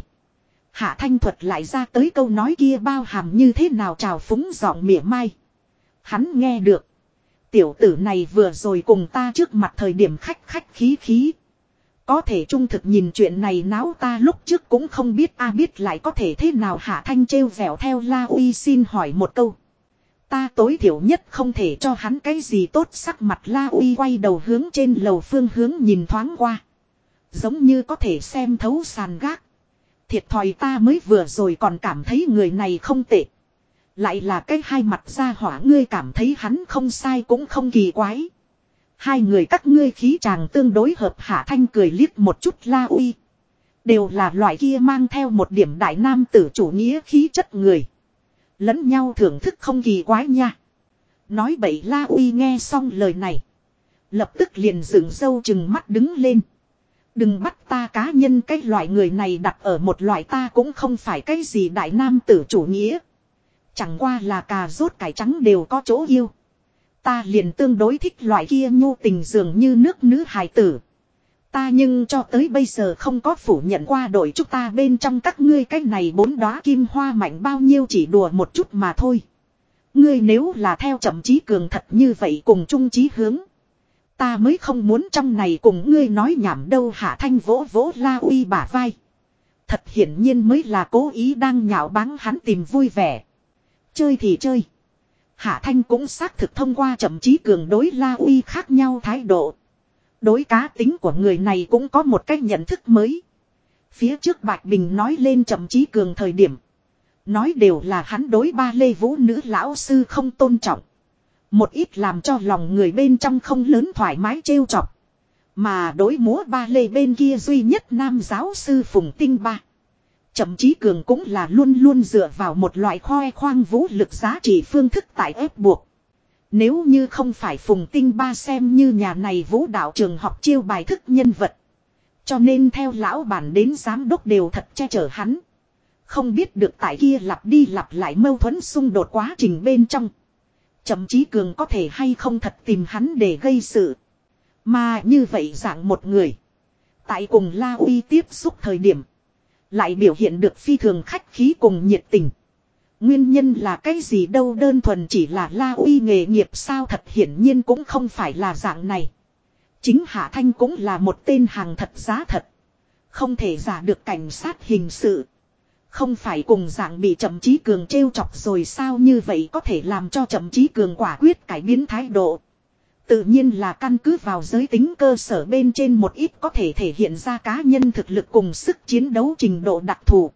Hạ Thanh thuật lại ra tới câu nói kia bao hàm như thế nào trào phúng giọng mỉa mai. Hắn nghe được. Tiểu tử này vừa rồi cùng ta trước mặt thời điểm khách khí khí. Có thể trung thực nhìn chuyện này náo ta lúc trước cũng không biết biết lại có thể thế nào. Hạ Thanh trêu vẻo theo La Uy xin hỏi một câu. Ta tối thiểu nhất không thể cho hắn cái gì tốt sắc mặt. La Uy quay đầu hướng trên lầu phương hướng nhìn thoáng qua. Giống như có thể xem thấu sàn gác. Thiệt thòi ta mới vừa rồi còn cảm thấy người này không tệ. Lại là cái hai mặt ra hỏa, ngươi cảm thấy hắn không sai cũng không kỳ quái. Hai người các ngươi khí chàng tương đối hợp. Hạ Thanh cười liếc một chút La Uy. Đều là loại kia mang theo một điểm đại nam tử chủ nghĩa khí chất người. Lẫn nhau thưởng thức không kỳ quái nha. Nói bậy. La Uy nghe xong lời này. Lập tức liền dựng râu chừng mắt đứng lên. Đừng bắt ta cá nhân cái loại người này đặt ở một loại ta cũng không phải cái gì đại nam tử chủ nghĩa. Chẳng qua là cà rốt cải trắng đều có chỗ yêu. Ta liền tương đối thích loại kia nhu tình dường như nước nữ hài tử. Ta nhưng cho tới bây giờ không có phủ nhận qua đội chúng ta bên trong các ngươi cái này 4 đóa kim hoa mạnh bao nhiêu, chỉ đùa một chút mà thôi. Ngươi nếu là theo Chậm Chí Cường thật như vậy cùng chung chí hướng. Ta mới không muốn trong này cùng ngươi nói nhảm đâu. Hạ Thanh vỗ vỗ La Uy bả vai. Thật hiển nhiên mới là cố ý đang nhạo báng hắn tìm vui vẻ. Chơi thì chơi. Hạ Thanh cũng xác thực thông qua Chậm Chí Cường đối La Uy khác nhau thái độ. Đối cá tính của người này cũng có một cách nhận thức mới. Phía trước Bạch Bình nói lên Chậm Chí Cường thời điểm. Nói đều là hắn đối ba lê vũ nữ lão sư không tôn trọng. Một ít làm cho lòng người bên trong không lớn thoải mái trêu chọc. Mà đối múa ba lê bên kia duy nhất nam giáo sư Phùng Tinh Ba. Chậm Chí Cường cũng là luôn luôn dựa vào một loại khoe khoang vũ lực giá trị phương thức tại ép buộc. Nếu như không phải Phùng Tinh Ba xem như nhà này vũ đạo trường học chiêu bài thức nhân vật. Cho nên theo lão bản đến giám đốc đều thật che chở hắn. Không biết được tại kia lặp đi lặp lại mâu thuẫn xung đột quá trình bên trong. Chậm Chí Cường có thể hay không thật tìm hắn để gây sự. Mà như vậy dạng một người. Tại cùng La Uy tiếp xúc thời điểm. Lại biểu hiện được phi thường khách khí cùng nhiệt tình. Nguyên nhân là cái gì đâu, đơn thuần chỉ là La Uy nghề nghiệp sao? Thật hiển nhiên cũng không phải là dạng này. Chính Hạ Thanh cũng là một tên hàng thật giá thật. Không thể giả được cảnh sát hình sự. Không phải cùng dạng bị Chậm Chí Cường trêu chọc rồi sao? Như vậy có thể làm cho Chậm Chí Cường quả quyết cải biến thái độ. Tự nhiên là căn cứ vào giới tính cơ sở bên trên một ít có thể thể hiện ra cá nhân thực lực cùng sức chiến đấu trình độ đặc thù.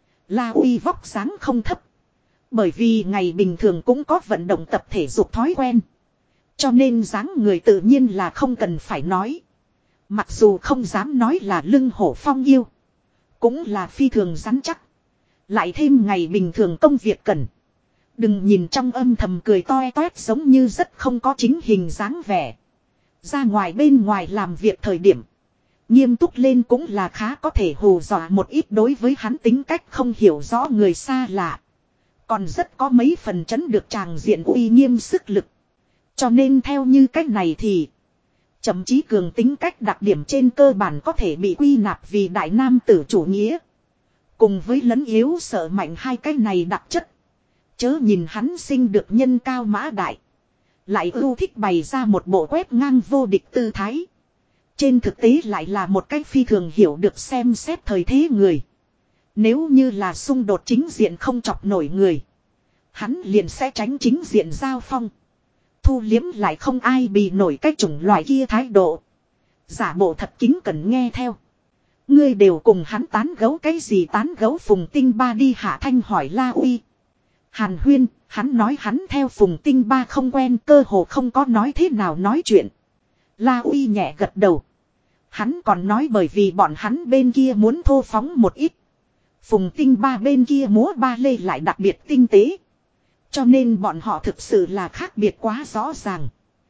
La Uy vóc dáng không thấp. Bởi vì ngày bình thường cũng có vận động tập thể dục thói quen. Cho nên dáng người tự nhiên là không cần phải nói. Mặc dù không dám nói là lưng hổ phong yêu. Cũng là phi thường rắn chắc. Lại thêm ngày bình thường công việc cần. Đừng nhìn trong âm thầm cười toe toét giống như rất không có chính hình dáng vẻ. Ra ngoài bên ngoài làm việc thời điểm. Nghiêm túc lên cũng là khá có thể hù dọa một ít đối với hắn tính cách không hiểu rõ người xa lạ. Còn rất có mấy phần chấn được tràng diện uy nghiêm sức lực. Cho nên theo như cách này thì. Chậm Chí Cường tính cách đặc điểm trên cơ bản có thể bị quy nạp vì đại nam tử chủ nghĩa. Cùng với lấn yếu sợ mạnh hai cái này đặc chất. Chớ nhìn hắn sinh được nhân cao mã đại. Lại ưu thích bày ra một bộ quét ngang vô địch tư thái. Trên thực tế lại là một cách phi thường hiểu được xem xét thời thế người. Nếu như là xung đột chính diện không chọc nổi người. Hắn liền sẽ tránh chính diện giao phong. Thu liếm lại không ai bị nổi cái chủng loại kia thái độ. Giả bộ thật kính cần nghe theo. Ngươi đều cùng hắn tán gấu cái gì? Tán gấu Phùng Tinh Ba đi. Hạ Thanh hỏi La Uy. Hàn huyên, hắn nói hắn theo Phùng Tinh Ba không quen, cơ hồ không có nói thế nào nói chuyện. La Uy nhẹ gật đầu. Hắn còn nói bởi vì bọn hắn bên kia muốn thô phóng một ít. Phùng Tinh Ba bên kia múa ba lê lại đặc biệt tinh tế. Cho nên bọn họ thực sự là khác biệt quá rõ ràng.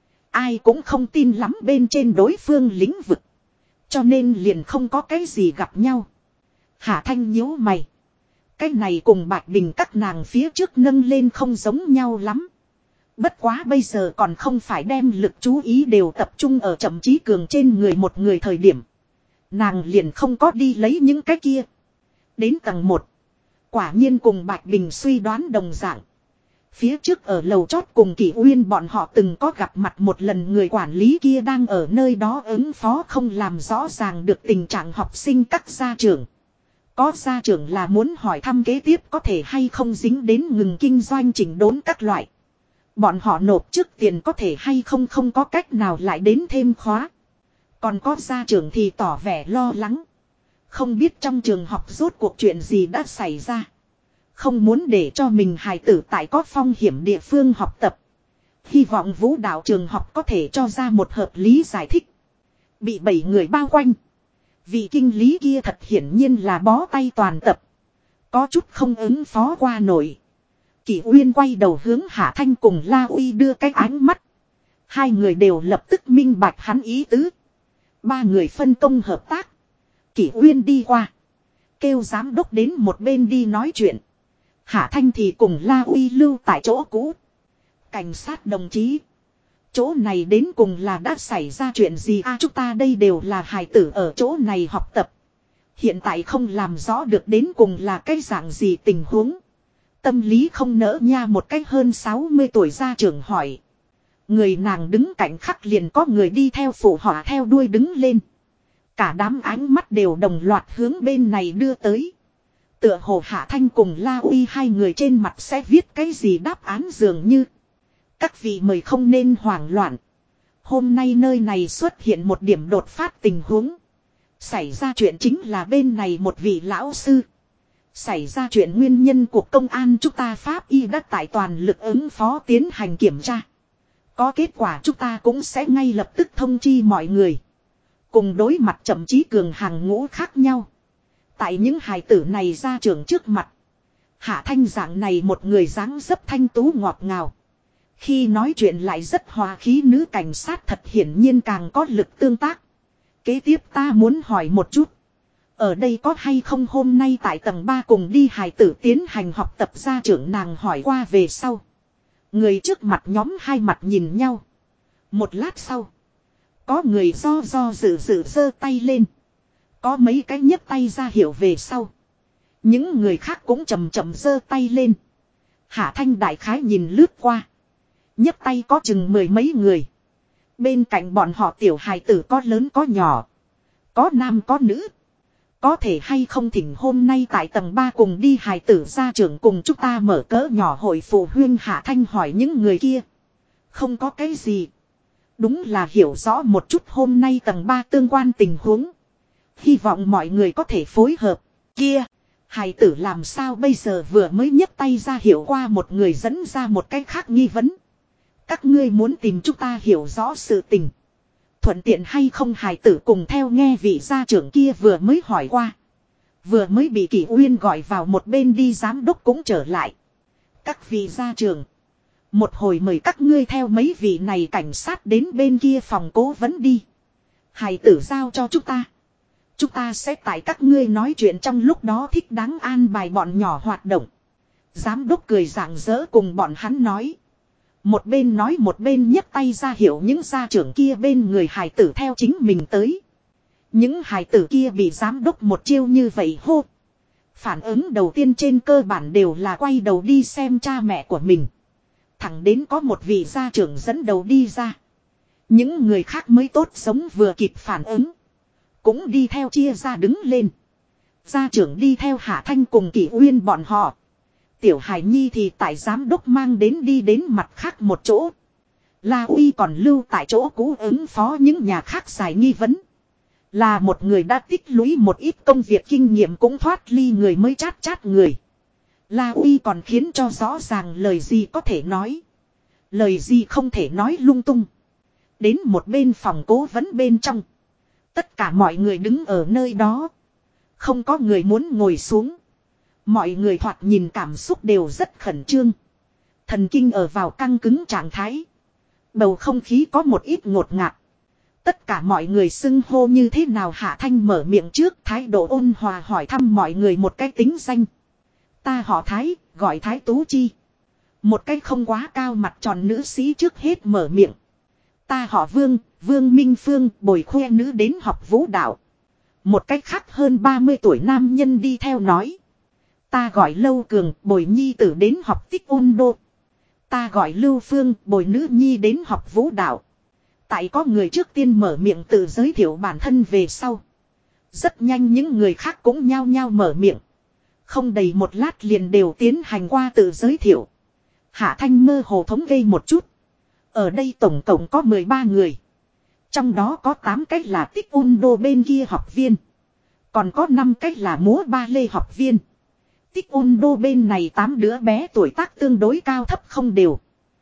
Ai cũng không tin lắm bên trên đối phương lĩnh vực. Cho nên liền không có cái gì gặp nhau. Hạ Thanh nhíu mày. Cái này cùng Bạch Bình các nàng phía trước nâng lên không giống nhau lắm. Bất quá bây giờ còn không phải đem lực chú ý đều tập trung ở Chậm Chí Cường trên người một người thời điểm. Nàng liền không có đi lấy những cái kia. Đến tầng 1. Quả nhiên cùng Bạch Bình suy đoán đồng dạng. Phía trước ở lầu chót cùng Kỷ Uyên bọn họ từng có gặp mặt một lần, người quản lý kia đang ở nơi đó ứng phó không làm rõ ràng được tình trạng học sinh các gia trưởng. Có gia trưởng là muốn hỏi thăm kế tiếp có thể hay không dính đến ngừng kinh doanh chỉnh đốn các loại. Bọn họ nộp trước tiền có thể hay không có cách nào lại đến thêm khóa. Còn có gia trưởng thì tỏ vẻ lo lắng. Không biết trong trường học rốt cuộc chuyện gì đã xảy ra. Không muốn để cho mình hài tử tại có phong hiểm địa phương học tập. Hy vọng vũ đạo trường học có thể cho ra một hợp lý giải thích. Bị 7 người bao quanh. Vị kinh lý kia thật hiển nhiên là bó tay toàn tập. Có chút không ứng phó qua nổi. Kỷ Uyên quay đầu hướng Hạ Thanh cùng La Uy đưa cái ánh mắt. Hai người đều lập tức minh bạch hắn ý tứ. Ba người phân công hợp tác. Kỷ Uyên đi qua. Kêu giám đốc đến một bên đi nói chuyện. Hạ Thanh thì cùng La Uy lưu tại chỗ cũ. Cảnh sát đồng chí. Chỗ này đến cùng là đã xảy ra chuyện gì chúng ta đây đều là hài tử ở chỗ này học tập. Hiện tại không làm rõ được đến cùng là cái dạng gì tình huống. Tâm lý không nỡ nha, một cách hơn 60 tuổi gia trưởng hỏi. Người nàng đứng cạnh khắc liền có người đi theo phụ họa theo đuôi đứng lên. Cả đám ánh mắt đều đồng loạt hướng bên này đưa tới. Tựa hồ Hạ Thanh cùng La Uy hai người trên mặt sẽ viết cái gì đáp án dường như. Các vị mời không nên hoảng loạn. Hôm nay nơi này xuất hiện một điểm đột phát tình huống. Xảy ra chuyện chính là bên này một vị lão sư. Xảy ra chuyện nguyên nhân của công an chúng ta Pháp y đã tại toàn lực ứng phó tiến hành kiểm tra. Có kết quả chúng ta cũng sẽ ngay lập tức thông chi mọi người. Cùng đối mặt chậm chí cường hàng ngũ khác nhau. Tại những hài tử này ra trường trước mặt. Hạ Thanh dạng này một người dáng dấp thanh tú ngọt ngào. Khi nói chuyện lại rất hòa khí, nữ cảnh sát thật hiển nhiên càng có lực tương tác. Kế tiếp ta muốn hỏi một chút. Ở đây có hay không hôm nay tại tầng 3 cùng đi hài tử tiến hành học tập, gia trưởng nàng hỏi qua về sau. Người trước mặt nhóm hai mặt nhìn nhau. Một lát sau. Có người do dự giơ tay lên. Có mấy cái nhấc tay ra hiệu về sau. Những người khác cũng chậm giơ tay lên. Hạ Thanh đại khái nhìn lướt qua. Nhấc tay có chừng 10 mấy người. Bên cạnh bọn họ tiểu hài tử có lớn có nhỏ. Có nam có nữ. Có thể hay không thỉnh hôm nay tại tầng 3 cùng đi hài tử gia trưởng cùng chúng ta mở cỡ nhỏ hội phụ huynh. Hạ Thanh hỏi những người kia. Không có cái gì. Đúng là hiểu rõ một chút hôm nay tầng 3 tương quan tình huống. Hy vọng mọi người có thể phối hợp. Kia, hài tử làm sao bây giờ, vừa mới nhấc tay ra hiểu qua một người dẫn ra một cách khác nghi vấn. Các ngươi muốn tìm chúng ta hiểu rõ sự tình. Thuận tiện hay không hài tử cùng theo nghe vị gia trưởng kia vừa mới hỏi qua. Vừa mới bị Kỷ Uyên gọi vào một bên đi, giám đốc cũng trở lại. Các vị gia trưởng. Một hồi mời các ngươi theo mấy vị này cảnh sát đến bên kia phòng cố vấn đi. Hài tử giao cho chúng ta. Chúng ta sẽ tại các ngươi nói chuyện trong lúc đó thích đáng an bài bọn nhỏ hoạt động. Giám đốc cười rạng rỡ cùng bọn hắn nói. Một bên nói một bên nhấc tay ra hiệu những gia trưởng kia bên người hài tử theo chính mình tới. Những hài tử kia bị giám đốc một chiêu như vậy hô. Phản ứng đầu tiên trên cơ bản đều là quay đầu đi xem cha mẹ của mình. Thẳng đến có một vị gia trưởng dẫn đầu đi ra. Những người khác mới tốt sống vừa kịp phản ứng. Cũng đi theo chia ra đứng lên. Gia trưởng đi theo Hạ Thanh cùng Kỷ Uyên bọn họ. Tiểu Hải Nhi thì tại giám đốc mang đến đi đến mặt khác một chỗ. La Uy còn lưu tại chỗ cũ ứng phó những nhà khác giải nghi vấn. Là một người đã tích lũy một ít công việc kinh nghiệm cũng thoát ly người mới chát người. La Uy còn khiến cho rõ ràng lời gì có thể nói. Lời gì không thể nói lung tung. Đến một bên phòng cố vấn bên trong. Tất cả mọi người đứng ở nơi đó. Không có người muốn ngồi xuống. Mọi người thoạt nhìn cảm xúc đều rất khẩn trương. Thần kinh ở vào căng cứng trạng thái. Bầu không khí có một ít ngột ngạt. Tất cả mọi người xưng hô như thế nào? Hạ Thanh mở miệng trước, thái độ ôn hòa hỏi thăm mọi người một cái tính danh. Ta họ Thái, gọi Thái Tú Chi. Một cái không quá cao mặt tròn nữ sĩ trước hết mở miệng. Ta họ Vương, Vương Minh Phương, bồi khoe nữ đến học vũ đạo. Một cách khác hơn 30 tuổi nam nhân đi theo nói. Ta gọi Lâu Cường, bồi nhi tử đến học tích ôn đô. Ta gọi Lưu Phương, bồi nữ nhi đến học vũ đạo. Tại có người trước tiên mở miệng tự giới thiệu bản thân về sau. Rất nhanh những người khác cũng nhao nhao mở miệng. Không đầy một lát liền đều tiến hành qua tự giới thiệu. Hạ Thanh mơ hồ thống kê một chút. Ở đây tổng cộng có 13 người. Trong đó có 8 cách là taekwondo bên kia học viên. Còn có 5 cách là múa ba lê học viên. Taekwondo bên này 8 đứa bé tuổi tác tương đối cao thấp không đều.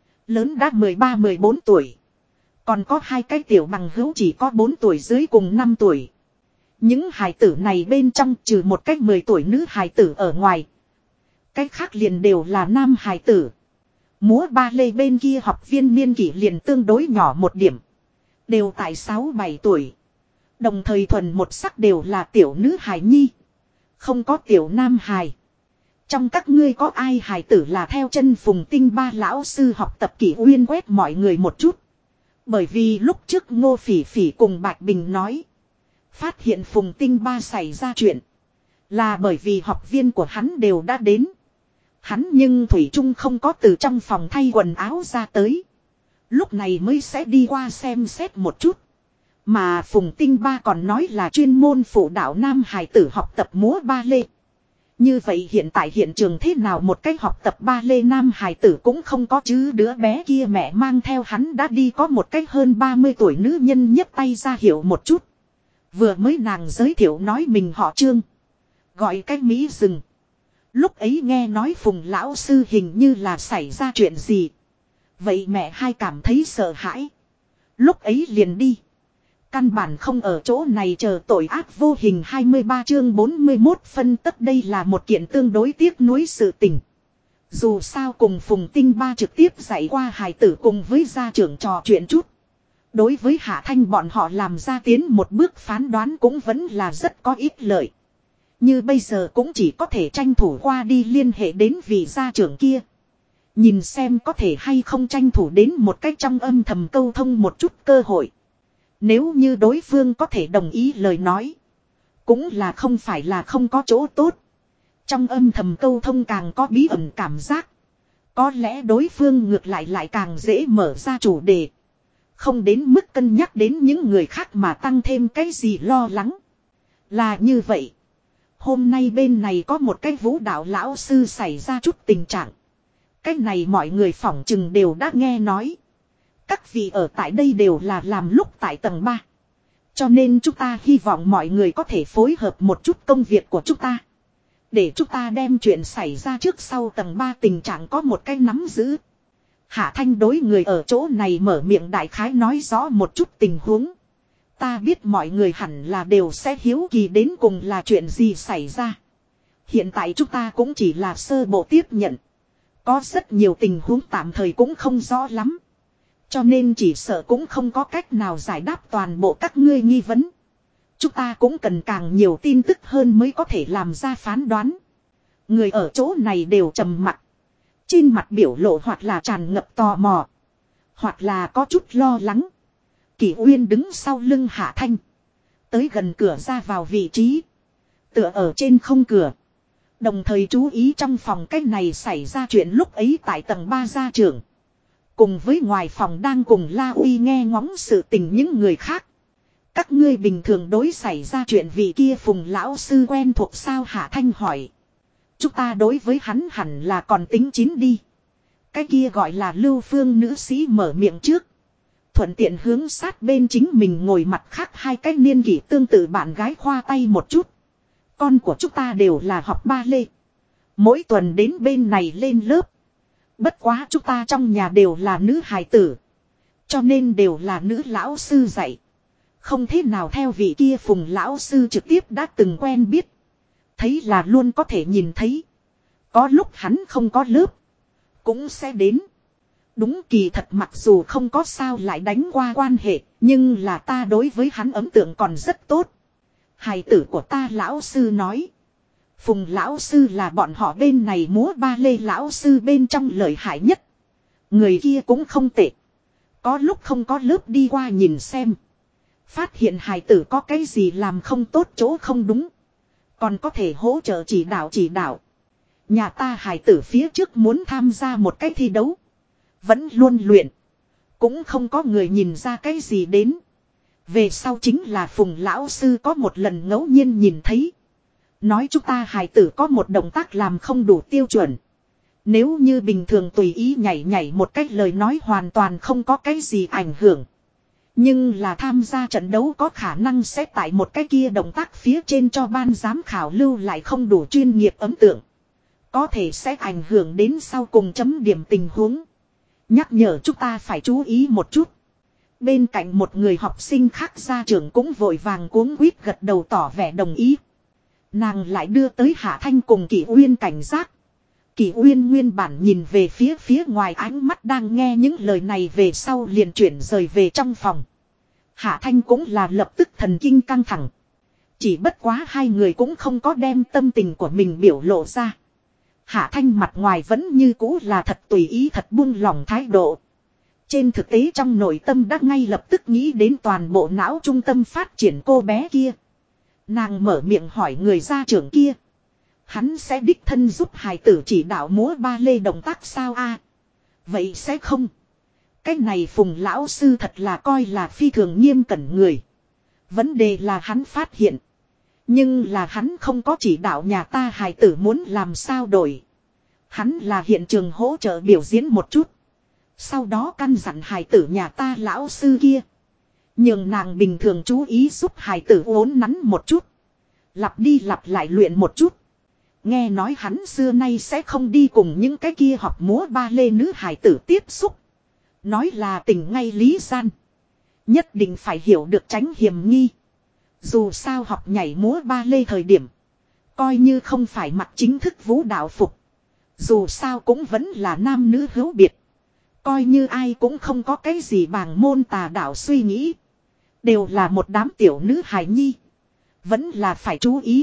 Lớn đã 13-14 tuổi. Còn có 2 cái tiểu bằng hữu chỉ có 4 tuổi dưới cùng 5 tuổi. Những hài tử này bên trong trừ một cách 10 tuổi nữ hài tử ở ngoài. Cách khác liền đều là nam hài tử. Múa ba lê bên kia học viên niên kỷ liền tương đối nhỏ một điểm. Đều tại 6-7 tuổi. Đồng thời thuần một sắc đều là tiểu nữ hài nhi. Không có tiểu nam hài. Trong các ngươi có ai hài tử là theo chân Phùng Tinh Ba lão sư học tập Kỷ Uyên quét mọi người một chút. Bởi vì lúc trước Ngô Phỉ Phỉ cùng Bạch Bình nói. Phát hiện Phùng Tinh Ba xảy ra chuyện. Là bởi vì học viên của hắn đều đã đến. Hắn nhưng Thủy Trung không có từ trong phòng thay quần áo ra tới. Lúc này mới sẽ đi qua xem xét một chút. Mà Phùng Tinh Ba còn nói là chuyên môn phụ đạo nam hài tử học tập múa ba lê. Như vậy hiện tại hiện trường thế nào một cái học tập ba lê nam hài tử cũng không có chứ, đứa bé kia mẹ mang theo hắn đã đi, có một cái hơn 30 tuổi nữ nhân nhấc tay ra hiệu một chút. Vừa mới nàng giới thiệu nói mình họ Trương. Gọi cái Mỹ rừng. Lúc ấy nghe nói Phùng lão sư hình như là xảy ra chuyện gì. Vậy mẹ hai cảm thấy sợ hãi. Lúc ấy liền đi. Căn bản không ở chỗ này chờ tội ác vô hình. 23 chương 41 phân tất, đây là một kiện tương đối tiếc nuối sự tình. Dù sao cùng Phùng Tinh Ba trực tiếp dạy qua hài tử cùng với gia trưởng trò chuyện chút. Đối với Hạ Thanh bọn họ làm ra tiến một bước phán đoán cũng vẫn là rất có ích lợi. Như bây giờ cũng chỉ có thể tranh thủ qua đi liên hệ đến vị gia trưởng kia. Nhìn xem có thể hay không tranh thủ đến một cách trong âm thầm câu thông một chút cơ hội. Nếu như đối phương có thể đồng ý lời nói. Cũng là không phải là không có chỗ tốt. Trong âm thầm câu thông càng có bí ẩn cảm giác. Có lẽ đối phương ngược lại càng dễ mở ra chủ đề. Không đến mức cân nhắc đến những người khác mà tăng thêm cái gì lo lắng. Là như vậy. Hôm nay bên này có một cái vũ đạo lão sư xảy ra chút tình trạng. Cái này mọi người phỏng chừng đều đã nghe nói. Các vị ở tại đây đều là làm lúc tại tầng 3. Cho nên chúng ta hy vọng mọi người có thể phối hợp một chút công việc của chúng ta. Để chúng ta đem chuyện xảy ra trước sau tầng 3 tình trạng có một cái nắm giữ. Hạ Thanh đối người ở chỗ này mở miệng đại khái nói rõ một chút tình huống. Ta biết mọi người hẳn là đều sẽ hiếu kỳ đến cùng là chuyện gì xảy ra. Hiện tại chúng ta cũng chỉ là sơ bộ tiếp nhận. Có rất nhiều tình huống tạm thời cũng không rõ lắm. Cho nên chỉ sợ cũng không có cách nào giải đáp toàn bộ các ngươi nghi vấn. Chúng ta cũng cần càng nhiều tin tức hơn mới có thể làm ra phán đoán. Người ở chỗ này đều trầm mặc. Trên mặt biểu lộ hoặc là tràn ngập tò mò. Hoặc là có chút lo lắng. Kỷ Uyên đứng sau lưng Hạ Thanh. Tới gần cửa ra vào vị trí. Tựa ở trên không cửa. Đồng thời chú ý trong phòng cách này xảy ra chuyện lúc ấy tại tầng 3 gia trưởng. Cùng với ngoài phòng đang cùng La Uy nghe ngóng sự tình những người khác. Các ngươi bình thường đối xảy ra chuyện vị kia Phùng lão sư quen thuộc sao, Hạ Thanh hỏi. Chúng ta đối với hắn hẳn là còn tính chín đi. Cái kia gọi là Lưu Phương nữ sĩ mở miệng trước. Thuận tiện hướng sát bên chính mình ngồi mặt khác hai cái niên kỷ tương tự bạn gái khoa tay một chút. Con của chúng ta đều là học ba lê. Mỗi tuần đến bên này lên lớp. Bất quá chúng ta trong nhà đều là nữ hài tử. Cho nên đều là nữ lão sư dạy. Không thế nào theo vị kia Phùng lão sư trực tiếp đã từng quen biết. Thấy là luôn có thể nhìn thấy. Có lúc hắn không có lớp. Cũng sẽ đến. Đúng, kỳ thật mặc dù không có sao lại đánh qua quan hệ. Nhưng là ta đối với hắn ấn tượng còn rất tốt. Hài tử của ta lão sư nói. Phùng lão sư là bọn họ bên này múa ba lê lão sư bên trong lợi hại nhất. Người kia cũng không tệ. Có lúc không có lớp đi qua nhìn xem. Phát hiện hài tử có cái gì làm không tốt chỗ không đúng. Còn có thể hỗ trợ chỉ đạo. Nhà ta hài tử phía trước muốn tham gia một cái thi đấu. Vẫn luôn luyện. Cũng không có người nhìn ra cái gì đến. Về sau chính là Phùng lão sư có một lần ngẫu nhiên nhìn thấy. Nói chúng ta hài tử có một động tác làm không đủ tiêu chuẩn. Nếu như bình thường tùy ý nhảy một cách lời nói hoàn toàn không có cái gì ảnh hưởng. Nhưng là tham gia trận đấu có khả năng sẽ tại một cái kia động tác phía trên cho ban giám khảo lưu lại không đủ chuyên nghiệp ấn tượng. Có thể sẽ ảnh hưởng đến sau cùng chấm điểm tình huống. Nhắc nhở chúng ta phải chú ý một chút. Bên cạnh một người học sinh khác gia trưởng cũng vội vàng cuống quýt gật đầu tỏ vẻ đồng ý. Nàng lại đưa tới Hạ Thanh cùng Kỷ Uyên cảnh giác. Kỷ Uyên nguyên bản nhìn về phía ngoài, ánh mắt đang nghe những lời này về sau liền chuyển rời về trong phòng. Hạ Thanh cũng là lập tức thần kinh căng thẳng. Chỉ bất quá hai người cũng không có đem tâm tình của mình biểu lộ ra. Hạ Thanh mặt ngoài vẫn như cũ là thật tùy ý, thật buông lỏng thái độ. Trên thực tế trong nội tâm đã ngay lập tức nghĩ đến toàn bộ não trung tâm phát triển cô bé kia. Nàng mở miệng hỏi người gia trưởng kia. Hắn sẽ đích thân giúp hài tử chỉ đạo múa ba lê động tác sao a? Vậy sẽ không. Cái này Phùng lão sư thật là coi là phi thường nghiêm cẩn người. Vấn đề là hắn phát hiện. Nhưng là hắn không có chỉ đạo nhà ta hài tử muốn làm sao đổi. Hắn là hiện trường hỗ trợ biểu diễn một chút. Sau đó căn dặn hài tử nhà ta lão sư kia. Nhưng nàng bình thường chú ý giúp hài tử uốn nắn một chút. Lặp đi lặp lại luyện một chút. Nghe nói hắn xưa nay sẽ không đi cùng những cái kia học múa ba lê nữ hài tử tiếp xúc. Nói là tình ngay lý gian. Nhất định phải hiểu được tránh hiểm nghi. Dù sao học nhảy múa ba lê thời điểm. Coi như không phải mặc chính thức vũ đạo phục. Dù sao cũng vẫn là nam nữ hữu biệt. Coi như ai cũng không có cái gì bàng môn tà đạo suy nghĩ. Đều là một đám tiểu nữ hài nhi. Vẫn là phải chú ý.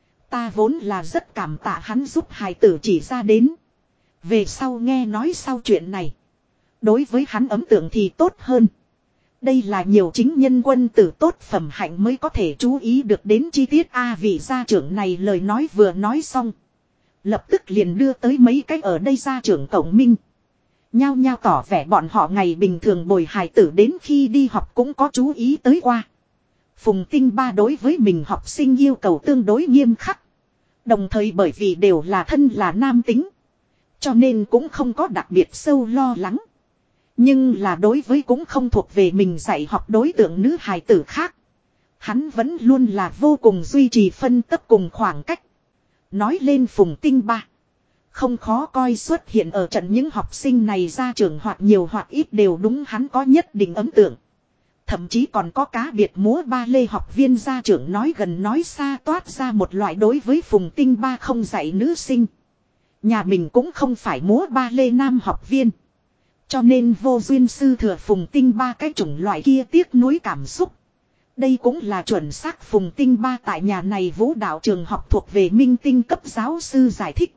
Ta vốn là rất cảm tạ hắn giúp hài tử chỉ ra đến. Về sau nghe nói sau chuyện này. Đối với hắn ấn tượng thì tốt hơn. Đây là nhiều chính nhân quân tử tốt phẩm hạnh mới có thể chú ý được đến chi tiết vị gia trưởng này lời nói vừa nói xong. Lập tức liền đưa tới mấy cái ở đây gia trưởng cổng minh. Nhao nhao tỏ vẻ bọn họ ngày bình thường bồi hài tử đến khi đi học cũng có chú ý tới qua. Phùng Tinh Ba đối với mình học sinh yêu cầu tương đối nghiêm khắc. Đồng thời bởi vì đều là thân là nam tính. Cho nên cũng không có đặc biệt sâu lo lắng. Nhưng là đối với cũng không thuộc về mình dạy học đối tượng nữ hài tử khác. Hắn vẫn luôn là vô cùng duy trì phân tấp cùng khoảng cách. Nói lên Phùng Tinh Ba. Không khó coi xuất hiện ở trận những học sinh này ra trường hoặc nhiều hoặc ít đều đúng hắn có nhất định ấn tượng. Thậm chí còn có cá biệt múa ba lê học viên gia trưởng nói gần nói xa toát ra một loại đối với Phùng Tinh Ba không dạy nữ sinh. Nhà mình cũng không phải múa ba lê nam học viên. Cho nên vô duyên sư thừa Phùng Tinh Ba cái chủng loại kia tiếc nuối cảm xúc. Đây cũng là chuẩn xác Phùng Tinh Ba tại nhà này vũ đạo trường học thuộc về minh tinh cấp giáo sư giải thích.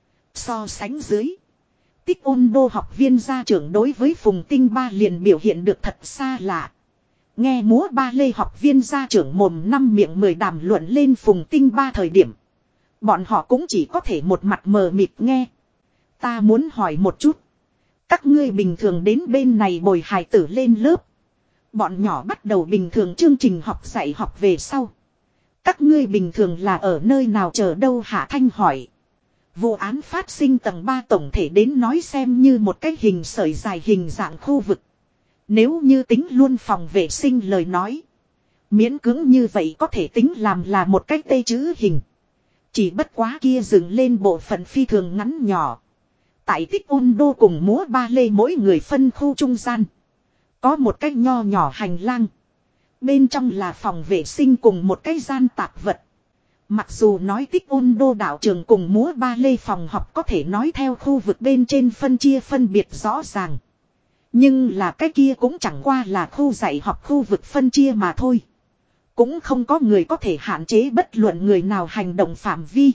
So sánh dưới. Tích Ôn Đô học viên gia trưởng đối với Phùng Tinh Ba liền biểu hiện được thật xa lạ. Nghe múa ba lê học viên gia trưởng mồm năm miệng 10 đàm luận lên Phùng Tinh Ba thời điểm. Bọn họ cũng chỉ có thể một mặt mờ mịt nghe. Ta muốn hỏi một chút. Các ngươi bình thường đến bên này bồi hài tử lên lớp. Bọn nhỏ bắt đầu bình thường chương trình học dạy học về sau. Các ngươi bình thường là ở nơi nào chờ đâu Hạ Thanh hỏi. Vụ án phát sinh tầng 3 tổng thể đến nói xem như một cái hình sợi dài hình dạng khu vực. Nếu như tính luôn phòng vệ sinh lời nói. Miễn cưỡng như vậy có thể tính làm là một cái tê chữ hình. Chỉ bất quá kia dừng lên bộ phận phi thường ngắn nhỏ. Tại Tích Ôn Đô cùng múa ba lê mỗi người phân khu trung gian. Có một cái nho nhỏ hành lang. Bên trong là phòng vệ sinh cùng một cái gian tạp vật. Mặc dù nói Tích Ôn Đô đạo trường cùng múa ba lê phòng học có thể nói theo khu vực bên trên phân chia phân biệt rõ ràng. Nhưng là cái kia cũng chẳng qua là khu dạy học khu vực phân chia mà thôi. Cũng không có người có thể hạn chế bất luận người nào hành động phạm vi.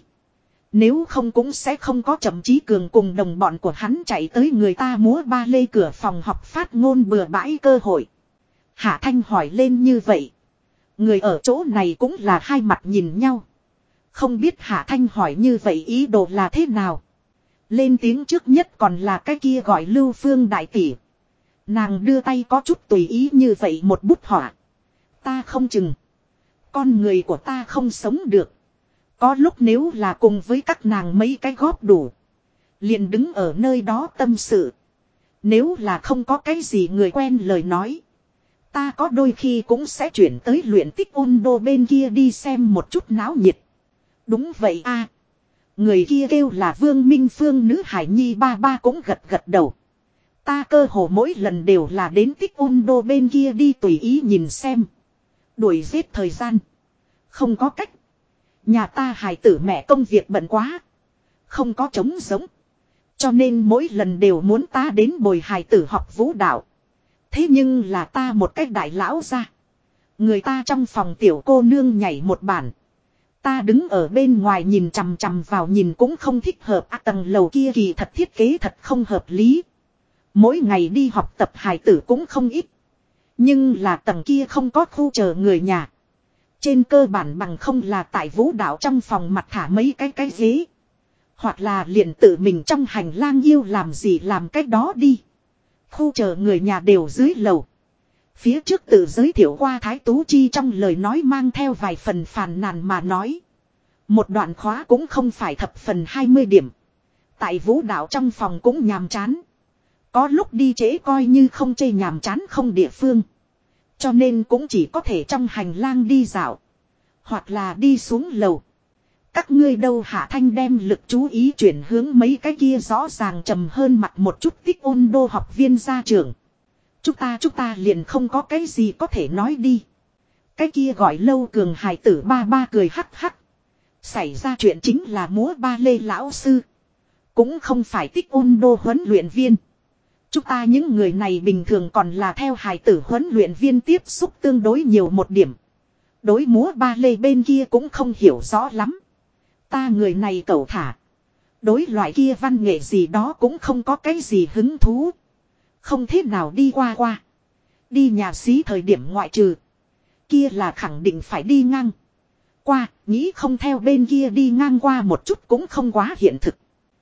Nếu không cũng sẽ không có Trầm Chí Cường cùng đồng bọn của hắn chạy tới người ta múa ba lê cửa phòng học phát ngôn bừa bãi cơ hội. Hạ Thanh hỏi lên như vậy. Người ở chỗ này cũng là hai mặt nhìn nhau. Không biết Hạ Thanh hỏi như vậy ý đồ là thế nào. Lên tiếng trước nhất còn là cái kia gọi Lưu Phương đại tỷ. Nàng đưa tay có chút tùy ý như vậy một bút họa. Ta không chừng. Con người của ta không sống được. Có lúc nếu là cùng với các nàng mấy cái góp đủ. Liền đứng ở nơi đó tâm sự. Nếu là không có cái gì người quen lời nói. Ta có đôi khi cũng sẽ chuyển tới luyện tích ôn đô bên kia đi xem một chút náo nhiệt. Đúng vậy a. Người kia kêu là Vương Minh Phương nữ hải nhi ba ba cũng gật gật đầu. Ta cơ hồ mỗi lần đều là đến tích ôn đô bên kia đi tùy ý nhìn xem. Đuổi giết thời gian. Không có cách. Nhà ta hài tử mẹ công việc bận quá. Không có trống giống. Cho nên mỗi lần đều muốn ta đến bồi hài tử học vũ đạo. Thế nhưng là ta một cách đại lão ra. Người ta trong phòng tiểu cô nương nhảy một bản. Ta đứng ở bên ngoài nhìn chằm chằm vào nhìn cũng không thích hợp. Tầng lầu kia kỳ thật thiết kế thật không hợp lý. Mỗi ngày đi học tập hài tử cũng không ít. Nhưng là tầng kia không có khu chờ người nhà. Trên cơ bản bằng không là tại vũ đạo trong phòng mặt thả mấy cái ghế. Hoặc là liền tự mình trong hành lang yêu làm gì làm cách đó đi. Khu chờ người nhà đều dưới lầu. Phía trước tự giới thiệu qua Thái Tú Chi trong lời nói mang theo vài phần phàn nàn mà nói. Một đoạn khóa cũng không phải thập phần 20 điểm. Tại vũ đạo trong phòng cũng nhàm chán. Có lúc đi trễ coi như không chê nhàm chán không địa phương. Cho nên cũng chỉ có thể trong hành lang đi dạo. Hoặc là đi xuống lầu. Các ngươi đâu Hạ Thanh đem lực chú ý chuyển hướng mấy cái kia rõ ràng trầm hơn mặt một chút tích ôn đô học viên gia trưởng. Chúng ta liền không có cái gì có thể nói đi. Cái kia gọi Lâu Cường hài tử ba ba cười hắc hắc. Xảy ra chuyện chính là múa ba lê lão sư. Cũng không phải tích ôn đô huấn luyện viên. Chúng ta những người này bình thường còn là theo hài tử huấn luyện viên tiếp xúc tương đối nhiều một điểm. Đối múa ba lê bên kia cũng không hiểu rõ lắm. Ta người này cẩu thả. Đối loại kia văn nghệ gì đó cũng không có cái gì hứng thú. Không thế nào đi qua. Đi nhà xí thời điểm ngoại trừ. Kia là khẳng định phải đi ngang. Qua, nghĩ không theo bên kia đi ngang qua một chút cũng không quá hiện thực.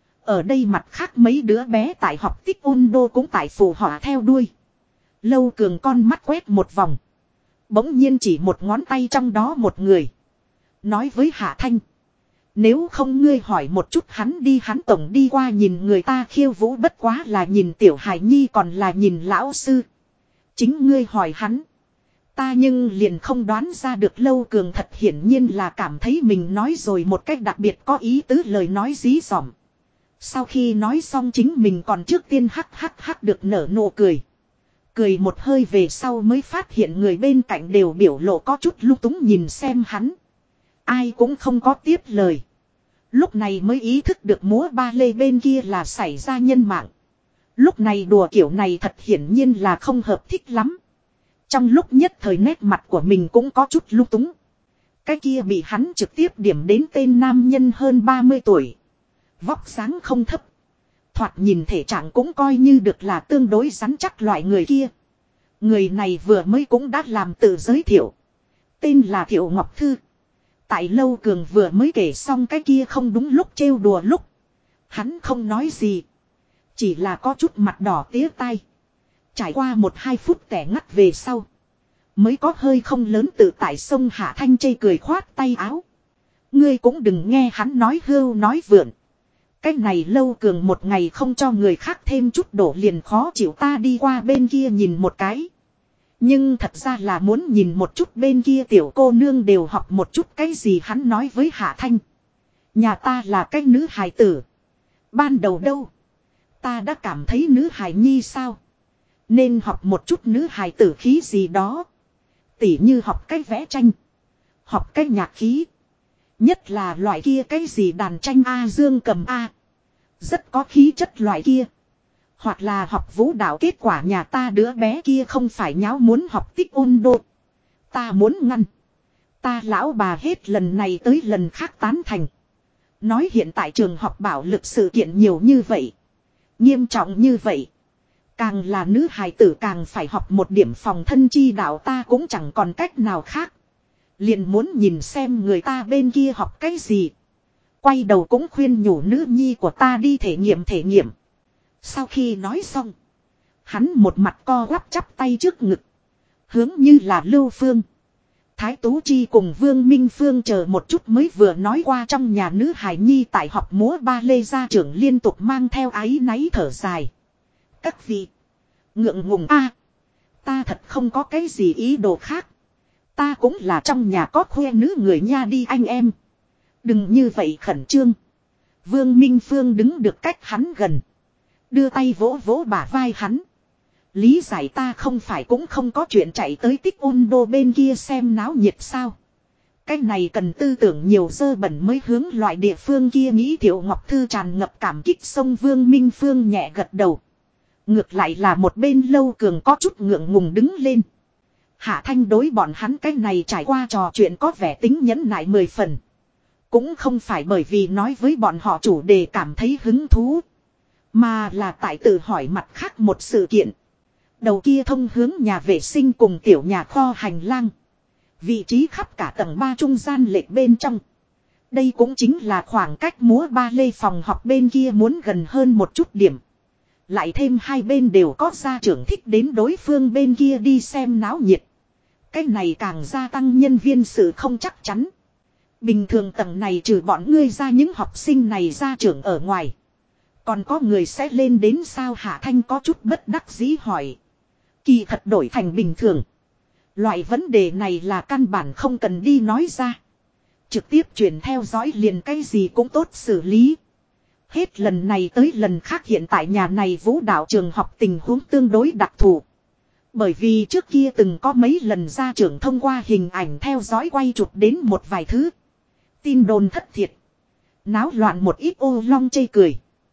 Ở đây mặt khác mấy đứa bé tại học tích ôn đô cũng tại phù họa theo đuôi. Lâu Cường con mắt quét một vòng. Bỗng nhiên chỉ một ngón tay trong đó một người. Nói với Hạ Thanh. Nếu không ngươi hỏi một chút hắn tổng đi qua nhìn người ta khiêu vũ bất quá là nhìn tiểu hải nhi còn là nhìn lão sư. Chính ngươi hỏi hắn. Ta nhưng liền không đoán ra được. Lâu Cường thật hiển nhiên là cảm thấy mình nói rồi một cách đặc biệt có ý tứ lời nói dí dỏm. Sau khi nói xong chính mình còn trước tiên hắc được nở nụ cười. Cười một hơi về sau mới phát hiện người bên cạnh đều biểu lộ có chút lung túng nhìn xem hắn. Ai cũng không có tiếp lời. Lúc này mới ý thức được múa ba lê bên kia là xảy ra nhân mạng. Lúc này đùa kiểu này thật hiển nhiên là không hợp thích lắm. Trong lúc nhất thời nét mặt của mình cũng có chút lung túng. Cái kia bị hắn trực tiếp điểm đến tên nam nhân hơn 30 tuổi. Vóc dáng không thấp. Thoạt nhìn thể trạng cũng coi như được là tương đối rắn chắc loại người kia. Người này vừa mới cũng đã làm tự giới thiệu. Tên là Thiệu Ngọc Thư. Tại Lâu Cường vừa mới kể xong cái kia không đúng lúc trêu đùa lúc. Hắn không nói gì. Chỉ là có chút mặt đỏ tía tai. Trải qua 1-2 phút tẻ ngắt về sau. Mới có hơi không lớn tự tại sông Hạ Thanh chê cười khoát tay áo. Ngươi cũng đừng nghe hắn nói hưu nói vượn. Cái này Lâu Cường một ngày không cho người khác thêm chút đổ liền khó chịu ta đi qua bên kia nhìn một cái. Nhưng thật ra là muốn nhìn một chút bên kia tiểu cô nương đều học một chút cái gì hắn nói với Hạ Thanh. Nhà ta là cái nữ hài tử. Ban đầu đâu. Ta đã cảm thấy nữ hài nhi sao. Nên học một chút nữ hài tử khí gì đó. Tỉ như học cách vẽ tranh. Học cách nhạc khí. Nhất là loại kia cái gì đàn tranh A dương cầm A. Rất có khí chất loại kia. Hoặc là học vũ đạo kết quả nhà ta đứa bé kia không phải nháo muốn học tích ôn đô. Ta muốn ngăn. Ta lão bà hết lần này tới lần khác tán thành. Nói hiện tại trường học bảo lực sự kiện nhiều như vậy. Nghiêm trọng như vậy. Càng là nữ hài tử càng phải học một điểm phòng thân chi đạo ta cũng chẳng còn cách nào khác. Liền muốn nhìn xem người ta bên kia học cái gì. Quay đầu cũng khuyên nhủ nữ nhi của ta đi thể nghiệm. Sau khi nói xong. Hắn một mặt co quắp chắp tay trước ngực. Hướng như là Lưu Phương. Thái Tú Chi cùng Vương Minh Phương chờ một chút mới vừa nói qua trong nhà nữ hài nhi tại học múa ba lê gia trưởng liên tục mang theo áy náy thở dài. Các vị. Ngượng ngùng a. Ta thật không có cái gì ý đồ khác. Ta cũng là trong nhà có khoe nữ người nha đi anh em. Đừng như vậy khẩn trương. Vương Minh Phương đứng được cách hắn gần. Đưa tay vỗ vỗ bả vai hắn. Lý giải ta không phải cũng không có chuyện chạy tới Tích Un Đô bên kia xem náo nhiệt sao. Cái này cần tư tưởng nhiều dơ bẩn mới hướng loại địa phương kia nghĩ. Thiệu Ngọc Thư tràn ngập cảm kích sông Vương Minh Phương nhẹ gật đầu. Ngược lại là một bên Lâu Cường có chút ngượng ngùng đứng lên. Hạ Thanh đối bọn hắn cái này trải qua trò chuyện có vẻ tính nhẫn nại 10 phần. Cũng không phải bởi vì nói với bọn họ chủ đề cảm thấy hứng thú. Mà là tại tự hỏi mặt khác một sự kiện. Đầu kia thông hướng nhà vệ sinh cùng tiểu nhà kho hành lang. Vị trí khắp cả tầng 3 trung gian lệch bên trong. Đây cũng chính là khoảng cách múa ba lê phòng học bên kia muốn gần hơn một chút điểm. Lại thêm hai bên đều có gia trưởng thích đến đối phương bên kia đi xem náo nhiệt. Cái này càng gia tăng nhân viên sự không chắc chắn. Bình thường tầng này trừ bọn ngươi ra những học sinh này gia trưởng ở ngoài. Còn có người sẽ lên đến sao? Hạ Thanh có chút bất đắc dĩ hỏi. Kỳ thật đổi thành bình thường. Loại vấn đề này là căn bản không cần đi nói ra. Trực tiếp chuyển theo dõi liền cái gì cũng tốt xử lý. Hết lần này tới lần khác hiện tại nhà này vũ đạo trường học tình huống tương đối đặc thù. Bởi vì trước kia từng có mấy lần gia trưởng thông qua hình ảnh theo dõi quay chụp đến một vài thứ. Tin đồn thất thiệt. Náo loạn một ít ô long chê cười.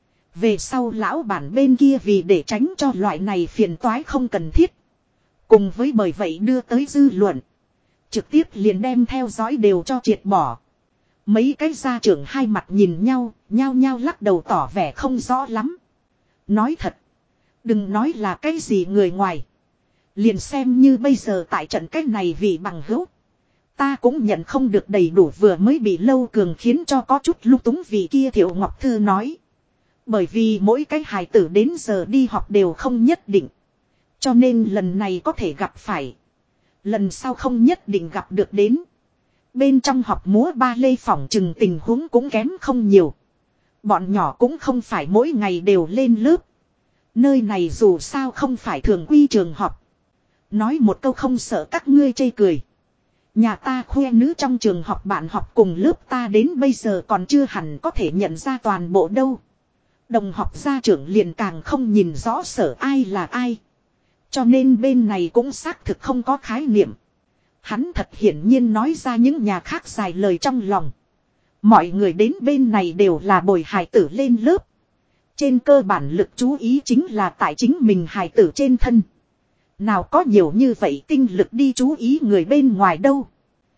Về sau lão bản bên kia vì để tránh cho loại này phiền toái không cần thiết. Cùng với bởi vậy đưa tới dư luận. Trực tiếp liền đem theo dõi đều cho triệt bỏ. Mấy cái gia trưởng hai mặt nhìn nhau, nhao nhao lắc đầu tỏ vẻ không rõ lắm. Nói thật. Đừng nói là cái gì người ngoài. Liền xem như bây giờ tại trận cái này vì bằng hữu. Ta cũng nhận không được đầy đủ vừa mới bị Lâu Cường khiến cho có chút lung túng vì kia Thiệu Ngọc Thư nói. Bởi vì mỗi cái hài tử đến giờ đi học đều không nhất định. Cho nên lần này có thể gặp phải. Lần sau không nhất định gặp được đến. Bên trong học múa ba lê phỏng chừng tình huống cũng kém không nhiều. Bọn nhỏ cũng không phải mỗi ngày đều lên lớp. Nơi này dù sao không phải thường quy trường học. Nói một câu không sợ các ngươi chê cười. Nhà ta khoe nữ trong trường học bạn học cùng lớp ta đến bây giờ còn chưa hẳn có thể nhận ra toàn bộ đâu. Đồng học gia trưởng liền càng không nhìn rõ sở ai là ai. Cho nên bên này cũng xác thực không có khái niệm. Hắn thật hiển nhiên nói ra những nhà khác dài lời trong lòng. Mọi người đến bên này đều là bồi hài tử lên lớp. Trên cơ bản lực chú ý chính là tại chính mình hài tử trên thân. Nào có nhiều như vậy tinh lực đi chú ý người bên ngoài đâu.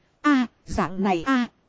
Dạng này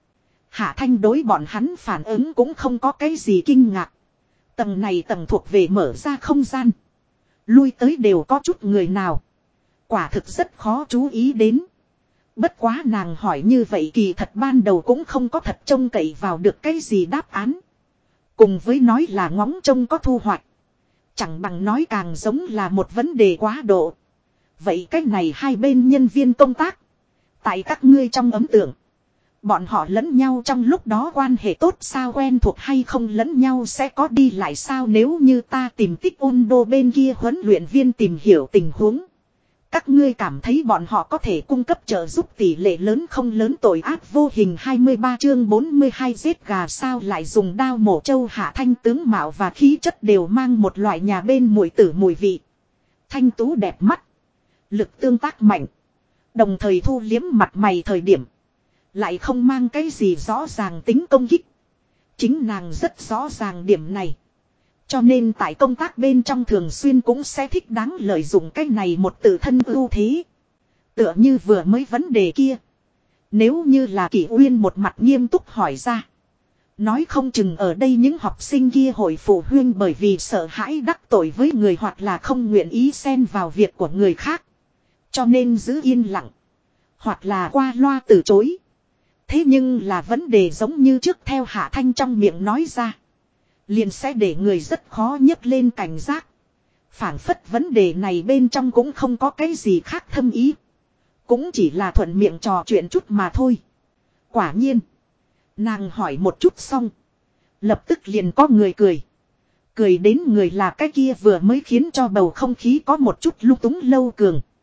Hạ Thanh đối bọn hắn phản ứng cũng không có cái gì kinh ngạc. Tầng này tầng thuộc về mở ra không gian. Lui tới đều có chút người nào. Quả thực rất khó chú ý đến. Bất quá nàng hỏi như vậy kỳ thật ban đầu cũng không có thật trông cậy vào được cái gì đáp án. Cùng với nói là ngóng trông có thu hoạch. Chẳng bằng nói càng giống là một vấn đề quá độ. Vậy cách này hai bên nhân viên công tác. Tại các ngươi trong ấn tượng. Bọn họ lẫn nhau trong lúc đó quan hệ tốt sao, quen thuộc hay không lẫn nhau sẽ có đi lại sao? Nếu như ta tìm Tích Un Đô bên kia huấn luyện viên tìm hiểu tình huống. Các ngươi cảm thấy bọn họ có thể cung cấp trợ giúp tỷ lệ lớn không lớn? Tội ác vô hình 23 chương 42 giết gà sao lại dùng đao mổ trâu? Hạ Thanh tướng mạo và khí chất đều mang một loại nhà bên mùi tử mùi vị. Thanh tú đẹp mắt. Lực tương tác mạnh. Đồng thời thu liếm mặt mày thời điểm. Lại không mang cái gì rõ ràng tính công kích. Chính nàng rất rõ ràng điểm này. Cho nên tại công tác bên trong thường xuyên cũng sẽ thích đáng lợi dụng cái này một tự thân ưu thế. Tựa như vừa mới vấn đề kia. Nếu như là Kỷ Uyên một mặt nghiêm túc hỏi ra. Nói không chừng ở đây những học sinh kia hội phụ huynh bởi vì sợ hãi đắc tội với người hoặc là không nguyện ý xen vào việc của người khác. Cho nên giữ yên lặng. Hoặc là qua loa từ chối. Thế nhưng là vấn đề giống như trước theo Hạ Thanh trong miệng nói ra. Liền sẽ để người rất khó nhấc lên cảnh giác. Phảng phất vấn đề này bên trong cũng không có cái gì khác thâm ý. Cũng chỉ là thuận miệng trò chuyện chút mà thôi. Quả nhiên. Nàng hỏi một chút xong. Lập tức liền có người cười. Cười đến người là cái kia vừa mới khiến cho bầu không khí có một chút lung túng Lâu Cường.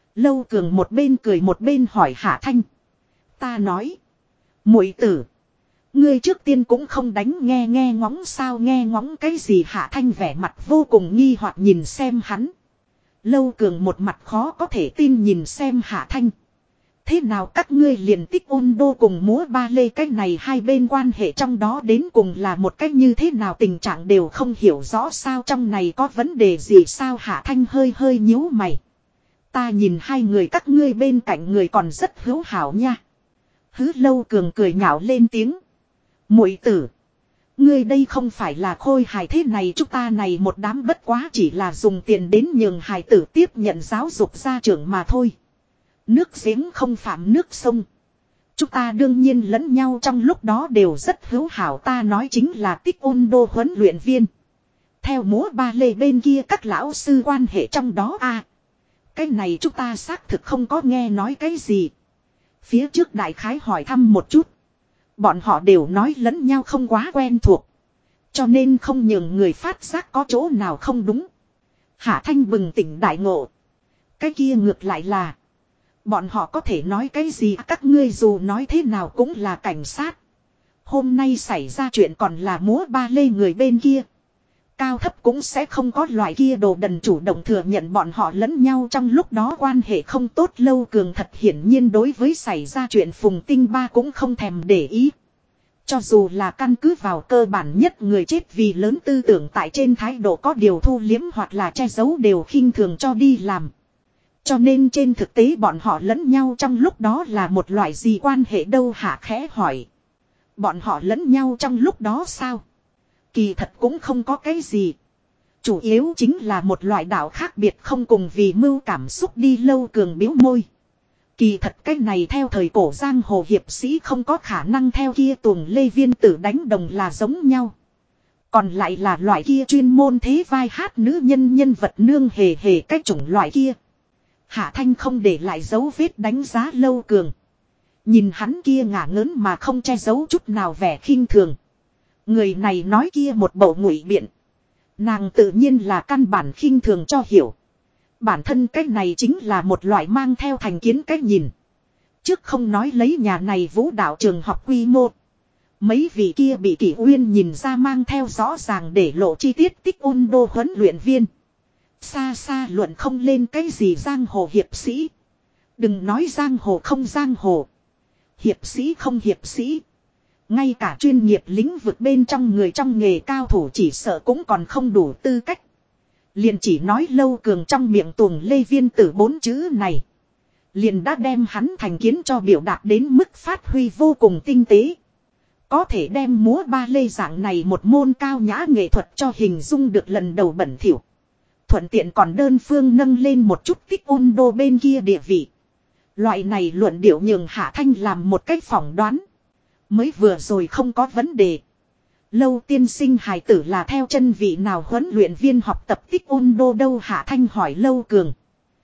Lâu Cường một bên cười một bên hỏi Hạ Thanh. Ta nói. Muội tử. Ngươi trước tiên cũng không đánh nghe nghe ngóng sao nghe ngóng cái gì Hạ Thanh vẻ mặt vô cùng nghi hoặc nhìn xem hắn. Lâu Cường một mặt khó có thể tin nhìn xem Hạ Thanh. Thế nào các ngươi liền tích ôn đô cùng múa ba lê cái này hai bên quan hệ trong đó đến cùng là một cách như thế nào tình trạng đều không hiểu rõ sao trong này có vấn đề gì sao Hạ Thanh hơi hơi nhíu mày. Ta nhìn hai người các ngươi bên cạnh người còn rất hữu hảo nha. Hứ Lâu Cường cười nhạo lên tiếng. Muội tử. Ngươi đây không phải là khôi hài thế này chúng ta này một đám bất quá chỉ là dùng tiền đến nhường hài tử tiếp nhận giáo dục gia trưởng mà thôi. Nước giếng không phạm nước sông. Chúng ta đương nhiên lẫn nhau trong lúc đó đều rất hữu hảo ta nói chính là tích ôn đô huấn luyện viên. Theo múa ba lê bên kia các lão sư quan hệ trong đó cái này chúng ta xác thực không có nghe nói cái gì. Phía trước đại khái hỏi thăm một chút. Bọn họ đều nói lẫn nhau không quá quen thuộc. Cho nên không nhường người phát giác có chỗ nào không đúng. Hạ Thanh bừng tỉnh đại ngộ. Cái kia ngược lại là. Bọn họ có thể nói cái gì các ngươi dù nói thế nào cũng là cảnh sát. Hôm nay xảy ra chuyện còn là múa ba lê người bên kia. Cao thấp cũng sẽ không có loại kia đồ đần chủ động thừa nhận bọn họ lẫn nhau trong lúc đó quan hệ không tốt Lâu Cường thật hiển nhiên đối với xảy ra chuyện Phùng Tinh Ba cũng không thèm để ý. Cho dù là căn cứ vào cơ bản nhất người chết vì lớn tư tưởng tại trên thái độ có điều thu liếm hoặc là che giấu đều khinh thường cho đi làm. Cho nên trên thực tế bọn họ lẫn nhau trong lúc đó là một loại gì quan hệ đâu Hạ khẽ hỏi. Bọn họ lẫn nhau trong lúc đó sao? Kỳ thật cũng không có cái gì. Chủ yếu chính là một loại đạo khác biệt không cùng vì mưu cảm xúc đi Lâu Cường biếu môi. Kỳ thật cái này theo thời cổ giang hồ hiệp sĩ không có khả năng theo kia tuồng Lê Viên Tử đánh đồng là giống nhau. Còn lại là loại kia chuyên môn thế vai hát nữ nhân nhân vật nương hề hề cái chủng loại kia. Hạ Thanh không để lại dấu vết đánh giá Lâu Cường. Nhìn hắn kia ngả ngớn mà không che giấu chút nào vẻ khinh thường. Người này nói kia một bộ ngụy biện. Nàng tự nhiên là căn bản khinh thường cho hiểu. Bản thân cái này chính là một loại mang theo thành kiến cách nhìn. Trước không nói lấy nhà này vũ đạo trường học quy mô. Mấy vị kia bị Kỷ Uyên nhìn ra mang theo rõ ràng để lộ chi tiết tích ôn đô huấn luyện viên. Xa xa luận không lên cái gì giang hồ hiệp sĩ. Đừng nói giang hồ không giang hồ. Hiệp sĩ không hiệp sĩ. Ngay cả chuyên nghiệp lĩnh vực bên trong người trong nghề cao thủ chỉ sợ cũng còn không đủ tư cách. Liền chỉ nói Lâu Cường trong miệng tuồng Lê Viên Tử 4 chữ này. Liền đã đem hắn thành kiến cho biểu đạt đến mức phát huy vô cùng tinh tế. Có thể đem múa ba lê dạng này một môn cao nhã nghệ thuật cho hình dung được lần đầu bẩn thỉu. Thuận tiện còn đơn phương nâng lên một chút tích ôn đô bên kia địa vị. Loại này luận điệu nhường Hạ Thanh làm một cách phỏng đoán. Mới vừa rồi không có vấn đề. Lâu tiên sinh hài tử là theo chân vị nào huấn luyện viên học tập tích ôn đô đâu Hạ Thanh hỏi Lâu Cường.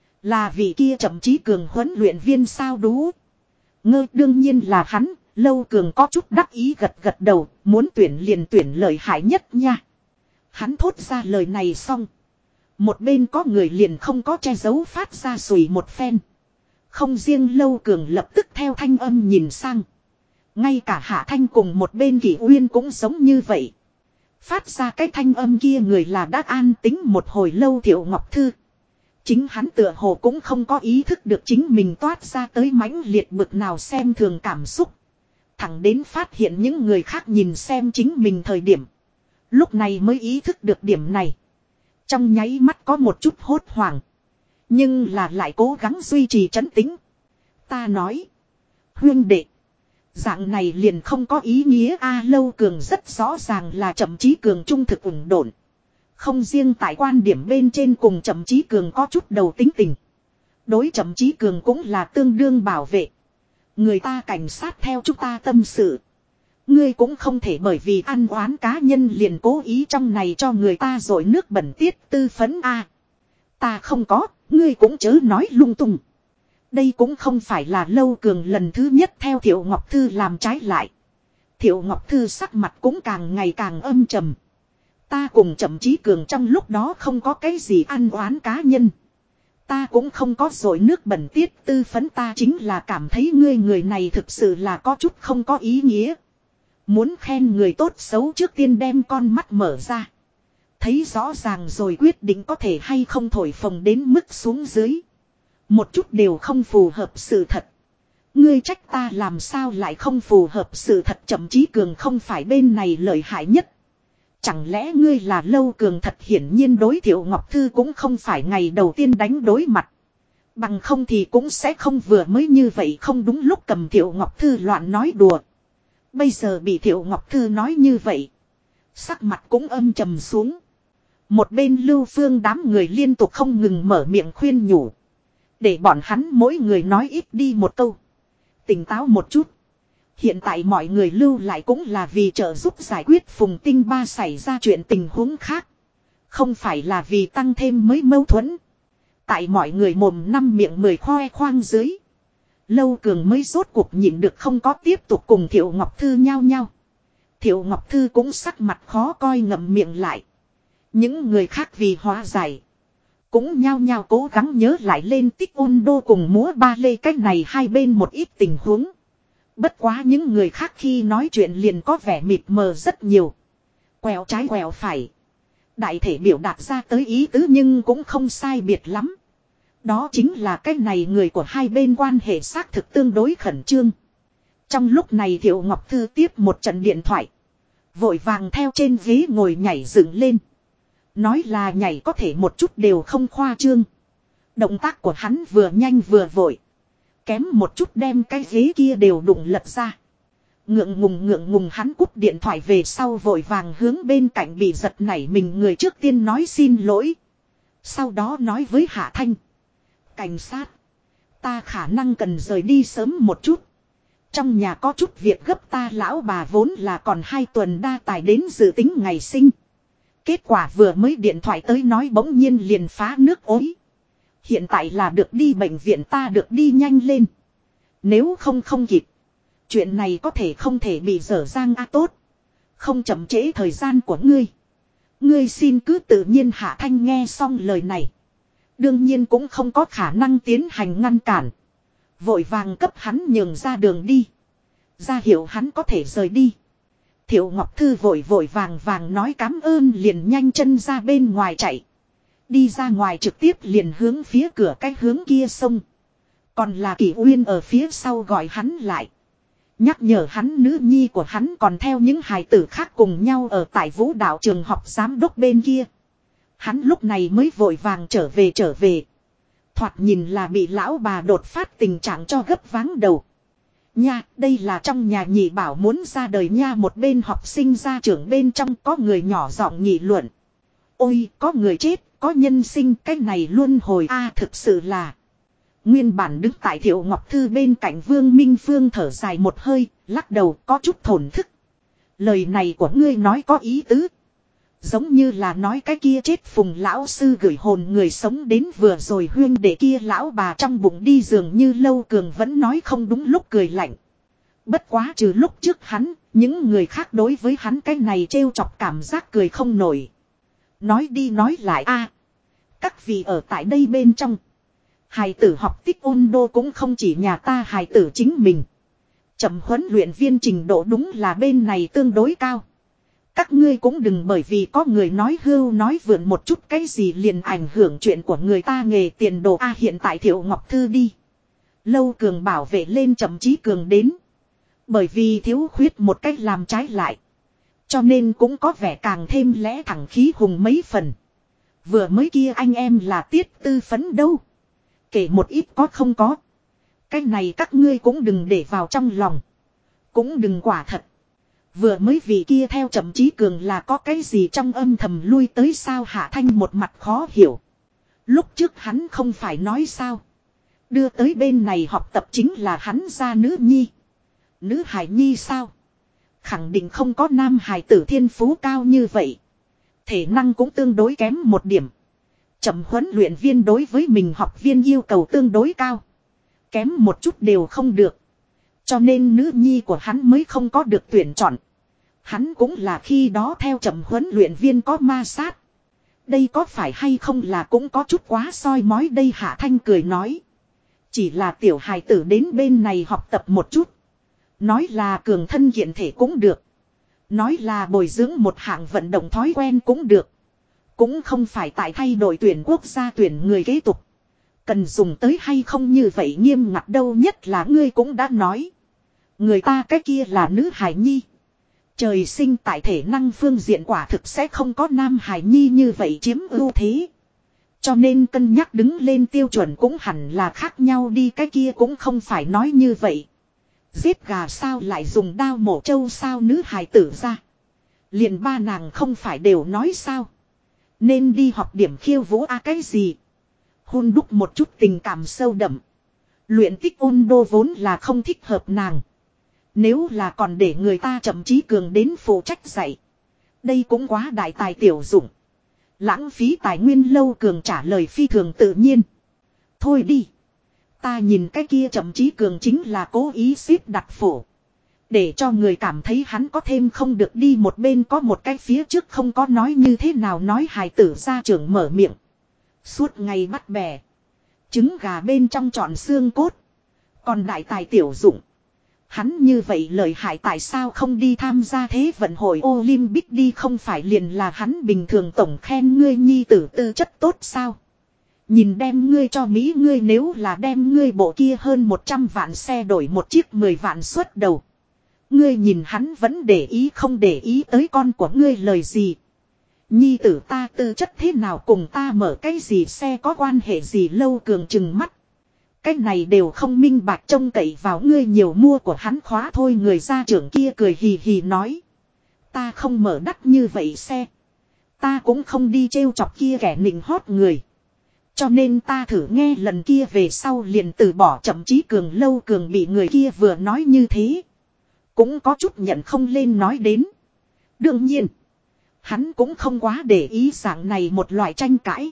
Là vị kia Chậm Chí Cường huấn luyện viên sao đú. Ngơ đương nhiên là hắn. Lâu Cường có chút đắc ý gật gật đầu. Muốn tuyển liền tuyển lợi hại nhất nha. Hắn thốt ra lời này xong. Một bên có người liền không có che giấu phát ra sùi một phen. Không riêng Lâu Cường lập tức theo thanh âm nhìn sang. Ngay cả Hạ Thanh cùng một bên Kỷ Uyên cũng giống như vậy. Phát ra cái thanh âm kia người là đã an tính một hồi lâu Thiệu Ngọc Thư. Chính hắn tựa hồ cũng không có ý thức được chính mình toát ra tới mãnh liệt bực nào xem thường cảm xúc. Thẳng đến phát hiện những người khác nhìn xem chính mình thời điểm. Lúc này mới ý thức được điểm này. Trong nháy mắt có một chút hốt hoảng. Nhưng là lại cố gắng duy trì trấn tĩnh. Ta nói. Huyên đệ. Dạng này liền không có ý nghĩa Lâu Cường rất rõ ràng là Chậm Chí Cường trung thực ủng độn. Không riêng tại quan điểm bên trên cùng Chậm Chí Cường có chút đầu tính tình. Đối Chậm Chí Cường cũng là tương đương bảo vệ. Người ta cảnh sát theo chúng ta tâm sự. Ngươi cũng không thể bởi vì ăn oán cá nhân liền cố ý trong này cho người ta rồi nước bẩn tiết tư phấn Ta không có, ngươi cũng chớ nói lung tung. Đây cũng không phải là Lâu Cường lần thứ nhất theo Thiệu Ngọc Thư làm trái lại. Thiệu Ngọc Thư sắc mặt cũng càng ngày càng âm trầm. Ta cùng Chậm Chí Cường trong lúc đó không có cái gì ăn oán cá nhân. Ta cũng không có rồi nước bẩn tiết tư phấn, ta chính là cảm thấy ngươi người này thực sự là có chút không có ý nghĩa. Muốn khen người tốt xấu trước tiên đem con mắt mở ra. Thấy rõ ràng rồi quyết định có thể hay không thổi phồng đến mức xuống dưới. Một chút đều không phù hợp sự thật. Ngươi trách ta làm sao lại không phù hợp sự thật, Chậm Chí Cường không phải bên này lợi hại nhất. Chẳng lẽ ngươi là Lâu Cường? Thật hiển nhiên đối Thiệu Ngọc Thư cũng không phải ngày đầu tiên đánh đối mặt. Bằng không thì cũng sẽ không vừa mới như vậy không đúng lúc cầm Thiệu Ngọc Thư loạn nói đùa. Bây giờ bị Thiệu Ngọc Thư nói như vậy. Sắc mặt cũng âm trầm xuống. Một bên Lưu Phương đám người liên tục không ngừng mở miệng khuyên nhủ. Để bọn hắn mỗi người nói ít đi một câu. Tỉnh táo một chút. Hiện tại mọi người lưu lại cũng là vì trợ giúp giải quyết Phùng Tinh Ba xảy ra chuyện tình huống khác. Không phải là vì tăng thêm mới mâu thuẫn. Tại mọi người mồm năm miệng 10 khoe khoang dưới. Lâu Cường mới rốt cuộc nhịn được không có tiếp tục cùng Thiệu Ngọc Thư nhao nhao. Thiệu Ngọc Thư cũng sắc mặt khó coi ngậm miệng lại. Những người khác vì hóa giải. Cũng nhao nhao cố gắng nhớ lại lên Tích Ôn Đô cùng múa ba lê cách này hai bên một ít tình huống. Bất quá những người khác khi nói chuyện liền có vẻ mịt mờ rất nhiều. Quẹo trái quẹo phải. Đại thể biểu đạt ra tới ý tứ nhưng cũng không sai biệt lắm. Đó chính là cái này người của hai bên quan hệ xác thực tương đối khẩn trương. Trong lúc này Thiệu Ngọc Thư tiếp một trận điện thoại. Vội vàng theo trên ghế ngồi nhảy dựng lên. Nói là nhảy có thể một chút đều không khoa trương. Động tác của hắn vừa nhanh vừa vội. Kém một chút đem cái ghế kia đều đụng lật ra. Ngượng ngùng hắn cúp điện thoại về sau vội vàng hướng bên cạnh bị giật nảy mình người trước tiên nói xin lỗi. Sau đó nói với Hạ Thanh. Cảnh sát. Ta khả năng cần rời đi sớm một chút. Trong nhà có chút việc gấp, ta lão bà vốn là còn 2 tuần đa tài đến dự tính ngày sinh. Kết quả vừa mới điện thoại tới nói bỗng nhiên liền phá nước ối. Hiện tại là được đi bệnh viện, ta được đi nhanh lên. Nếu không kịp. Chuyện này có thể không thể bị dở dang tốt. Không chậm trễ thời gian của ngươi. Ngươi xin cứ tự nhiên. Hạ Thanh nghe xong lời này. Đương nhiên cũng không có khả năng tiến hành ngăn cản. Vội vàng cấp hắn nhường ra đường đi. Ra hiệu hắn có thể rời đi. Thiệu Ngọc Thư vội vàng nói cám ơn liền nhanh chân ra bên ngoài chạy. Đi ra ngoài trực tiếp liền hướng phía cửa cái hướng kia xông. Còn là Kỷ Uyên ở phía sau gọi hắn lại. Nhắc nhở hắn nữ nhi của hắn còn theo những hài tử khác cùng nhau ở tại vũ đạo trường học giám đốc bên kia. Hắn lúc này mới vội vàng trở về. Thoạt nhìn là bị lão bà đột phát tình trạng cho gấp váng đầu. Nha, đây là trong nhà nhị bảo muốn ra đời nha. Một bên học sinh gia trưởng bên trong có người nhỏ giọng nghị luận. Ôi, có người chết, có nhân sinh, cái này luân hồi thực sự là. Nguyên bản đứng tại Thiệu Ngọc Thư bên cạnh Vương Minh Phương thở dài một hơi, lắc đầu có chút thổn thức. Lời này của ngươi nói có ý tứ. Giống như là nói cái kia chết Phùng lão sư gửi hồn người sống đến vừa rồi huyên để kia lão bà trong bụng đi, dường như Lâu Cường vẫn nói không đúng lúc cười lạnh. Bất quá trừ lúc trước hắn, những người khác đối với hắn cái này trêu chọc cảm giác cười không nổi. Nói đi nói lại các vị ở tại đây bên trong. Hài tử học Tích Ôn Đô cũng không chỉ nhà ta hài tử chính mình. Chậm huấn luyện viên trình độ đúng là bên này tương đối cao. Các ngươi cũng đừng bởi vì có người nói hưu nói vượn một chút cái gì liền ảnh hưởng chuyện của người ta nghề tiền đồ. Hiện tại Thiệu Ngọc Thư đi. Lâu Cường bảo vệ lên Chậm Chí Cường đến. Bởi vì thiếu khuyết một cách làm trái lại. Cho nên cũng có vẻ càng thêm lẽ thẳng khí hùng mấy phần. Vừa mới kia anh em là Tiết Tư Phấn đâu. Kể một ít có không có. Cái này các ngươi cũng đừng để vào trong lòng. Cũng đừng quả thật. Vừa mới vì kia theo Chậm Chí Cường là có cái gì trong âm thầm lui tới sao? Hạ Thanh một mặt khó hiểu. Lúc trước hắn không phải nói sao. Đưa tới bên này học tập chính là hắn gia nữ nhi. Nữ hài nhi sao? Khẳng định không có nam hài tử thiên phú cao như vậy. Thể năng cũng tương đối kém một điểm. Chậm huấn luyện viên đối với mình học viên yêu cầu tương đối cao. Kém một chút đều không được. Cho nên nữ nhi của hắn mới không có được tuyển chọn. Hắn cũng là khi đó theo chậm huấn luyện viên có ma sát. Đây có phải hay không là cũng có chút quá soi mói đây Hạ Thanh cười nói. Chỉ là tiểu hài tử đến bên này học tập một chút. Nói là cường thân kiện thể cũng được. Nói là bồi dưỡng một hạng vận động thói quen cũng được. Cũng không phải tại thay đổi tuyển quốc gia tuyển người kế tục. Cần dùng tới hay không như vậy nghiêm ngặt đâu, nhất là ngươi cũng đã nói. Người ta cái kia là nữ hài nhi. Trời sinh tại thể năng phương diện quả thực sẽ không có nam hài nhi như vậy chiếm ưu thế. Cho nên cân nhắc đứng lên tiêu chuẩn cũng hẳn là khác nhau đi, cái kia cũng không phải nói như vậy. Giết gà sao lại dùng đao mổ trâu sao, nữ hài tử ra. Liền ba nàng không phải đều nói sao. Nên đi học điểm khiêu vũ cái gì. Hôn đúc một chút tình cảm sâu đậm. Luyện tích ôn đô vốn là không thích hợp nàng. Nếu là còn để người ta chậm chí cường đến phụ trách dạy. Đây cũng quá đại tài tiểu dụng. Lãng phí tài nguyên. Lâu cường trả lời phi thường tự nhiên. Thôi đi. Ta nhìn cái kia chậm chí cường chính là cố ý xếp đặt phổ. Để cho người cảm thấy hắn có thêm không được đi một bên có một cái phía trước không có nói như thế nào nói hài tử gia trưởng mở miệng. Suốt ngày bắt bè. Trứng gà bên trong trọn xương cốt. Còn đại tài tiểu dụng. Hắn như vậy lợi hại tại sao không đi tham gia thế vận hội Olympic đi, không phải liền là hắn bình thường tổng khen ngươi nhi tử tư chất tốt sao. Nhìn đem ngươi cho Mỹ, ngươi nếu là đem ngươi bộ kia hơn 100 vạn xe đổi một chiếc 10 vạn suất đầu. Ngươi nhìn hắn vẫn để ý không để ý tới con của ngươi lời gì. Nhi tử ta tư chất thế nào cùng ta mở cái gì xe có quan hệ gì. Lâu cường chừng mắt. Cái này đều không minh bạch, trông cậy vào ngươi nhiều mua của hắn khóa thôi. Người gia trưởng kia cười hì hì nói. Ta không mở đắt như vậy xe. Ta cũng không đi trêu chọc kia kẻ nịnh hót người. Cho nên ta thử nghe lần kia về sau liền từ bỏ chậm chí cường. Lâu cường bị người kia vừa nói như thế. Cũng có chút nhận không lên nói đến. Đương nhiên. Hắn cũng không quá để ý dạng này một loại tranh cãi.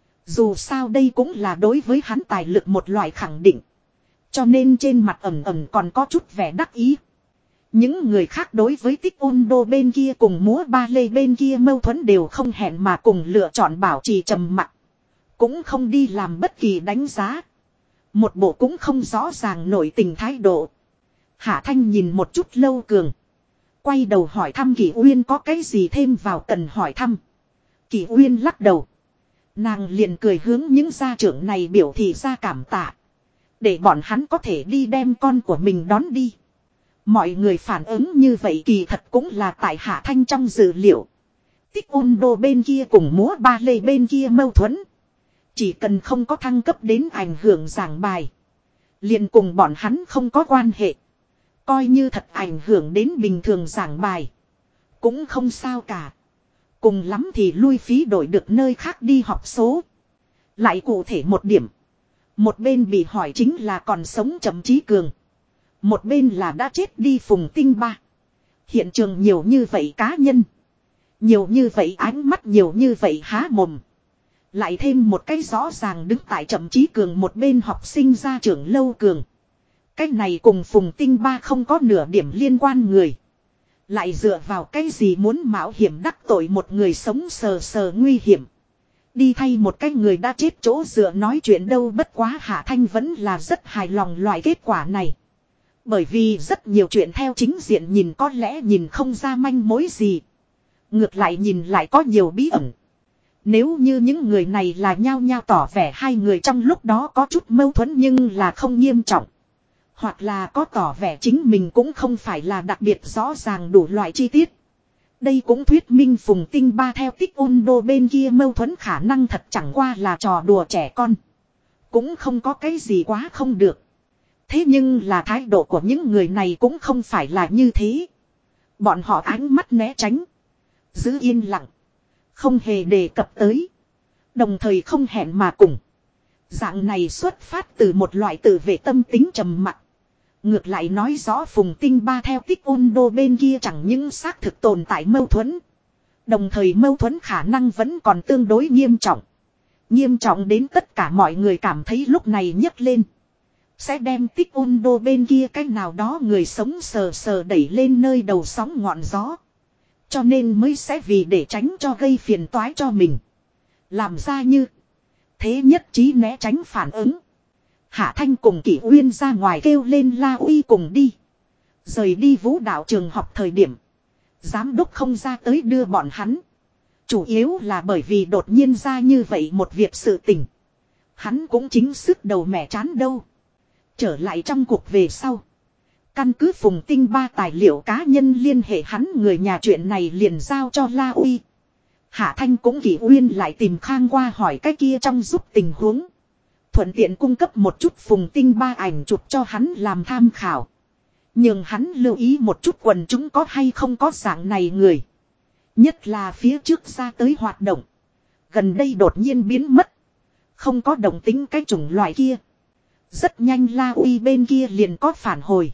Dù sao đây cũng là đối với hắn tài lực một loại khẳng định. Cho nên trên mặt ẩn ẩn còn có chút vẻ đắc ý. Những người khác đối với tích ôn đô bên kia cùng múa ba lê bên kia mâu thuẫn đều không hẹn mà cùng lựa chọn bảo trì trầm mặc. Cũng không đi làm bất kỳ đánh giá. Một bộ cũng không rõ ràng nổi tình thái độ. Hạ Thanh nhìn một chút Lâu cường. Quay đầu hỏi thăm Kỷ Uyên có cái gì thêm vào cần hỏi thăm. Kỷ Uyên lắc đầu. Nàng liền cười hướng những gia trưởng này biểu thị ra cảm tạ. Để bọn hắn có thể đi đem con của mình đón đi. Mọi người phản ứng như vậy kỳ thật cũng là tại Hạ Thanh trong dự liệu. Tích ôn đô bên kia cùng múa ba lê bên kia mâu thuẫn. Chỉ cần không có thăng cấp đến ảnh hưởng giảng bài. Liền cùng bọn hắn không có quan hệ. Coi như thật ảnh hưởng đến bình thường giảng bài. Cũng không sao cả. Cùng lắm thì lui phí đổi được nơi khác đi học số. Lại cụ thể một điểm. Một bên bị hỏi chính là còn sống chậm chí cường. Một bên là đã chết đi Phùng Tinh Ba. Hiện trường nhiều như vậy cá nhân. Nhiều như vậy ánh mắt, nhiều như vậy há mồm. Lại thêm một cái rõ ràng đứng tại chậm chí cường một bên học sinh gia trưởng Lâu cường. Cái này cùng Phùng Tinh Ba không có nửa điểm liên quan người. Lại dựa vào cái gì muốn mạo hiểm đắc tội một người sống sờ sờ nguy hiểm. Đi thay một cái người đã chết chỗ dựa nói chuyện đâu. Bất quá Hạ Thanh vẫn là rất hài lòng loại kết quả này. Bởi vì rất nhiều chuyện theo chính diện nhìn có lẽ nhìn không ra manh mối gì. Ngược lại nhìn lại có nhiều bí ẩn. Nếu như những người này là nhao nhao tỏ vẻ hai người trong lúc đó có chút mâu thuẫn nhưng là không nghiêm trọng. Hoặc là có tỏ vẻ chính mình cũng không phải là đặc biệt rõ ràng đủ loại chi tiết. Đây cũng thuyết minh Phùng Tinh Ba theo tích ôn đô bên kia mâu thuẫn khả năng thật chẳng qua là trò đùa trẻ con. Cũng không có cái gì quá không được. Thế nhưng là thái độ của những người này cũng không phải là như thế. Bọn họ ánh mắt né tránh. Giữ yên lặng. Không hề đề cập tới. Đồng thời không hẹn mà cùng. Dạng này xuất phát từ một loại tự vệ tâm tính trầm mặc. Ngược lại nói rõ Phùng Tinh Ba theo tích ôn đô bên kia chẳng những xác thực tồn tại mâu thuẫn. Đồng thời mâu thuẫn khả năng vẫn còn tương đối nghiêm trọng. Nghiêm trọng đến tất cả mọi người cảm thấy lúc này nhấc lên. Sẽ đem tích ôn đô bên kia cách nào đó người sống sờ sờ đẩy lên nơi đầu sóng ngọn gió. Cho nên mới sẽ vì để tránh cho gây phiền toái cho mình. Làm ra như thế nhất trí né tránh phản ứng. Hạ Thanh cùng Kỷ Uyên ra ngoài kêu lên La Uy cùng đi. Rời đi vũ đạo trường học thời điểm. Giám đốc không ra tới đưa bọn hắn. Chủ yếu là bởi vì đột nhiên ra như vậy một việc sự tình. Hắn cũng chính sức đầu mẻ chán đâu. Trở lại trong cuộc về sau. Căn cứ Phùng Tinh Ba tài liệu cá nhân liên hệ hắn người nhà chuyện này liền giao cho La Uy. Hạ Thanh cũng Kỷ Uyên lại tìm Khang qua hỏi cái kia trong giúp tình huống. Thuận tiện cung cấp một chút Phùng Tinh Ba ảnh chụp cho hắn làm tham khảo. Nhưng hắn lưu ý một chút quần chúng có hay không có dạng này người. Nhất là phía trước ra tới hoạt động. Gần đây đột nhiên biến mất. Không có động tính cái chủng loại kia. Rất nhanh La Uy bên kia liền có phản hồi.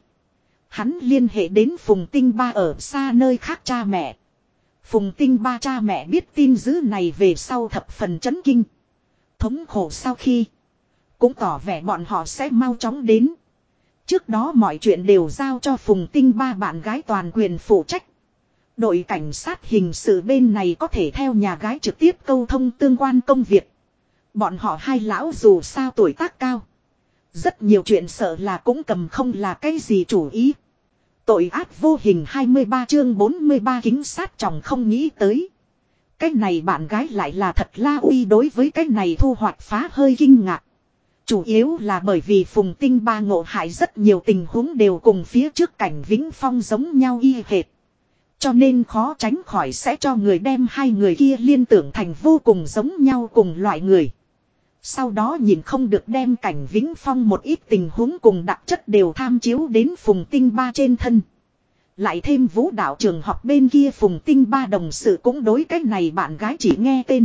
Hắn liên hệ đến Phùng Tinh Ba ở xa nơi khác cha mẹ. Phùng Tinh Ba cha mẹ biết tin dữ này về sau thập phần chấn kinh. Thống khổ sau khi. Cũng tỏ vẻ bọn họ sẽ mau chóng đến. Trước đó mọi chuyện đều giao cho Phùng Tinh Ba bạn gái toàn quyền phụ trách. Đội cảnh sát hình sự bên này có thể theo nhà gái trực tiếp câu thông tương quan công việc. Bọn họ hai lão dù sao tuổi tác cao. Rất nhiều chuyện sợ là cũng cầm không là cái gì chủ ý. Tội ác vô hình 23 chương 43 kính sát chồng không nghĩ tới. Cái này bạn gái lại là thật La Uy đối với cái này thu hoạch phá hơi kinh ngạc. Chủ yếu là bởi vì Phùng Tinh Ba ngộ hại rất nhiều tình huống đều cùng phía trước cảnh Vĩnh Phong giống nhau y hệt. Cho nên khó tránh khỏi sẽ cho người đem hai người kia liên tưởng thành vô cùng giống nhau cùng loại người. Sau đó nhìn không được đem cảnh Vĩnh Phong một ít tình huống cùng đặc chất đều tham chiếu đến Phùng Tinh Ba trên thân. Lại thêm vũ đạo trường học bên kia Phùng Tinh Ba đồng sự cũng đối cái này bạn gái chỉ nghe tên.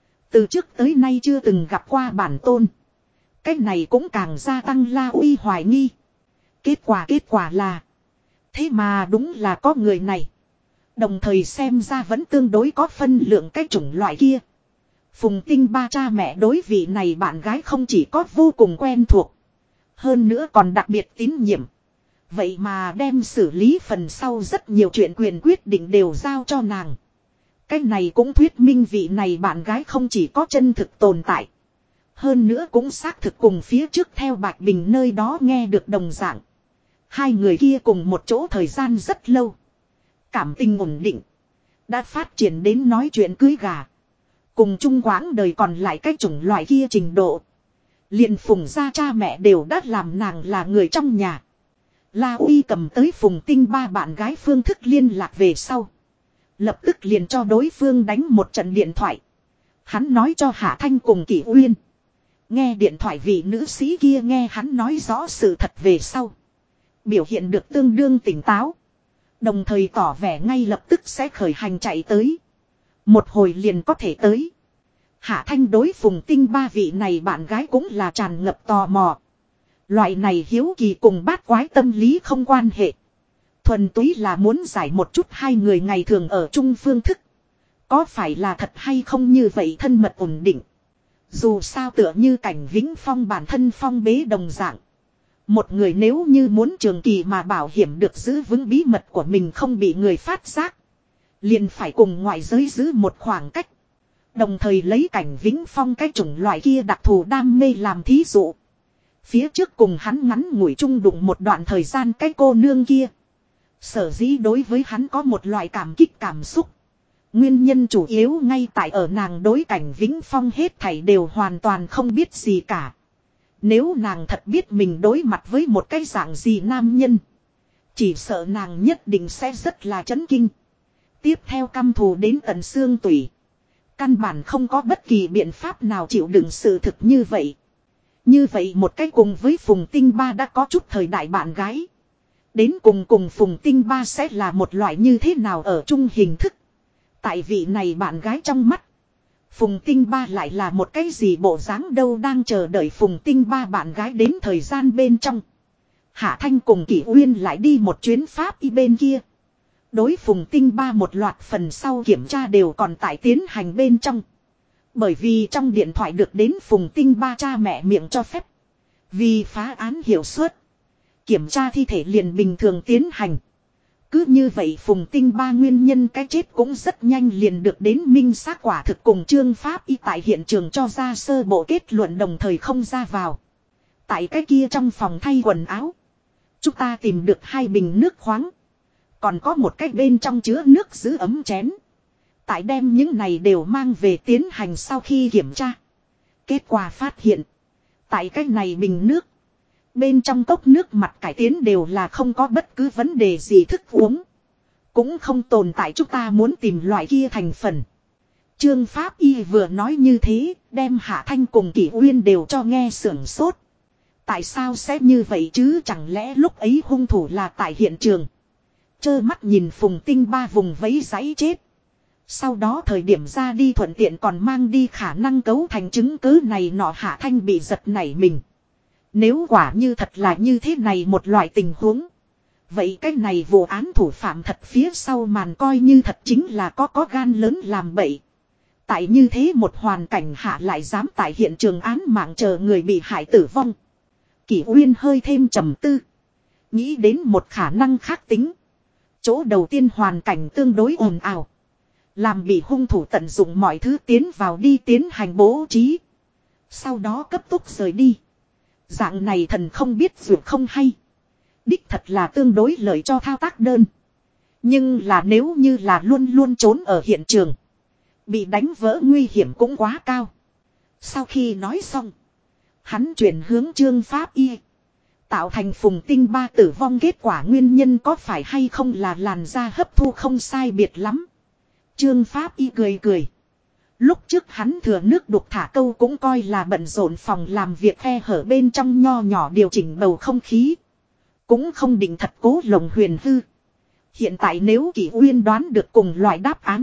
Từ trước tới nay chưa từng gặp qua bản tôn. Cái này cũng càng gia tăng La Uy hoài nghi. Kết quả là. Thế mà đúng là có người này. Đồng thời xem ra vẫn tương đối có phân lượng cái chủng loại kia. Phùng Tinh Ba cha mẹ đối vị này bạn gái không chỉ có vô cùng quen thuộc. Hơn nữa còn đặc biệt tín nhiệm. Vậy mà đem xử lý phần sau rất nhiều chuyện quyền quyết định đều giao cho nàng. Cái này cũng thuyết minh vị này bạn gái không chỉ có chân thực tồn tại. Hơn nữa cũng xác thực cùng phía trước theo Bạch Bình nơi đó nghe được đồng dạng. Hai người kia cùng một chỗ thời gian rất lâu. Cảm tình ổn định. Đã phát triển đến nói chuyện cưới gà. Cùng chung quãng đời còn lại cái chủng loại kia trình độ. Liền Phùng gia cha mẹ đều đã làm nàng là người trong nhà. La Uy cầm tới Phùng Tinh Ba bạn gái phương thức liên lạc về sau. Lập tức liền cho đối phương đánh một trận điện thoại. Hắn nói cho Hạ Thanh cùng Kỷ Uyên. Nghe điện thoại vị nữ sĩ kia nghe hắn nói rõ sự thật về sau. Biểu hiện được tương đương tỉnh táo. Đồng thời tỏ vẻ ngay lập tức sẽ khởi hành chạy tới. Một hồi liền có thể tới. Hạ Thanh đối Phùng Tinh Ba vị này bạn gái cũng là tràn ngập tò mò. Loại này hiếu kỳ cùng bát quái tâm lý không quan hệ. Thuần túy là muốn giải một chút hai người ngày thường ở chung phương thức. Có phải là thật hay không như vậy thân mật ổn định. Dù sao tựa như cảnh Vĩnh Phong bản thân phong bế đồng dạng. Một người nếu như muốn trường kỳ mà bảo hiểm được giữ vững bí mật của mình không bị người phát giác. Liền phải cùng ngoại giới giữ một khoảng cách. Đồng thời lấy cảnh Vĩnh Phong cái chủng loại kia đặc thù đam mê làm thí dụ. Phía trước cùng hắn ngắn ngủi chung đụng một đoạn thời gian cái cô nương kia. Sở dĩ đối với hắn có một loại cảm kích cảm xúc. Nguyên nhân chủ yếu ngay tại ở nàng đối cảnh Vĩnh Phong hết thảy đều hoàn toàn không biết gì cả. Nếu nàng thật biết mình đối mặt với một cái dạng gì nam nhân. Chỉ sợ nàng nhất định sẽ rất là chấn kinh. Tiếp theo căm thù đến tận xương tủy. Căn bản không có bất kỳ biện pháp nào chịu đựng sự thực như vậy. Như vậy một cách cùng với Phùng Tinh Ba đã có chút thời đại bạn gái. Đến cùng Phùng Tinh Ba sẽ là một loại như thế nào ở chung hình thức. Tại vị này bạn gái trong mắt. Phùng Tinh Ba lại là một cái gì bộ dáng đâu đang chờ đợi Phùng Tinh Ba bạn gái đến thời gian bên trong. Hạ Thanh cùng Kỷ Uyên lại đi một chuyến Pháp y bên kia. Đối Phùng Tinh Ba một loạt phần sau kiểm tra đều còn tại tiến hành bên trong. Bởi vì trong điện thoại được đến Phùng Tinh Ba cha mẹ miệng cho phép. Vì phá án hiệu suất. Kiểm tra thi thể liền bình thường tiến hành. Cứ như vậy Phùng Tinh Ba nguyên nhân cái chết cũng rất nhanh liền được đến minh xác quả thực cùng Trương Pháp Y tại hiện trường cho ra sơ bộ kết luận đồng thời không ra vào. Tại cái kia trong phòng thay quần áo, chúng ta tìm được 2 bình nước khoáng. Còn có một cái bên trong chứa nước giữ ấm chén. Tại đem những này đều mang về tiến hành sau khi kiểm tra. Kết quả phát hiện. Tại cái này bình nước. Bên trong cốc nước mặt cải tiến đều là không có bất cứ vấn đề gì thức uống. Cũng không tồn tại chúng ta muốn tìm loại kia thành phần. Trương Pháp Y vừa nói như thế, đem Hạ Thanh cùng Kỷ Uyên đều cho nghe sưởng sốt. Tại sao sẽ như vậy chứ, chẳng lẽ lúc ấy hung thủ là tại hiện trường. Trơ mắt nhìn Phùng Tinh Ba vùng vẫy giấy chết. Sau đó thời điểm ra đi thuận tiện còn mang đi khả năng cấu thành chứng cứ này nọ. Hạ Thanh bị giật nảy mình. Nếu quả như thật là như thế này một loại tình huống. Vậy cái này vụ án thủ phạm thật phía sau màn coi như thật chính là có gan lớn làm bậy. Tại như thế một hoàn cảnh hạ lại dám tại hiện trường án mạng chờ người bị hại tử vong. Kỷ Uyên hơi thêm trầm tư. Nghĩ đến một khả năng khác tính. Chỗ đầu tiên hoàn cảnh tương đối ồn ào. Làm bị hung thủ tận dụng mọi thứ tiến vào đi tiến hành bố trí. Sau đó cấp tốc rời đi. Dạng này thần không biết dù không hay. Đích thật là tương đối lợi cho thao tác đơn. Nhưng là nếu như là luôn luôn trốn ở hiện trường. Bị đánh vỡ nguy hiểm cũng quá cao. Sau khi nói xong. Hắn chuyển hướng Trương Pháp Y. Tạo thành Phùng Tinh Ba tử vong kết quả nguyên nhân có phải hay không là làn da hấp thu không sai biệt lắm. Trương Pháp Y cười cười. Lúc trước hắn thừa nước đục thả câu cũng coi là bận rộn phòng làm việc khe hở bên trong nho nhỏ điều chỉnh bầu không khí. Cũng không định thật cố lồng huyền hư. Hiện tại nếu Kỷ Uyên đoán được cùng loại đáp án.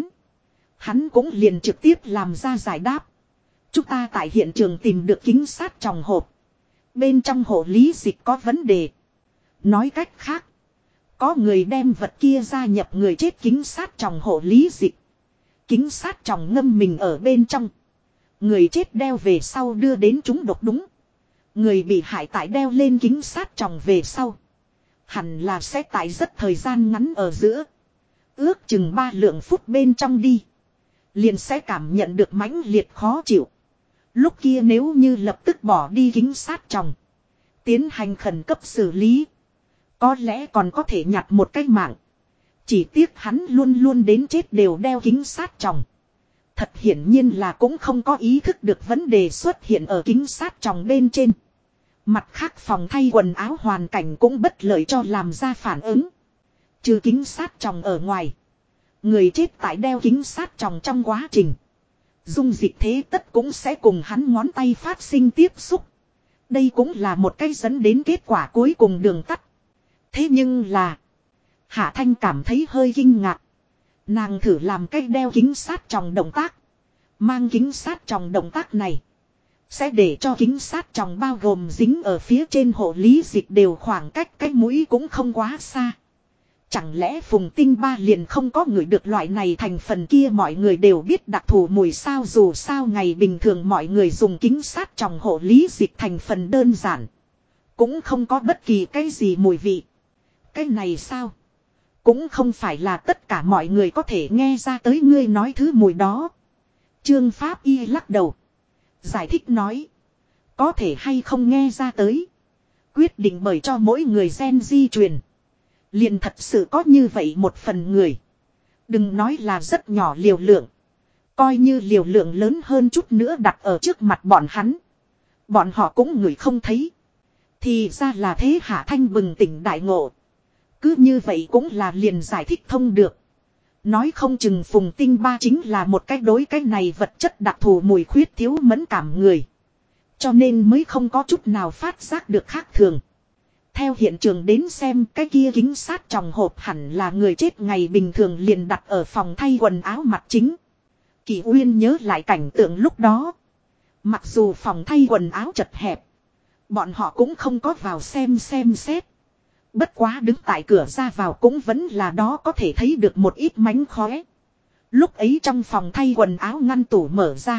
Hắn cũng liền trực tiếp làm ra giải đáp. Chúng ta tại hiện trường tìm được kính sát tròng hộp. Bên trong hộ lý dịch có vấn đề. Nói cách khác. Có người đem vật kia gia nhập người chết kính sát tròng hộ lý dịch. Kính sát tròng ngâm mình ở bên trong. Người chết đeo về sau đưa đến chúng độc đúng. Người bị hại tại đeo lên kính sát tròng về sau. Hẳn là sẽ tại rất thời gian ngắn ở giữa. Ước chừng 3 lượng phút bên trong đi. Liền sẽ cảm nhận được mãnh liệt khó chịu. Lúc kia nếu như lập tức bỏ đi kính sát tròng. Tiến hành khẩn cấp xử lý. Có lẽ còn có thể nhặt một cái mạng. Chỉ tiếc hắn luôn luôn đến chết đều đeo kính sát tròng. Thật hiển nhiên là cũng không có ý thức được vấn đề xuất hiện ở kính sát tròng bên trên. Mặt khác phòng thay quần áo hoàn cảnh cũng bất lợi cho làm ra phản ứng. Trừ kính sát tròng ở ngoài. Người chết tại đeo kính sát tròng trong quá trình. Dung dịch thế tất cũng sẽ cùng hắn ngón tay phát sinh tiếp xúc. Đây cũng là một cái dẫn đến kết quả cuối cùng đường tắt. Thế nhưng là. Hạ Thanh cảm thấy hơi kinh ngạc. Nàng thử làm cách đeo kính sát tròng động tác. Mang kính sát tròng động tác này. Sẽ để cho kính sát tròng bao gồm dính ở phía trên hộ lý dịch đều khoảng cách cái mũi cũng không quá xa. Chẳng lẽ Phùng Tinh Ba liền không có người được loại này thành phần kia mọi người đều biết đặc thù mùi sao dù sao ngày bình thường mọi người dùng kính sát tròng hộ lý dịch thành phần đơn giản. Cũng không có bất kỳ cái gì mùi vị. Cái này sao? Cũng không phải là tất cả mọi người có thể nghe ra tới ngươi nói thứ mùi đó. Trương Pháp Y lắc đầu. Giải thích nói. Có thể hay không nghe ra tới. Quyết định bởi cho mỗi người gen di truyền. Liền thật sự có như vậy một phần người. Đừng nói là rất nhỏ liều lượng. Coi như liều lượng lớn hơn chút nữa đặt ở trước mặt bọn hắn. Bọn họ cũng ngửi không thấy. Thì ra là thế. Hạ Thanh bừng tỉnh đại ngộ. Cứ như vậy cũng là liền giải thích thông được. Nói không chừng Phùng Tinh Ba chính là một cái đối cái này vật chất đặc thù mùi khuyết thiếu mẫn cảm người. Cho nên mới không có chút nào phát giác được khác thường. Theo hiện trường đến xem cái kia kính sát tròng hộp hẳn là người chết ngày bình thường liền đặt ở phòng thay quần áo mặt chính. Kỷ Uyên nhớ lại cảnh tượng lúc đó. Mặc dù phòng thay quần áo chật hẹp. Bọn họ cũng không có vào xem xét. Bất quá đứng tại cửa ra vào cũng vẫn là đó có thể thấy được một ít mánh khóe. Lúc ấy trong phòng thay quần áo ngăn tủ mở ra.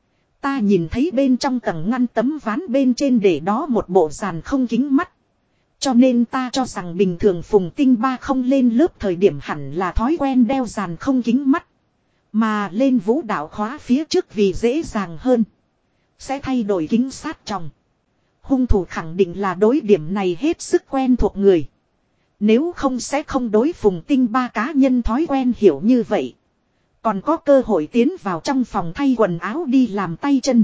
Ta nhìn thấy bên trong tầng ngăn tấm ván bên trên để đó một bộ dàn không kính mắt. Cho nên ta cho rằng bình thường Phùng Tinh Ba không lên lớp thời điểm hẳn là thói quen đeo dàn không kính mắt. Mà lên vũ đạo khóa phía trước vì dễ dàng hơn. Sẽ thay đổi kính sát tròng. Hung thủ khẳng định là đối điểm này hết sức quen thuộc người. Nếu không sẽ không đối Phùng Tinh Ba cá nhân thói quen hiểu như vậy. Còn có cơ hội tiến vào trong phòng thay quần áo đi làm tay chân.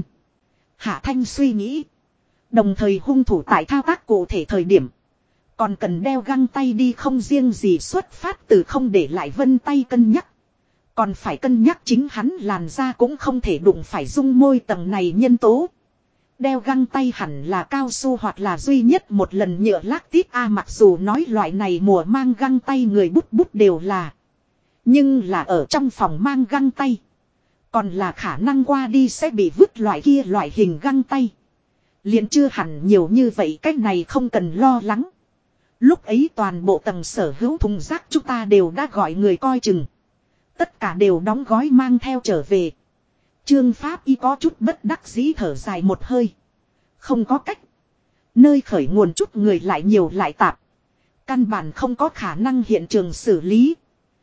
Hạ Thanh suy nghĩ. Đồng thời hung thủ tại thao tác cụ thể thời điểm. Còn cần đeo găng tay đi không riêng gì xuất phát từ không để lại vân tay cân nhắc. Còn phải cân nhắc chính hắn làn da cũng không thể đụng phải dung môi tầng này nhân tố. Đeo găng tay hẳn là cao su hoặc là duy nhất một lần nhựa lactic mặc dù nói loại này mùa mang găng tay người bút bút đều là. Nhưng là ở trong phòng mang găng tay. Còn là khả năng qua đi sẽ bị vứt loại kia loại hình găng tay. Liền chưa hẳn nhiều như vậy cách này không cần lo lắng. Lúc ấy toàn bộ tầng sở hữu thùng rác chúng ta đều đã gọi người coi chừng. Tất cả đều đóng gói mang theo trở về. Trương Pháp Y có chút bất đắc dĩ thở dài một hơi. Không có cách. Nơi khởi nguồn chút người lại nhiều lại tạp. Căn bản không có khả năng hiện trường xử lý.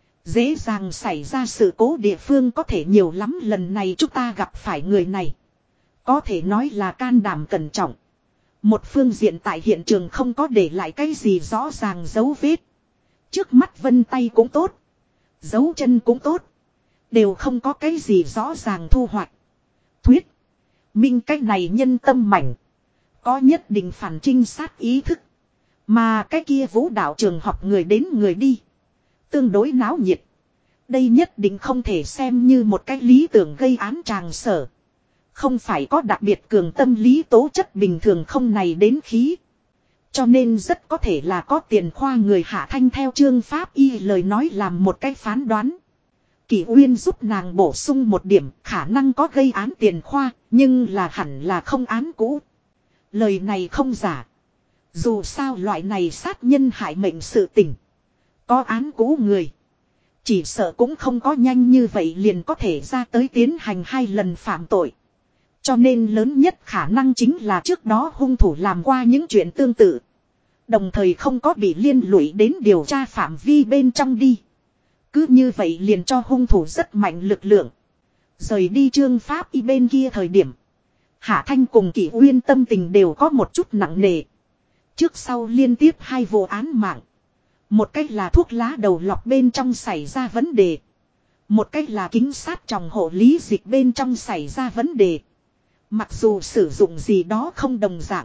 Dễ dàng xảy ra sự cố địa phương có thể nhiều lắm, lần này chúng ta gặp phải người này. Có thể nói là can đảm cẩn trọng. Một phương diện tại hiện trường không có để lại cái gì rõ ràng dấu vết. Trước mắt vân tay cũng tốt. Dấu chân cũng tốt. Đều không có cái gì rõ ràng thu hoạch. Thuyết. Minh cái này nhân tâm mảnh. Có nhất định phản trinh sát ý thức. Mà cái kia vũ đạo trường học người đến người đi. Tương đối náo nhiệt. Đây nhất định không thể xem như một cái lý tưởng gây án tràng sở. Không phải có đặc biệt cường tâm lý tố chất bình thường không này đến khí. Cho nên rất có thể là có tiền khoa người Hạ Thanh theo Trương Pháp Y lời nói làm một cái phán đoán. Kỷ Uyên giúp nàng bổ sung một điểm, khả năng có gây án tiền khoa, nhưng là hẳn là không án cũ. Lời này không giả. Dù sao loại này sát nhân hại mệnh sự tình. Có án cũ người. Chỉ sợ cũng không có nhanh như vậy liền có thể ra tới tiến hành 2 lần phạm tội. Cho nên lớn nhất khả năng chính là trước đó hung thủ làm qua những chuyện tương tự. Đồng thời không có bị liên lụy đến điều tra phạm vi bên trong đi. Cứ như vậy liền cho hung thủ rất mạnh lực lượng. Rời đi Trương Pháp Y bên kia thời điểm. Hạ Thanh cùng Kỷ Uyên tâm tình đều có một chút nặng nề. Trước sau liên tiếp 2 vụ án mạng. Một cách là thuốc lá đầu lọc bên trong xảy ra vấn đề. Một cách là kính sát tròng hộ lý dịch bên trong xảy ra vấn đề. Mặc dù sử dụng gì đó không đồng dạng.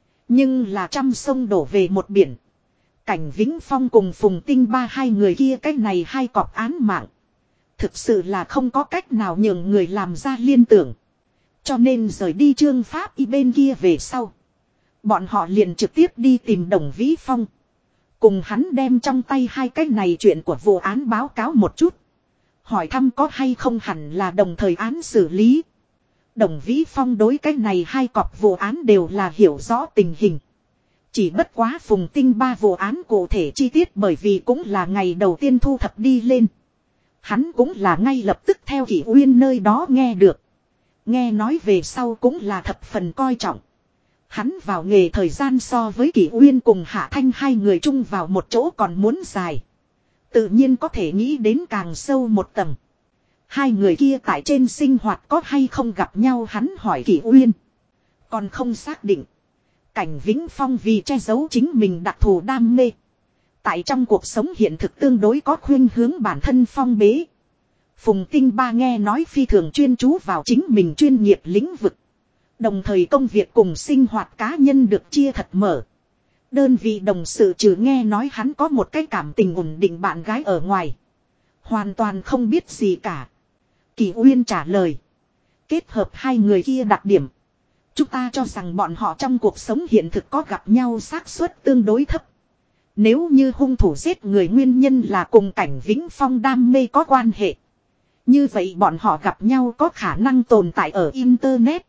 Nhưng là trăm sông đổ về một biển. Cảnh Vĩnh Phong cùng Phùng Tinh Ba hai người kia cái này 2 cọp án mạng. Thực sự là không có cách nào nhường người làm ra liên tưởng. Cho nên rời đi Trương Pháp Y bên kia về sau. Bọn họ liền trực tiếp đi tìm Đồng Vĩ Phong. Cùng hắn đem trong tay 2 cái này chuyện của vụ án báo cáo một chút. Hỏi thăm có hay không hẳn là đồng thời án xử lý. Đồng Vĩ Phong đối cái này 2 cọp vụ án đều là hiểu rõ tình hình. Chỉ bất quá Phùng Tinh Ba vụ án cụ thể chi tiết bởi vì cũng là ngày đầu tiên thu thập đi lên. Hắn cũng là ngay lập tức theo Kỷ Uyên nơi đó nghe được. Nghe nói về sau cũng là thập phần coi trọng. Hắn vào nghề thời gian so với Kỷ Uyên cùng Hạ Thanh 2 người chung vào một chỗ còn muốn dài. Tự nhiên có thể nghĩ đến càng sâu một tầng. 2 người kia tại trên sinh hoạt có hay không gặp nhau hắn hỏi Kỷ Uyên. Còn không xác định. Cảnh Vĩnh Phong vì che giấu chính mình đặc thù đam mê. Tại trong cuộc sống hiện thực tương đối có khuynh hướng bản thân phong bế. Phùng Tinh Ba nghe nói phi thường chuyên chú vào chính mình chuyên nghiệp lĩnh vực. Đồng thời công việc cùng sinh hoạt cá nhân được chia thật mở. Đơn vị đồng sự trừ nghe nói hắn có một cái cảm tình ổn định bạn gái ở ngoài. Hoàn toàn không biết gì cả. Kỷ Uyên trả lời. Kết hợp 2 người kia đặc điểm. Chúng ta cho rằng bọn họ trong cuộc sống hiện thực có gặp nhau xác suất tương đối thấp. Nếu như hung thủ giết người nguyên nhân là cùng Cảnh Vĩnh Phong đam mê có quan hệ. Như vậy bọn họ gặp nhau có khả năng tồn tại ở Internet.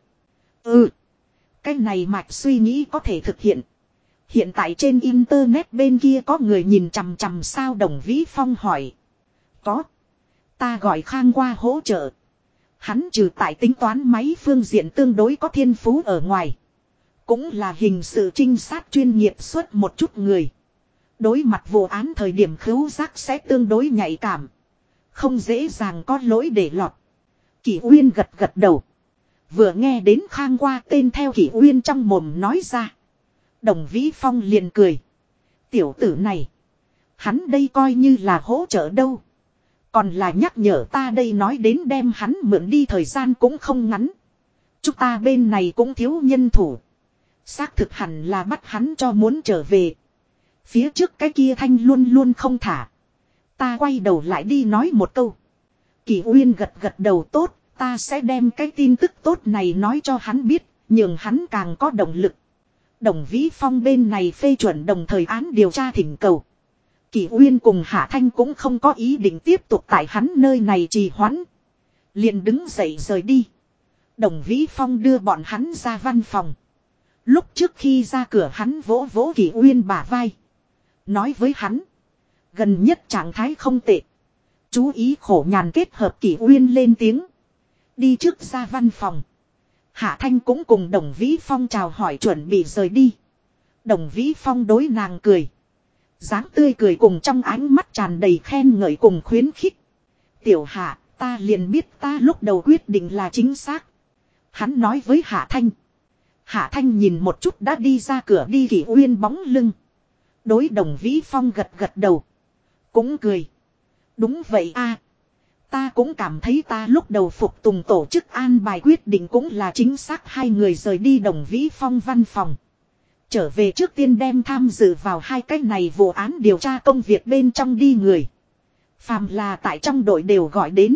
Cái này mạch suy nghĩ có thể thực hiện. Hiện tại trên Internet bên kia có người nhìn chằm chằm sao Đồng Vĩ Phong hỏi. Có. Ta gọi Khang qua hỗ trợ. Hắn trừ tại tính toán máy phương diện tương đối có thiên phú ở ngoài. Cũng là hình sự trinh sát chuyên nghiệp suốt một chút người. Đối mặt vụ án thời điểm khứu giác sẽ tương đối nhạy cảm. Không dễ dàng có lỗi để lọt. Kỷ Uyên gật gật đầu. Vừa nghe đến Khang Qua tên theo Kỷ Uyên trong mồm nói ra. Đồng Vĩ Phong liền cười. Tiểu tử này. Hắn đây coi như là hỗ trợ đâu. Còn là nhắc nhở ta đây, nói đến đem hắn mượn đi thời gian cũng không ngắn. Chúng ta bên này cũng thiếu nhân thủ. Xác thực hẳn là bắt hắn cho muốn trở về. Phía trước cái kia thanh luôn luôn không thả. Ta quay đầu lại đi nói một câu. Kỷ Uyên gật gật đầu, tốt. Ta sẽ đem cái tin tức tốt này nói cho hắn biết. Nhường hắn càng có động lực. Đồng Vĩ Phong bên này phê chuẩn đồng thời án điều tra thỉnh cầu. Kỷ Uyên cùng Hạ Thanh cũng không có ý định tiếp tục tại hắn nơi này trì hoãn. Liền đứng dậy rời đi. Đồng Vĩ Phong đưa bọn hắn ra văn phòng. Lúc trước khi ra cửa hắn vỗ vỗ Kỷ Uyên bả vai. Nói với hắn. Gần nhất trạng thái không tệ. Chú ý khổ nhàn kết hợp. Kỷ Uyên lên tiếng. Đi trước ra văn phòng. Hạ Thanh cũng cùng Đồng Vĩ Phong chào hỏi chuẩn bị rời đi. Đồng Vĩ Phong đối nàng cười. Dáng tươi cười cùng trong ánh mắt tràn đầy khen ngợi cùng khuyến khích. Tiểu Hạ, ta liền biết ta lúc đầu quyết định là chính xác. Hắn nói với Hạ Thanh. Hạ Thanh nhìn một chút đã đi ra cửa đi Kỷ Uyên bóng lưng. Đối Đồng Vĩ Phong gật gật đầu. Cũng cười. Đúng vậy a, ta cũng cảm thấy ta lúc đầu phục tùng tổ chức an bài quyết định cũng là chính xác. Hai người rời đi Đồng Vĩ Phong văn phòng. Trở về trước tiên đem tham dự vào hai cái này vụ án điều tra công việc bên trong đi người. Phàm là tại trong đội đều gọi đến.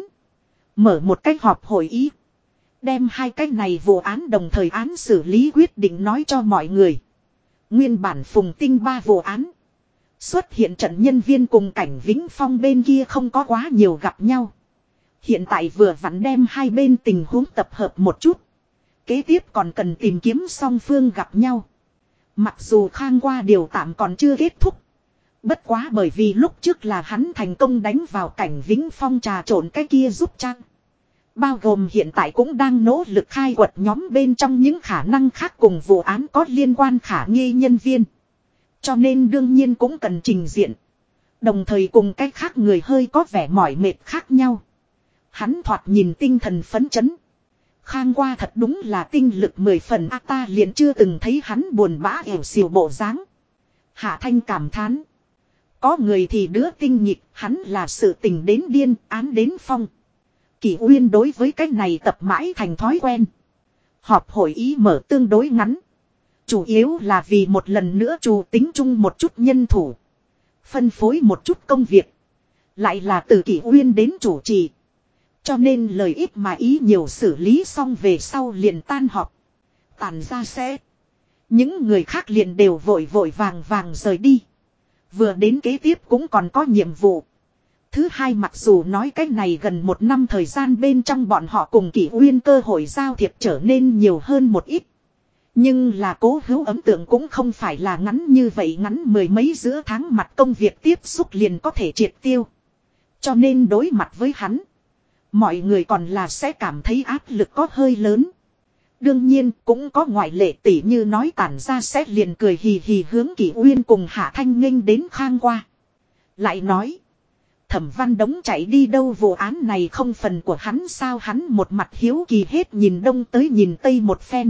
Mở một cách họp hội ý. Đem hai cái này vụ án đồng thời án xử lý quyết định nói cho mọi người. Nguyên bản Phùng Tinh 3 vụ án. Xuất hiện trận nhân viên cùng Cảnh Vĩnh Phong bên kia không có quá nhiều gặp nhau. Hiện tại vừa vặn đem hai bên tình huống tập hợp một chút. Kế tiếp còn cần tìm kiếm song phương gặp nhau. Mặc dù Khang Qua điều tạm còn chưa kết thúc. Bất quá bởi vì lúc trước là hắn thành công đánh vào Cảnh Vĩnh Phong trà trộn cái kia giúp Trang. Bao gồm hiện tại cũng đang nỗ lực khai quật nhóm bên trong những khả năng khác cùng vụ án có liên quan khả nghi nhân viên. Cho nên đương nhiên cũng cần trình diện. Đồng thời cùng cách khác người hơi có vẻ mỏi mệt khác nhau. Hắn thoạt nhìn tinh thần phấn chấn. Khang Qua thật đúng là tinh lực 10 phần, ta liền chưa từng thấy hắn buồn bã ẻo xìu bộ dáng. Hạ Thanh cảm thán. Có người thì đứa tinh nhịp, hắn là sự tình đến điên, án đến phong. Kỷ Uyên đối với cái này tập mãi thành thói quen. Họp hội ý mở tương đối ngắn. Chủ yếu là vì một lần nữa chủ tính chung một chút nhân thủ. Phân phối một chút công việc. Lại là từ Kỷ Uyên đến chủ trì. Cho nên lời ít mà ý nhiều, xử lý xong về sau liền tan họp. Tàn ra sẽ. Những người khác liền đều vội vội vàng vàng rời đi. Vừa đến kế tiếp cũng còn có nhiệm vụ. Thứ hai, mặc dù nói cái này gần 1 năm thời gian bên trong bọn họ cùng Kỷ Uyên cơ hội giao thiệp trở nên nhiều hơn một ít. Nhưng là Cố Hữu ấn tượng cũng không phải là ngắn như vậy, ngắn 10 mấy giữa tháng mặt công việc tiếp xúc liền có thể triệt tiêu. Cho nên đối mặt với hắn, mọi người còn là sẽ cảm thấy áp lực có hơi lớn. Đương nhiên cũng có ngoại lệ, tỉ như nói Tản ra sẽ liền cười hì hì hướng Kỷ Uyên cùng Hạ Thanh nghênh đến Khang Qua. Lại nói, Thẩm Văn Đống chạy đi đâu, vụ án này không phần của hắn sao? Hắn một mặt hiếu kỳ hết nhìn đông tới nhìn tây một phen.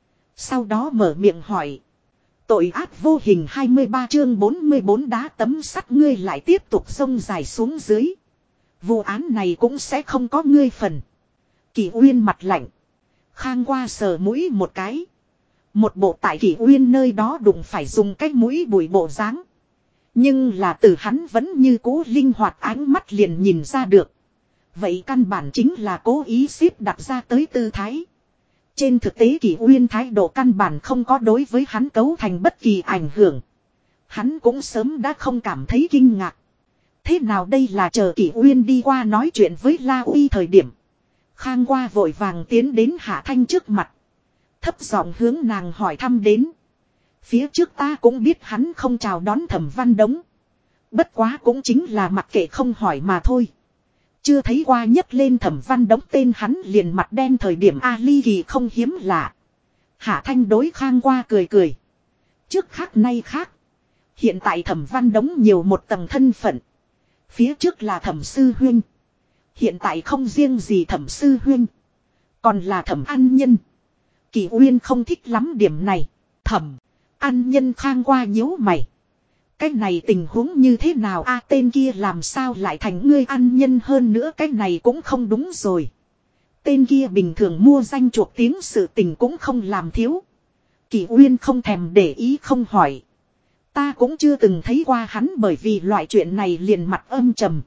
Sau đó mở miệng hỏi. Tội ác vô hình 23 chương 44 đá tấm sắt ngươi lại tiếp tục xông dài xuống dưới. Vụ án này cũng sẽ không có ngươi phần. Kỷ Uyên mặt lạnh. Khang Qua sờ mũi một cái. Một bộ tại Kỷ Uyên nơi đó đụng phải dùng cái mũi bụi bộ dáng. Nhưng là từ hắn vẫn như cũ linh hoạt ánh mắt liền nhìn ra được. Vậy căn bản chính là cố ý xếp đặt ra tới tư thái. Trên thực tế Kỷ Uyên thái độ căn bản không có đối với hắn cấu thành bất kỳ ảnh hưởng. Hắn cũng sớm đã không cảm thấy kinh ngạc. Thế nào đây là chờ Kỷ Uyên đi qua nói chuyện với La Uy thời điểm. Khang Qua vội vàng tiến đến Hạ Thanh trước mặt. Thấp giọng hướng nàng hỏi thăm đến. Phía trước ta cũng biết hắn không chào đón Thẩm Văn Đống. Bất quá cũng chính là mặc kệ không hỏi mà thôi. Chưa thấy qua nhấc lên Thẩm Văn Đống tên hắn liền mặt đen thời điểm Ali Kỳ không hiếm lạ. Hạ Thanh đối Khang qua cười cười. Trước khác nay khác. Hiện tại Thẩm Văn Đống nhiều một tầng thân phận. Phía trước là Thẩm Sư Huynh. Hiện tại không riêng gì Thẩm Sư Huynh. Còn là Thẩm An Nhân. Kỳ Uyên không thích lắm điểm này. Thẩm An Nhân Khang qua nhíu mày. Cái này tình huống như thế nào a, tên kia làm sao lại thành ngươi An Nhân, hơn nữa cái này cũng không đúng rồi. Tên kia bình thường mua danh chuộc tiếng sự tình cũng không làm thiếu. Kỳ Uyên không thèm để ý không hỏi. Ta cũng chưa từng thấy qua hắn, bởi vì loại chuyện này liền mặt âm trầm.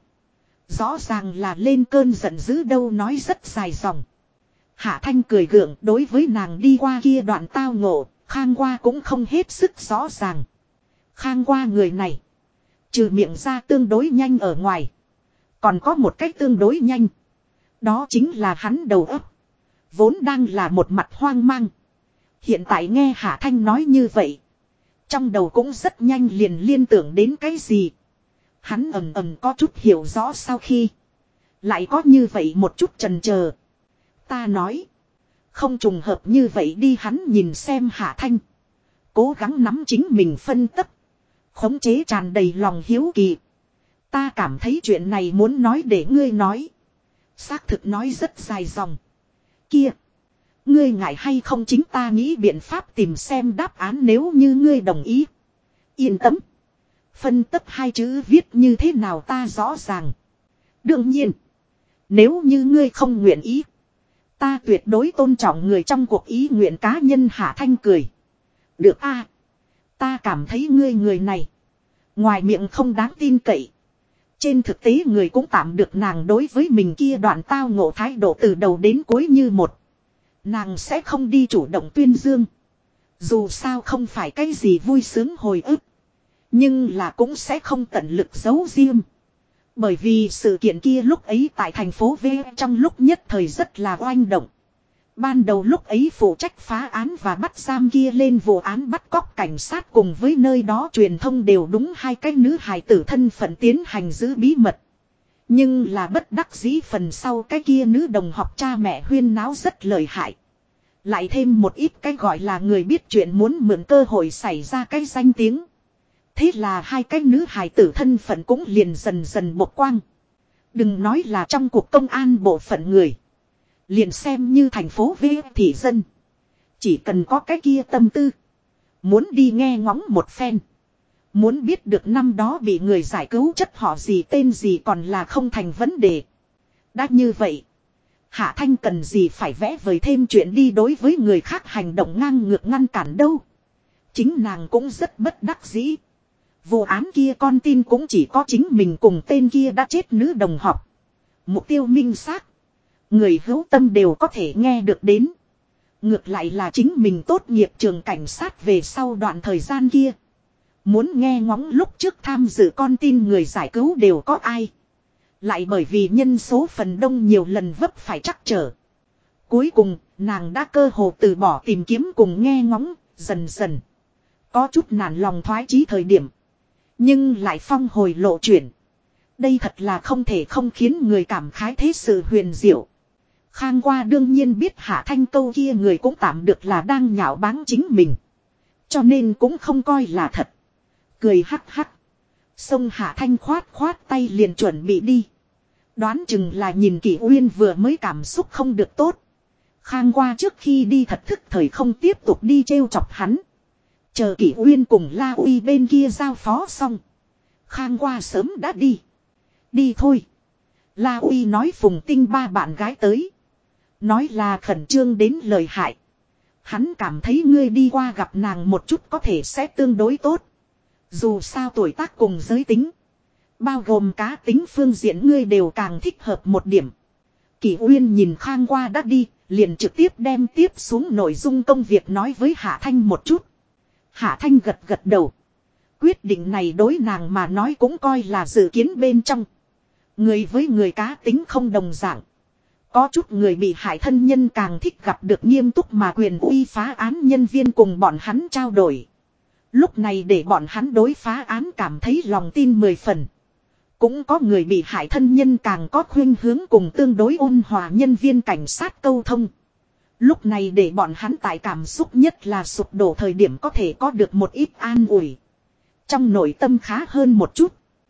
Rõ ràng là lên cơn giận dữ đâu, nói rất dài dòng. Hạ Thanh cười gượng, đối với nàng đi qua kia đoạn tao ngộ, Khang qua cũng không hết sức rõ ràng. Khang qua người này, trừ miệng ra tương đối nhanh ở ngoài, còn có một cách tương đối nhanh. Đó chính là hắn đầu óc vốn đang là một mặt hoang mang. Hiện tại nghe Hạ Thanh nói như vậy, trong đầu cũng rất nhanh liền liên tưởng đến cái gì. Hắn ầm ầm có chút hiểu rõ, sau khi lại có như vậy một chút chần chờ. Ta nói, không trùng hợp như vậy đi. Hắn nhìn xem Hạ Thanh, cố gắng nắm chính mình phân tích, khống chế tràn đầy lòng hiếu kỳ. Ta cảm thấy chuyện này muốn nói để ngươi nói. Xác thực nói rất dài dòng. Kia, ngươi ngại hay không chính ta nghĩ biện pháp tìm xem đáp án, nếu như ngươi đồng ý. Yên tâm. Phân tích hai chữ viết như thế nào ta rõ ràng. Đương nhiên, nếu như ngươi không nguyện ý, ta tuyệt đối tôn trọng người trong cuộc ý nguyện cá nhân. Hạ Thanh cười. Được a, ta cảm thấy ngươi người này, ngoài miệng không đáng tin cậy, trên thực tế người cũng tạm được. Nàng đối với mình kia đoạn tao ngộ thái độ từ đầu đến cuối như một. Nàng sẽ không đi chủ động tuyên dương. Dù sao không phải cái gì vui sướng hồi ức. Nhưng là cũng sẽ không tận lực giấu riêng. Bởi vì sự kiện kia lúc ấy tại thành phố V trong lúc nhất thời rất là oanh động. Ban đầu lúc ấy phụ trách phá án và bắt giam kia lên vụ án bắt cóc cảnh sát cùng với nơi đó truyền thông đều đúng hai cái nữ hài tử thân phận tiến hành giữ bí mật. Nhưng là bất đắc dĩ phần sau cái kia nữ đồng học cha mẹ huyên náo rất lợi hại. Lại thêm một ít cái gọi là người biết chuyện muốn mượn cơ hội xảy ra cái danh tiếng. Thế là hai cái nữ hài tử thân phận cũng liền dần dần bộc quang. Đừng nói là trong cuộc công an bộ phận người. Liền xem như thành phố V thị dân. Chỉ cần có cái kia tâm tư, muốn đi nghe ngóng một phen, muốn biết được năm đó bị người giải cứu chất họ gì tên gì còn là không thành vấn đề. Đã như vậy, Hạ Thanh cần gì phải vẽ vời thêm chuyện đi đối với người khác hành động ngang ngược ngăn cản đâu. Chính nàng cũng rất bất đắc dĩ. Vụ án kia con tin cũng chỉ có chính mình cùng tên kia đã chết nữ đồng học. Mục tiêu minh xác, người hữu tâm đều có thể nghe được đến. Ngược lại là chính mình tốt nghiệp trường cảnh sát về sau đoạn thời gian kia, muốn nghe ngóng lúc trước tham dự con tin người giải cứu đều có ai. Lại bởi vì nhân số phần đông nhiều lần vấp phải trắc trở. Cuối cùng, nàng đã cơ hồ từ bỏ tìm kiếm cùng nghe ngóng, dần dần có chút nản lòng thoái chí thời điểm. Nhưng lại phong hồi lộ chuyển. Đây thật là không thể không khiến người cảm khái thế sự huyền diệu. Khang qua đương nhiên biết Hạ Thanh câu kia người cũng tạm được là đang nhạo báng chính mình. Cho nên cũng không coi là thật. Cười hắc hắc. Xông Hạ Thanh khoát khoát tay liền chuẩn bị đi. Đoán chừng là nhìn Kỷ Uyên vừa mới cảm xúc không được tốt. Khang qua trước khi đi thật thức thời không tiếp tục đi trêu chọc hắn. Chờ Kỷ Uyên cùng La Uy bên kia giao phó xong, Khang qua sớm đã đi. Đi thôi. La Uy nói Phùng Tinh ba bạn gái tới. Nói là khẩn trương đến lời hại. Hắn cảm thấy ngươi đi qua gặp nàng một chút có thể sẽ tương đối tốt. Dù sao tuổi tác cùng giới tính, bao gồm cá tính phương diện ngươi đều càng thích hợp một điểm. Kỷ Uyên nhìn Khang qua đã đi, liền trực tiếp đem tiếp xuống nội dung công việc nói với Hạ Thanh một chút. Hạ Thanh gật gật đầu. Quyết định này đối nàng mà nói cũng coi là dự kiến bên trong. Người với người cá tính không đồng dạng. Có chút người bị hại thân nhân càng thích gặp được nghiêm túc mà quyền uy phá án nhân viên cùng bọn hắn trao đổi. Lúc này để bọn hắn đối phá án cảm thấy lòng tin 10 phần. Cũng có người bị hại thân nhân càng có khuynh hướng cùng tương đối ôn hòa nhân viên cảnh sát câu thông. Lúc này để bọn hắn tại cảm xúc nhất là sụp đổ thời điểm có thể có được một ít an ủi. Trong nội tâm khá hơn một chút.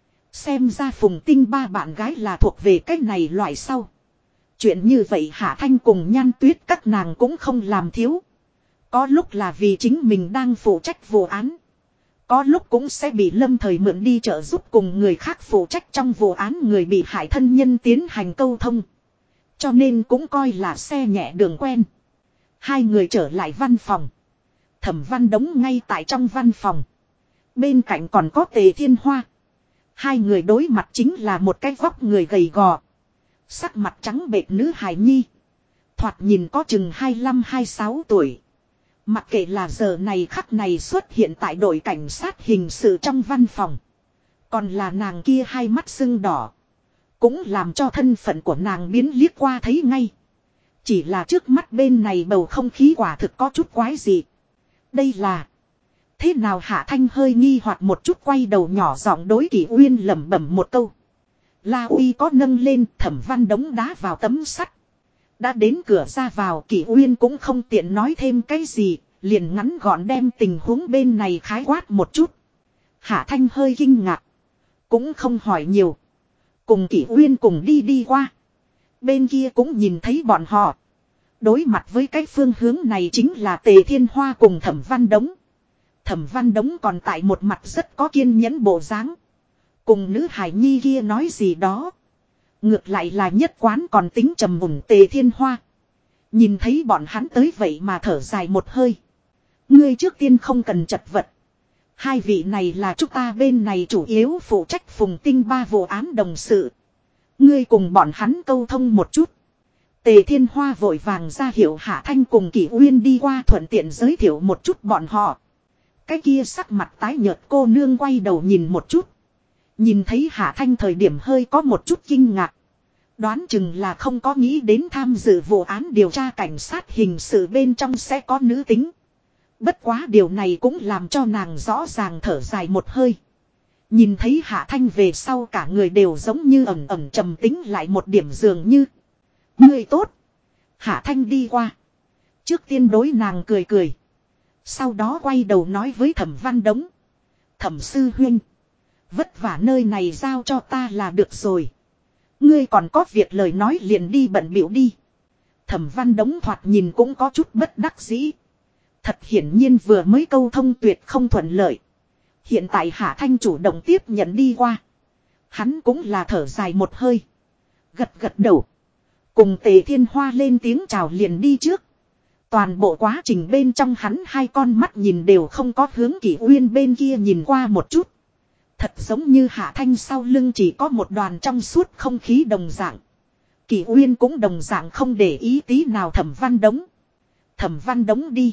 Xem ra Phùng Tinh ba bạn gái là thuộc về cách này loại sau. Chuyện như vậy Hạ Thanh cùng Nhan Tuyết các nàng cũng không làm thiếu. Có lúc là vì chính mình đang phụ trách vụ án. Có lúc cũng sẽ bị lâm thời mượn đi trợ giúp cùng người khác phụ trách trong vụ án người bị hại thân nhân tiến hành câu thông. Cho nên cũng coi là xe nhẹ đường quen. Hai người trở lại văn phòng. Thẩm Văn Đống ngay tại trong văn phòng. Bên cạnh còn có Tề Thiên Hoa. Hai người đối mặt chính là một cái vóc người gầy gò. Sắc mặt trắng bệch nữ hài nhi. Thoạt nhìn có chừng 25-26 tuổi. Mặc kệ là giờ này khắc này xuất hiện tại đội cảnh sát hình sự trong văn phòng. Còn là nàng kia hai mắt sưng đỏ. Cũng làm cho thân phận của nàng biến liếc qua thấy ngay. Chỉ là trước mắt bên này bầu không khí quả thực có chút quái dị. Đây là... Thế nào Hạ Thanh hơi nghi hoặc một chút quay đầu nhỏ giọng đối Kỷ Uyên lẩm bẩm một câu. La Uy có nâng lên Thẩm Văn Đống đá vào tấm sắt. Đã đến cửa ra vào Kỷ Uyên cũng không tiện nói thêm cái gì. Liền ngắn gọn đem tình huống bên này khái quát một chút. Hạ Thanh hơi kinh ngạc. Cũng không hỏi nhiều. Cùng Kỷ Uyên cùng đi qua. Bên kia cũng nhìn thấy bọn họ. Đối mặt với cái phương hướng này chính là Tề Thiên Hoa cùng Thẩm Văn Đống. Thẩm Văn Đống còn tại một mặt rất có kiên nhẫn bộ dáng. Cùng nữ hải nhi kia nói gì đó. Ngược lại là nhất quán còn tính trầm mùn Tề Thiên Hoa. Nhìn thấy bọn hắn tới vậy mà thở dài một hơi. Ngươi trước tiên không cần chật vật. Hai vị này là chúng ta bên này chủ yếu phụ trách Phùng Tinh ba vụ án đồng sự. Ngươi cùng bọn hắn câu thông một chút. Tề Thiên Hoa vội vàng ra hiệu Hạ Thanh cùng Kỷ Uyên đi qua thuận tiện giới thiệu một chút bọn họ. Cái kia sắc mặt tái nhợt cô nương quay đầu nhìn một chút. Nhìn thấy Hạ Thanh thời điểm hơi có một chút kinh ngạc. Đoán chừng là không có nghĩ đến tham dự vụ án điều tra cảnh sát hình sự bên trong sẽ có nữ tính. Bất quá điều này cũng làm cho nàng rõ ràng thở dài một hơi. Nhìn thấy Hạ Thanh về sau cả người đều giống như ẩm ẩm trầm tính lại một điểm dường như. Người tốt. Hạ Thanh đi qua. Trước tiên đối nàng cười cười. Sau đó quay đầu nói với Thẩm Văn Đống. Thẩm sư huynh. Vất vả nơi này giao cho ta là được rồi. Ngươi còn có việc lời nói liền đi bận bịu đi. Thẩm Văn Đống thoạt nhìn cũng có chút bất đắc dĩ. Thật hiển nhiên vừa mới câu thông tuyệt không thuận lợi. Hiện tại Hạ Thanh chủ động tiếp nhận đi qua. Hắn cũng là thở dài một hơi. Gật gật đầu. Cùng Tề Thiên Hoa lên tiếng chào liền đi trước. Toàn bộ quá trình bên trong hắn hai con mắt nhìn đều không có hướng Kỷ Uyên bên kia nhìn qua một chút. Thật giống như Hạ Thanh sau lưng chỉ có một đoàn trong suốt không khí đồng dạng. Kỷ Uyên cũng đồng dạng không để ý tí nào Thẩm Văn Đống. Thẩm Văn Đống đi.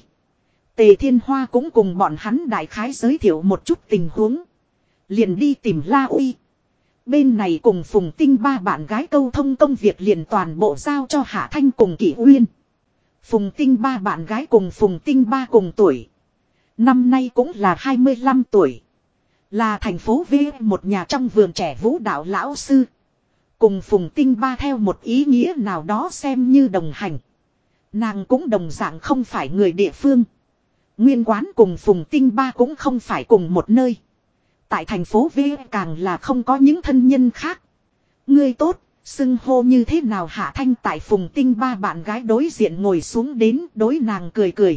Tề Thiên Hoa cũng cùng bọn hắn đại khái giới thiệu một chút tình huống. Liền đi tìm La Uy. Bên này cùng Phùng Tinh ba bạn gái câu thông công việc liền toàn bộ giao cho Hạ Thanh cùng Kỷ Uyên. Phùng Tinh ba bạn gái cùng Phùng Tinh ba cùng tuổi. Năm nay cũng là 25 tuổi. Là thành phố V một nhà trong vườn trẻ vũ đạo lão sư. Cùng Phùng Tinh ba theo một ý nghĩa nào đó xem như đồng hành. Nàng cũng đồng dạng không phải người địa phương. Nguyên quán cùng Phùng Tinh ba cũng không phải cùng một nơi. Tại thành phố V càng là không có những thân nhân khác. Ngươi tốt, xưng hô như thế nào Hạ Thanh tại Phùng Tinh ba bạn gái đối diện ngồi xuống đến đối nàng cười cười.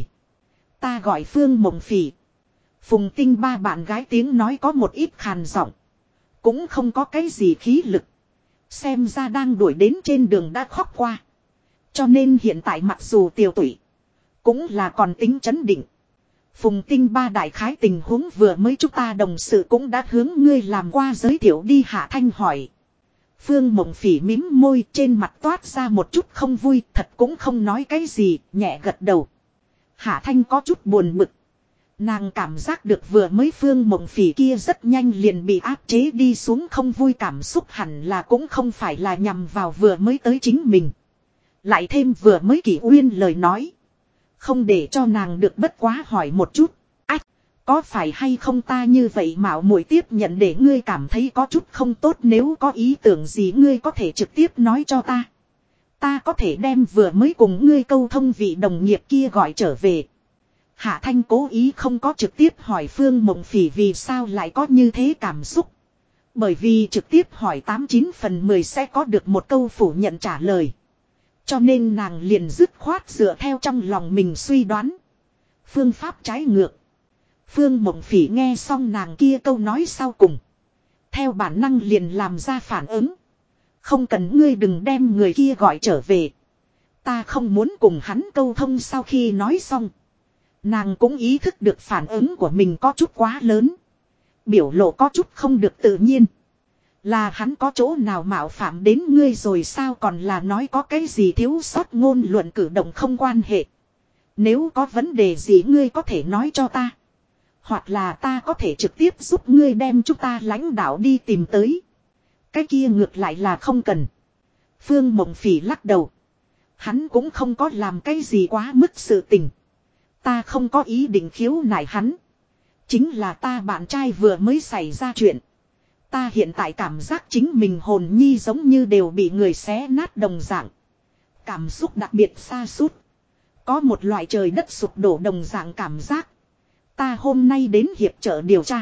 Ta gọi Phương Mộng Phỉ. Phùng Tinh ba bạn gái tiếng nói có một ít khàn giọng. Cũng không có cái gì khí lực. Xem ra đang đuổi đến trên đường đã khóc qua. Cho nên hiện tại mặc dù tiêu tụy. Cũng là còn tính chấn định. Phùng Tinh ba đại khái tình huống vừa mới chúng ta đồng sự cũng đã hướng ngươi làm qua giới thiệu đi Hạ Thanh hỏi. Phương Mộng Phỉ mím môi trên mặt toát ra một chút không vui thật cũng không nói cái gì nhẹ gật đầu. Hạ Thanh có chút buồn bực. Nàng cảm giác được vừa mới Phương Mộng Phỉ kia rất nhanh liền bị áp chế đi xuống không vui cảm xúc hẳn là cũng không phải là nhằm vào vừa mới tới chính mình. Lại thêm vừa mới Kỷ Uyên lời nói. Không để cho nàng được bất quá hỏi một chút. Ách, có phải hay không ta như vậy mạo muội tiếp nhận để ngươi cảm thấy có chút không tốt nếu có ý tưởng gì ngươi có thể trực tiếp nói cho ta. Ta có thể đem vừa mới cùng ngươi câu thông vị đồng nghiệp kia gọi trở về. Hạ Thanh cố ý không có trực tiếp hỏi Phương Mộng Phỉ vì sao lại có như thế cảm xúc. Bởi vì trực tiếp hỏi 89 phần 10 sẽ có được một câu phủ nhận trả lời. Cho nên nàng liền dứt khoát dựa theo trong lòng mình suy đoán. Phương pháp trái ngược. Phương Mộng Phỉ nghe xong nàng kia câu nói sau cùng. Theo bản năng liền làm ra phản ứng. Không cần, ngươi đừng đem người kia gọi trở về. Ta không muốn cùng hắn câu thông. Sau khi nói xong, nàng cũng ý thức được phản ứng của mình có chút quá lớn. Biểu lộ có chút không được tự nhiên. Là hắn có chỗ nào mạo phạm đến ngươi rồi sao, còn là nói có cái gì thiếu sót ngôn luận cử động không quan hệ. Nếu có vấn đề gì ngươi có thể nói cho ta. Hoặc là ta có thể trực tiếp giúp ngươi đem chúng ta lãnh đạo đi tìm tới. Cái kia ngược lại là không cần. Phương Mộng Phỉ lắc đầu. Hắn cũng không có làm cái gì quá mức sự tình. Ta không có ý định khiếu nại hắn. Chính là ta bạn trai vừa mới xảy ra chuyện. Ta hiện tại cảm giác chính mình hồn nhi giống như đều bị người xé nát đồng dạng. Cảm xúc đặc biệt xa sút. Có một loại trời đất sụp đổ đồng dạng cảm giác. Ta hôm nay đến hiệp trợ điều tra.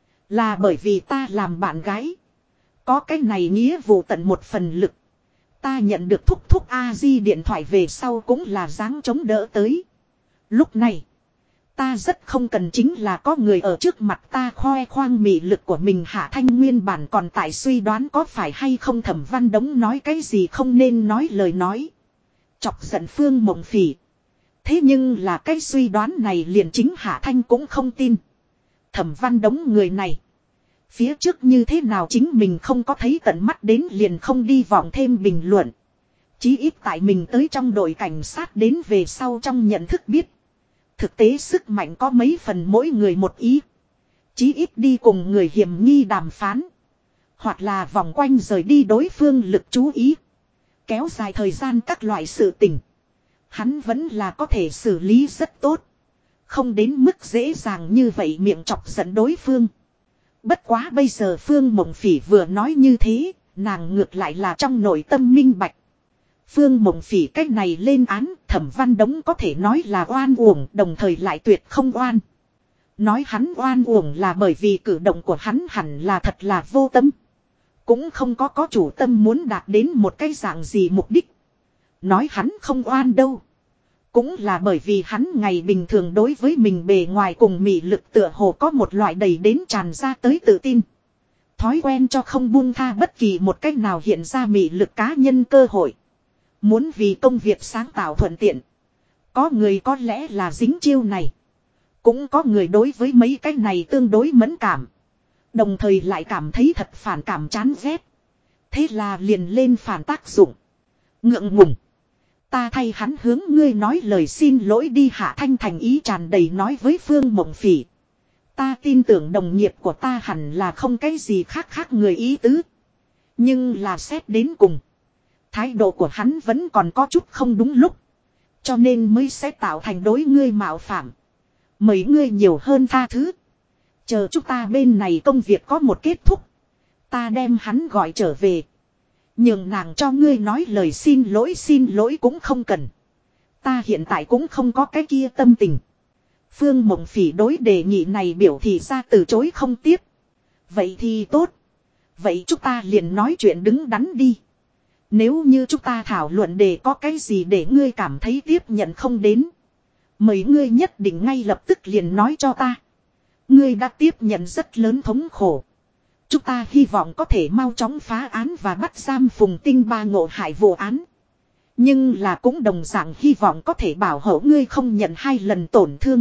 Là bởi vì ta làm bạn gái. Có cái này nghĩa vụ tận một phần lực. Ta nhận được thúc thúc A-di điện thoại về sau cũng là dáng chống đỡ tới. Lúc này, ta rất không cần chính là có người ở trước mặt ta khoe khoang mị lực của mình. Hạ Thanh nguyên bản còn tại suy đoán có phải hay không Thẩm Văn Đống nói cái gì không nên nói lời nói. Chọc giận Phương Mộng Phỉ. Thế nhưng là cái suy đoán này liền chính Hạ Thanh cũng không tin. Thẩm Văn Đống người này. Phía trước như thế nào chính mình không có thấy tận mắt đến liền không đi vòng thêm bình luận. Chí ít tại mình tới trong đội cảnh sát đến về sau trong nhận thức biết. Thực tế sức mạnh có mấy phần mỗi người một ý. Chí ít đi cùng người hiểm nghi đàm phán. Hoặc là vòng quanh rời đi đối phương lực chú ý. Kéo dài thời gian các loại sự tình. Hắn vẫn là có thể xử lý rất tốt. Không đến mức dễ dàng như vậy miệng chọc giận đối phương. Bất quá bây giờ Phương Mộng Phỉ vừa nói như thế, nàng ngược lại là trong nội tâm minh bạch. Phương Mộng Phỉ cách này lên án, Thẩm Văn Đống có thể nói là oan uổng, đồng thời lại tuyệt không oan. Nói hắn oan uổng là bởi vì cử động của hắn hẳn là thật là vô tâm. Cũng không có chủ tâm muốn đạt đến một cái dạng gì mục đích. Nói hắn không oan đâu. Cũng là bởi vì hắn ngày bình thường đối với mình bề ngoài cùng mị lực tựa hồ có một loại đầy đến tràn ra tới tự tin. Thói quen cho không buông tha bất kỳ một cách nào hiện ra mị lực cá nhân cơ hội. Muốn vì công việc sáng tạo thuận tiện. Có người có lẽ là dính chiêu này. Cũng có người đối với mấy cái này tương đối mẫn cảm. Đồng thời lại cảm thấy thật phản cảm chán ghét. Thế là liền lên phản tác dụng. Ngượng ngùng. Ta thay hắn hướng ngươi nói lời xin lỗi đi. Hạ Thanh thành ý tràn đầy nói với Phương Mộng Phỉ. Ta tin tưởng đồng nghiệp của ta hẳn là không cái gì khác người ý tứ. Nhưng là xét đến cùng. Thái độ của hắn vẫn còn có chút không đúng lúc. Cho nên mới sẽ tạo thành đối ngươi mạo phạm. Mời ngươi nhiều hơn tha thứ. Chờ chúng ta bên này công việc có một kết thúc. Ta đem hắn gọi trở về. Nhường nàng cho ngươi nói lời xin lỗi cũng không cần. Ta hiện tại cũng không có cái kia tâm tình. Phương Mộng Phỉ đối đề nghị này biểu thị ra từ chối không tiếp. Vậy thì tốt. Vậy chúng ta liền nói chuyện đứng đắn đi. Nếu như chúng ta thảo luận để có cái gì để ngươi cảm thấy tiếp nhận không đến. Mời ngươi nhất định ngay lập tức liền nói cho ta. Ngươi đã tiếp nhận rất lớn thống khổ. Chúng ta hy vọng có thể mau chóng phá án và bắt giam Phùng Tinh Ba ngộ hại vụ án. Nhưng là cũng đồng dạng hy vọng có thể bảo hộ ngươi không nhận 2 lần tổn thương.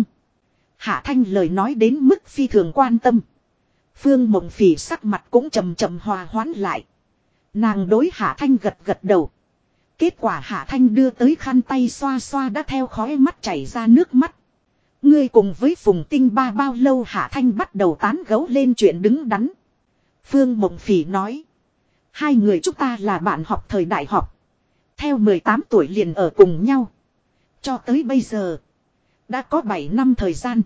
Hạ Thanh lời nói đến mức phi thường quan tâm. Phương Mộng Phỉ sắc mặt cũng chậm hòa hoãn lại. Nàng đối Hạ Thanh gật gật đầu. Kết quả Hạ Thanh đưa tới khăn tay xoa xoa đã theo khóe mắt chảy ra nước mắt. Ngươi cùng với Phùng Tinh Ba bao lâu? Hạ Thanh bắt đầu tán gẫu lên chuyện đứng đắn. Phương Mộng Phỉ nói. 2 người chúng ta là bạn học thời đại học. Theo 18 tuổi liền ở cùng nhau. Cho tới bây giờ. Đã có 7 năm thời gian.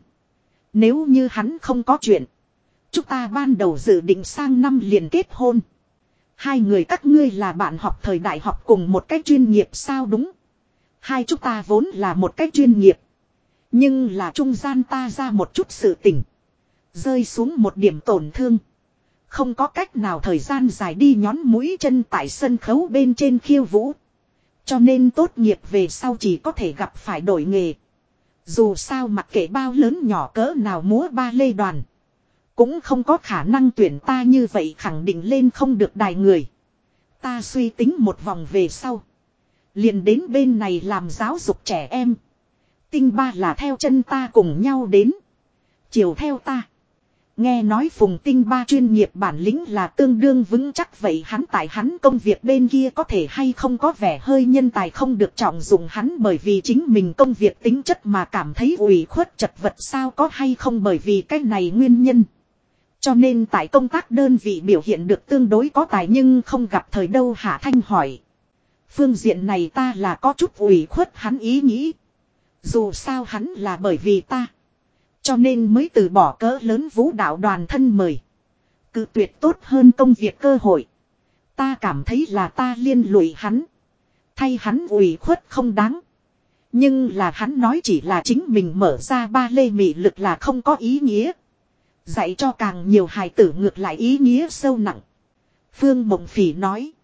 Nếu như hắn không có chuyện. Chúng ta ban đầu dự định sang năm liền kết hôn. Hai người các ngươi là bạn học thời đại học cùng một cái chuyên nghiệp sao? Đúng. Hai chúng ta vốn là một cái chuyên nghiệp. Nhưng là trung gian ta ra một chút sự tình. Rơi xuống một điểm tổn thương. Không có cách nào thời gian dài đi nhón mũi chân tại sân khấu bên trên khiêu vũ. Cho nên tốt nghiệp về sau chỉ có thể gặp phải đổi nghề. Dù sao mặc kệ bao lớn nhỏ cỡ nào múa ba lê đoàn. Cũng không có khả năng tuyển ta như vậy, khẳng định lên không được đài người. Ta suy tính một vòng về sau. Liền đến bên này làm giáo dục trẻ em. Tinh ba là theo chân ta cùng nhau đến. Chiều theo ta. Nghe nói Phùng Tinh ba chuyên nghiệp bản lĩnh là tương đương vững chắc, vậy hắn tại hắn công việc bên kia có thể hay không có vẻ hơi nhân tài không được trọng dụng hắn bởi vì chính mình công việc tính chất mà cảm thấy ủy khuất chật vật sao, có hay không bởi vì cái này nguyên nhân. Cho nên tại công tác đơn vị biểu hiện được tương đối có tài nhưng không gặp thời đâu. Hạ Thanh hỏi. Phương diện này ta là có chút ủy khuất hắn ý nghĩ. Dù sao hắn là bởi vì ta. Cho nên mới từ bỏ cỡ lớn vũ đạo đoàn thân mời. Cự tuyệt tốt hơn công việc cơ hội. Ta cảm thấy là ta liên lụy hắn. Thay hắn ủy khuất không đáng. Nhưng là hắn nói chỉ là chính mình mở ra ba lê mị lực là không có ý nghĩa. Dạy cho càng nhiều hài tử ngược lại ý nghĩa sâu nặng. Phương Mộng Phỉ nói.